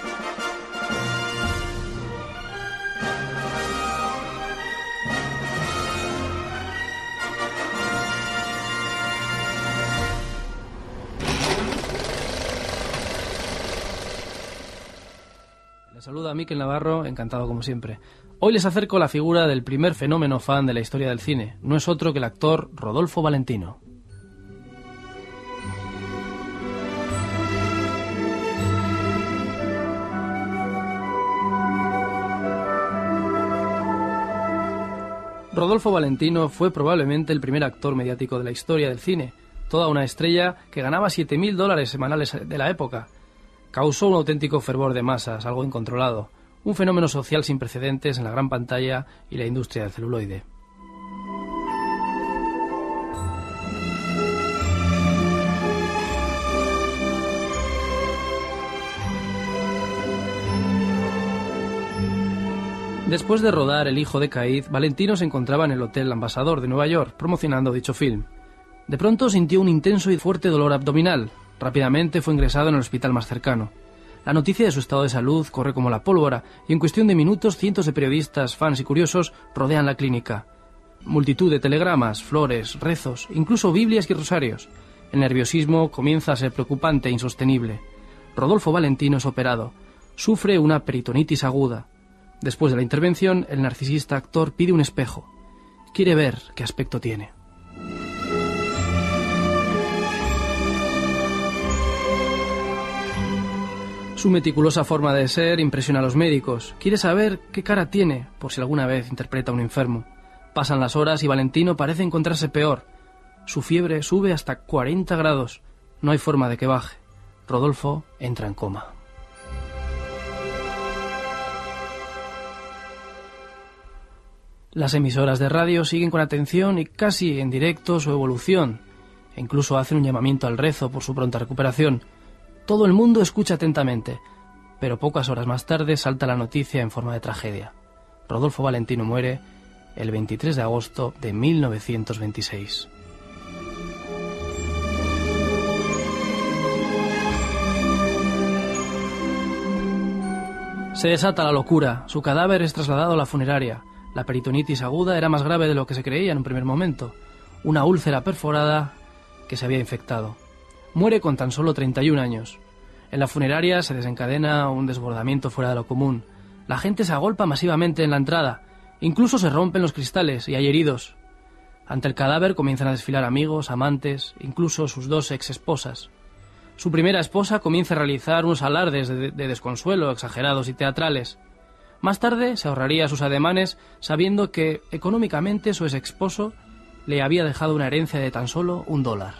Les saluda Miquel Navarro, encantado como siempre. Hoy les acerco la figura del primer fenómeno fan de la historia del cine. No es otro que el actor Rodolfo Valentino. Rodolfo Valentino fue probablemente el primer actor mediático de la historia del cine, toda una estrella que ganaba siete mil dólares semanales de la época. Causó un auténtico fervor de masas, algo incontrolado, un fenómeno social sin precedentes en la gran pantalla y la industria del celuloide. Después de rodar El hijo de Caíd, Valentino se encontraba en el Hotel Ambassador de Nueva York, promocionando dicho film. De pronto sintió un intenso y fuerte dolor abdominal. Rápidamente fue ingresado en el hospital más cercano. La noticia de su estado de salud corre como la pólvora, y en cuestión de minutos cientos de periodistas, fans y curiosos rodean la clínica. Multitud de telegramas, flores, rezos, incluso Biblias y rosarios. El nerviosismo comienza a ser preocupante e insostenible. Rodolfo Valentino es operado. Sufre una peritonitis aguda. Después de la intervención, el narcisista actor pide un espejo. Quiere ver qué aspecto tiene. Su meticulosa forma de ser impresiona a los médicos. Quiere saber qué cara tiene, por si alguna vez interpreta a un enfermo. Pasan las horas y Valentino parece encontrarse peor. Su fiebre sube hasta cuarenta grados. No hay forma de que baje. Rodolfo entra en coma. Las emisoras de radio siguen con atención y casi en directo su evolución, e incluso hacen un llamamiento al rezo por su pronta recuperación. Todo el mundo escucha atentamente, pero pocas horas más tarde salta la noticia en forma de tragedia. Rodolfo Valentino muere el veintitrés de agosto de mil novecientos veintiséis. Se desata la locura. Su cadáver es trasladado a la funeraria. La peritonitis aguda era más grave de lo que se creía en un primer momento. Una úlcera perforada que se había infectado. Muere con tan solo treinta y un años. En la funeraria se desencadena un desbordamiento fuera de lo común. La gente se agolpa masivamente en la entrada. Incluso se rompen los cristales y hay heridos. Ante el cadáver comienzan a desfilar amigos, amantes, incluso sus dos ex esposas. Su primera esposa comienza a realizar unos alardes de, de desconsuelo exagerados y teatrales. Más tarde se ahorraría sus ademanes sabiendo que económicamente su ex esposo le había dejado una herencia de tan solo un dólar.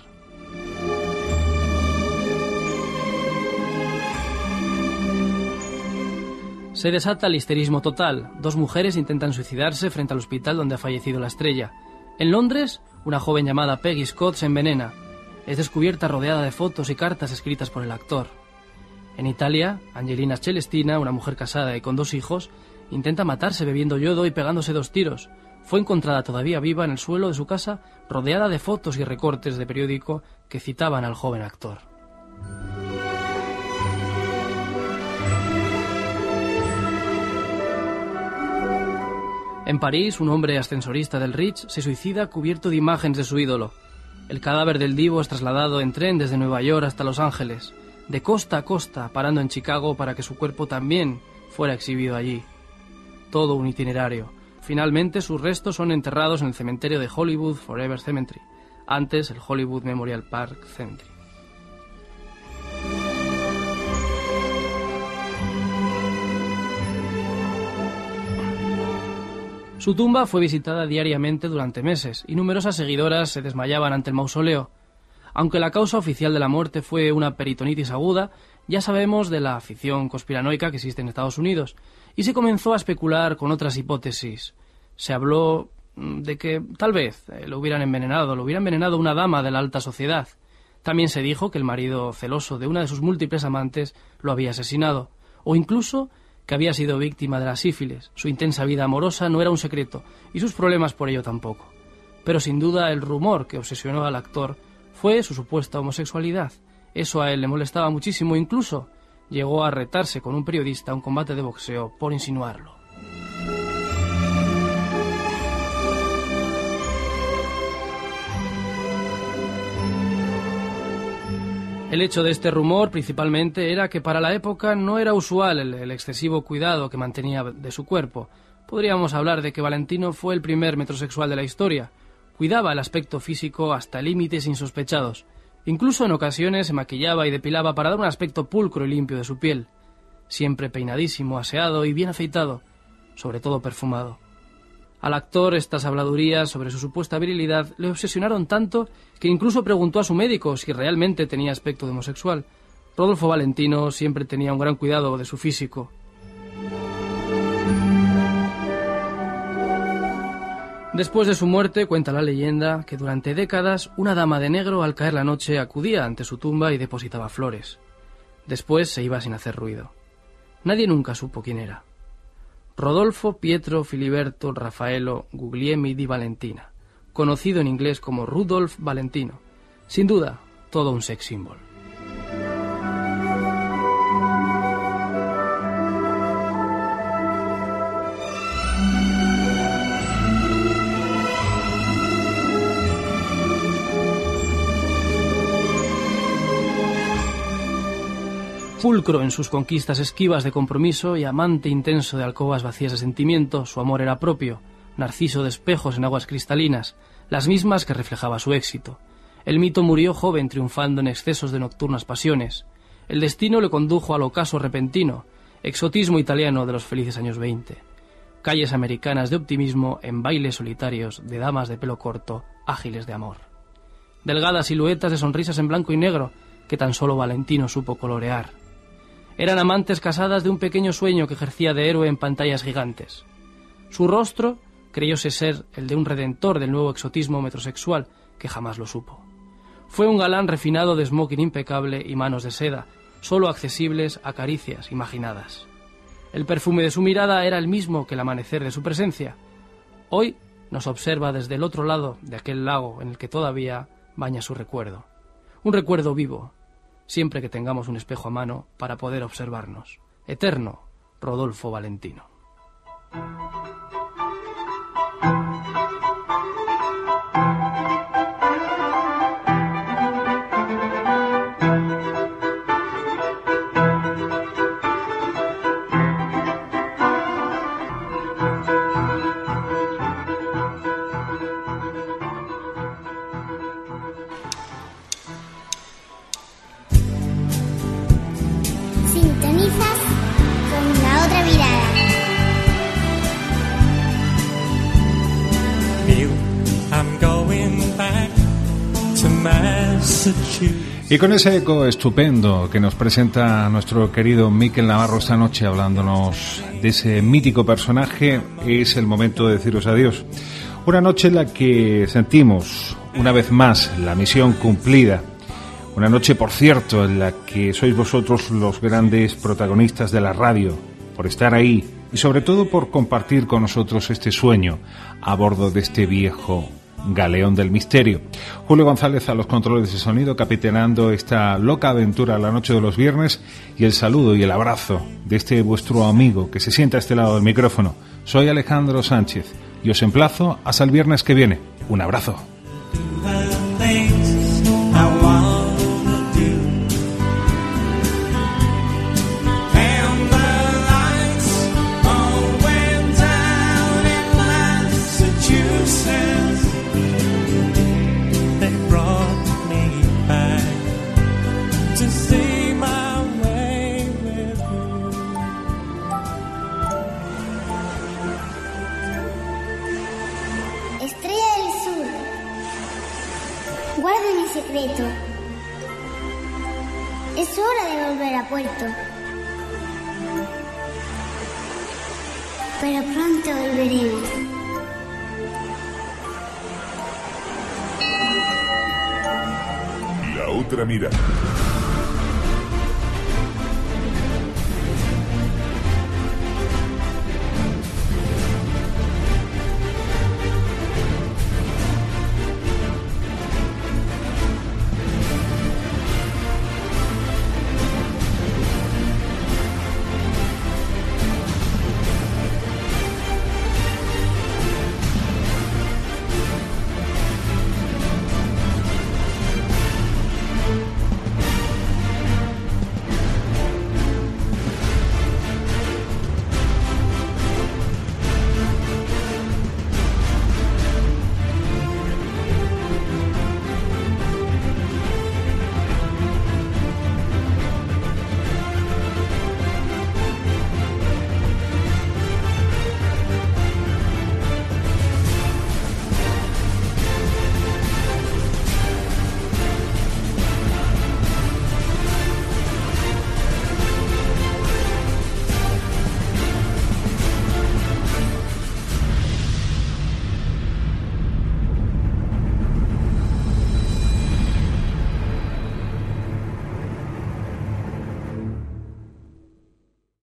Se desata el histerismo total. Dos mujeres intentan suicidarse frente al hospital donde ha fallecido la estrella. En Londres, una joven llamada Peggy Scott se envenena. Es descubierta rodeada de fotos y cartas escritas por el actor. En Italia, Angelina Celestina, una mujer casada y con dos hijos, intenta matarse bebiendo yodo y pegándose dos tiros. Fue encontrada todavía viva en el suelo de su casa, rodeada de fotos y recortes de periódico que citaban al joven actor. En París, un hombre ascensorista del Ritz se suicida cubierto de imágenes de su ídolo. El cadáver del divo es trasladado en tren desde Nueva York hasta Los Ángeles, de costa a costa, parando en Chicago para que su cuerpo también fuera exhibido allí. Todo un itinerario. Finalmente, sus restos son enterrados en el cementerio de Hollywood Forever Cemetery, antes el Hollywood Memorial Park Cemetery. Su tumba fue visitada diariamente durante meses y numerosas seguidoras se desmayaban ante el mausoleo. Aunque la causa oficial de la muerte fue una peritonitis aguda, ya sabemos de la afición conspiranoica que existe en Estados Unidos, y se comenzó a especular con otras hipótesis. Se habló de que tal vez lo hubieran envenenado, lo hubiera envenenado una dama de la alta sociedad. También se dijo que el marido celoso de una de sus múltiples amantes lo había asesinado, o incluso que había sido víctima de la sífilis. Su intensa vida amorosa no era un secreto, y sus problemas por ello tampoco. Pero sin duda el rumor que obsesionó al actor fue su supuesta homosexualidad. Eso a él le molestaba muchísimo, incluso llegó a retarse con un periodista a un combate de boxeo por insinuarlo. El hecho de este rumor principalmente era que para la época no era usual el, el excesivo cuidado que mantenía de su cuerpo. Podríamos hablar de que Valentino fue el primer metrosexual de la historia. Cuidaba el aspecto físico hasta límites insospechados. Incluso en ocasiones se maquillaba y depilaba para dar un aspecto pulcro y limpio de su piel. Siempre peinadísimo, aseado y bien afeitado, sobre todo perfumado. Al actor estas habladurías sobre su supuesta virilidad le obsesionaron tanto que incluso preguntó a su médico si realmente tenía aspecto de homosexual. Rodolfo Valentino siempre tenía un gran cuidado de su físico. Después de su muerte, cuenta la leyenda que durante décadas una dama de negro al caer la noche acudía ante su tumba y depositaba flores. Después se iba sin hacer ruido. Nadie nunca supo quién era. Rodolfo Pietro Filiberto Raffaello Guglielmi di Valentina, conocido en inglés como Rudolf Valentino. Sin duda, todo un sex symbol. Pulcro en sus conquistas esquivas de compromiso y amante intenso de alcobas vacías de sentimiento, su amor era propio, narciso de espejos en aguas cristalinas, las mismas que reflejaba su éxito. El mito murió joven triunfando en excesos de nocturnas pasiones. El destino le condujo al ocaso repentino, exotismo italiano de los felices años veinte. Calles americanas de optimismo en bailes solitarios de damas de pelo corto, ágiles de amor. Delgadas siluetas de sonrisas en blanco y negro que tan solo Valentino supo colorear. Eran amantes casadas de un pequeño sueño que ejercía de héroe en pantallas gigantes. Su rostro creyóse ser el de un redentor del nuevo exotismo metrosexual, que jamás lo supo. Fue un galán refinado de smoking impecable y manos de seda, solo accesibles a caricias imaginadas. El perfume de su mirada era el mismo que el amanecer de su presencia. Hoy nos observa desde el otro lado de aquel lago en el que todavía baña su recuerdo. Un recuerdo vivo, siempre que tengamos un espejo a mano para poder observarnos. Eterno, Rodolfo Valentino. Y con ese eco estupendo que nos presenta nuestro querido Miquel Navarro esta noche hablándonos de ese mítico personaje, es el momento de deciros adiós. Una noche en la que sentimos una vez más la misión cumplida. Una noche, por cierto, en la que sois vosotros los grandes protagonistas de la radio, por estar ahí y sobre todo por compartir con nosotros este sueño a bordo de este viejo galeón del misterio. Julio González a los controles de sonido, capitaneando esta loca aventura a la noche de los viernes, y el saludo y el abrazo de este vuestro amigo que se sienta a este lado del micrófono. Soy Alejandro Sánchez y os emplazo hasta el viernes que viene. Un abrazo. Secreto. Es hora de volver a puerto. Pero pronto volveremos. La otra mirada.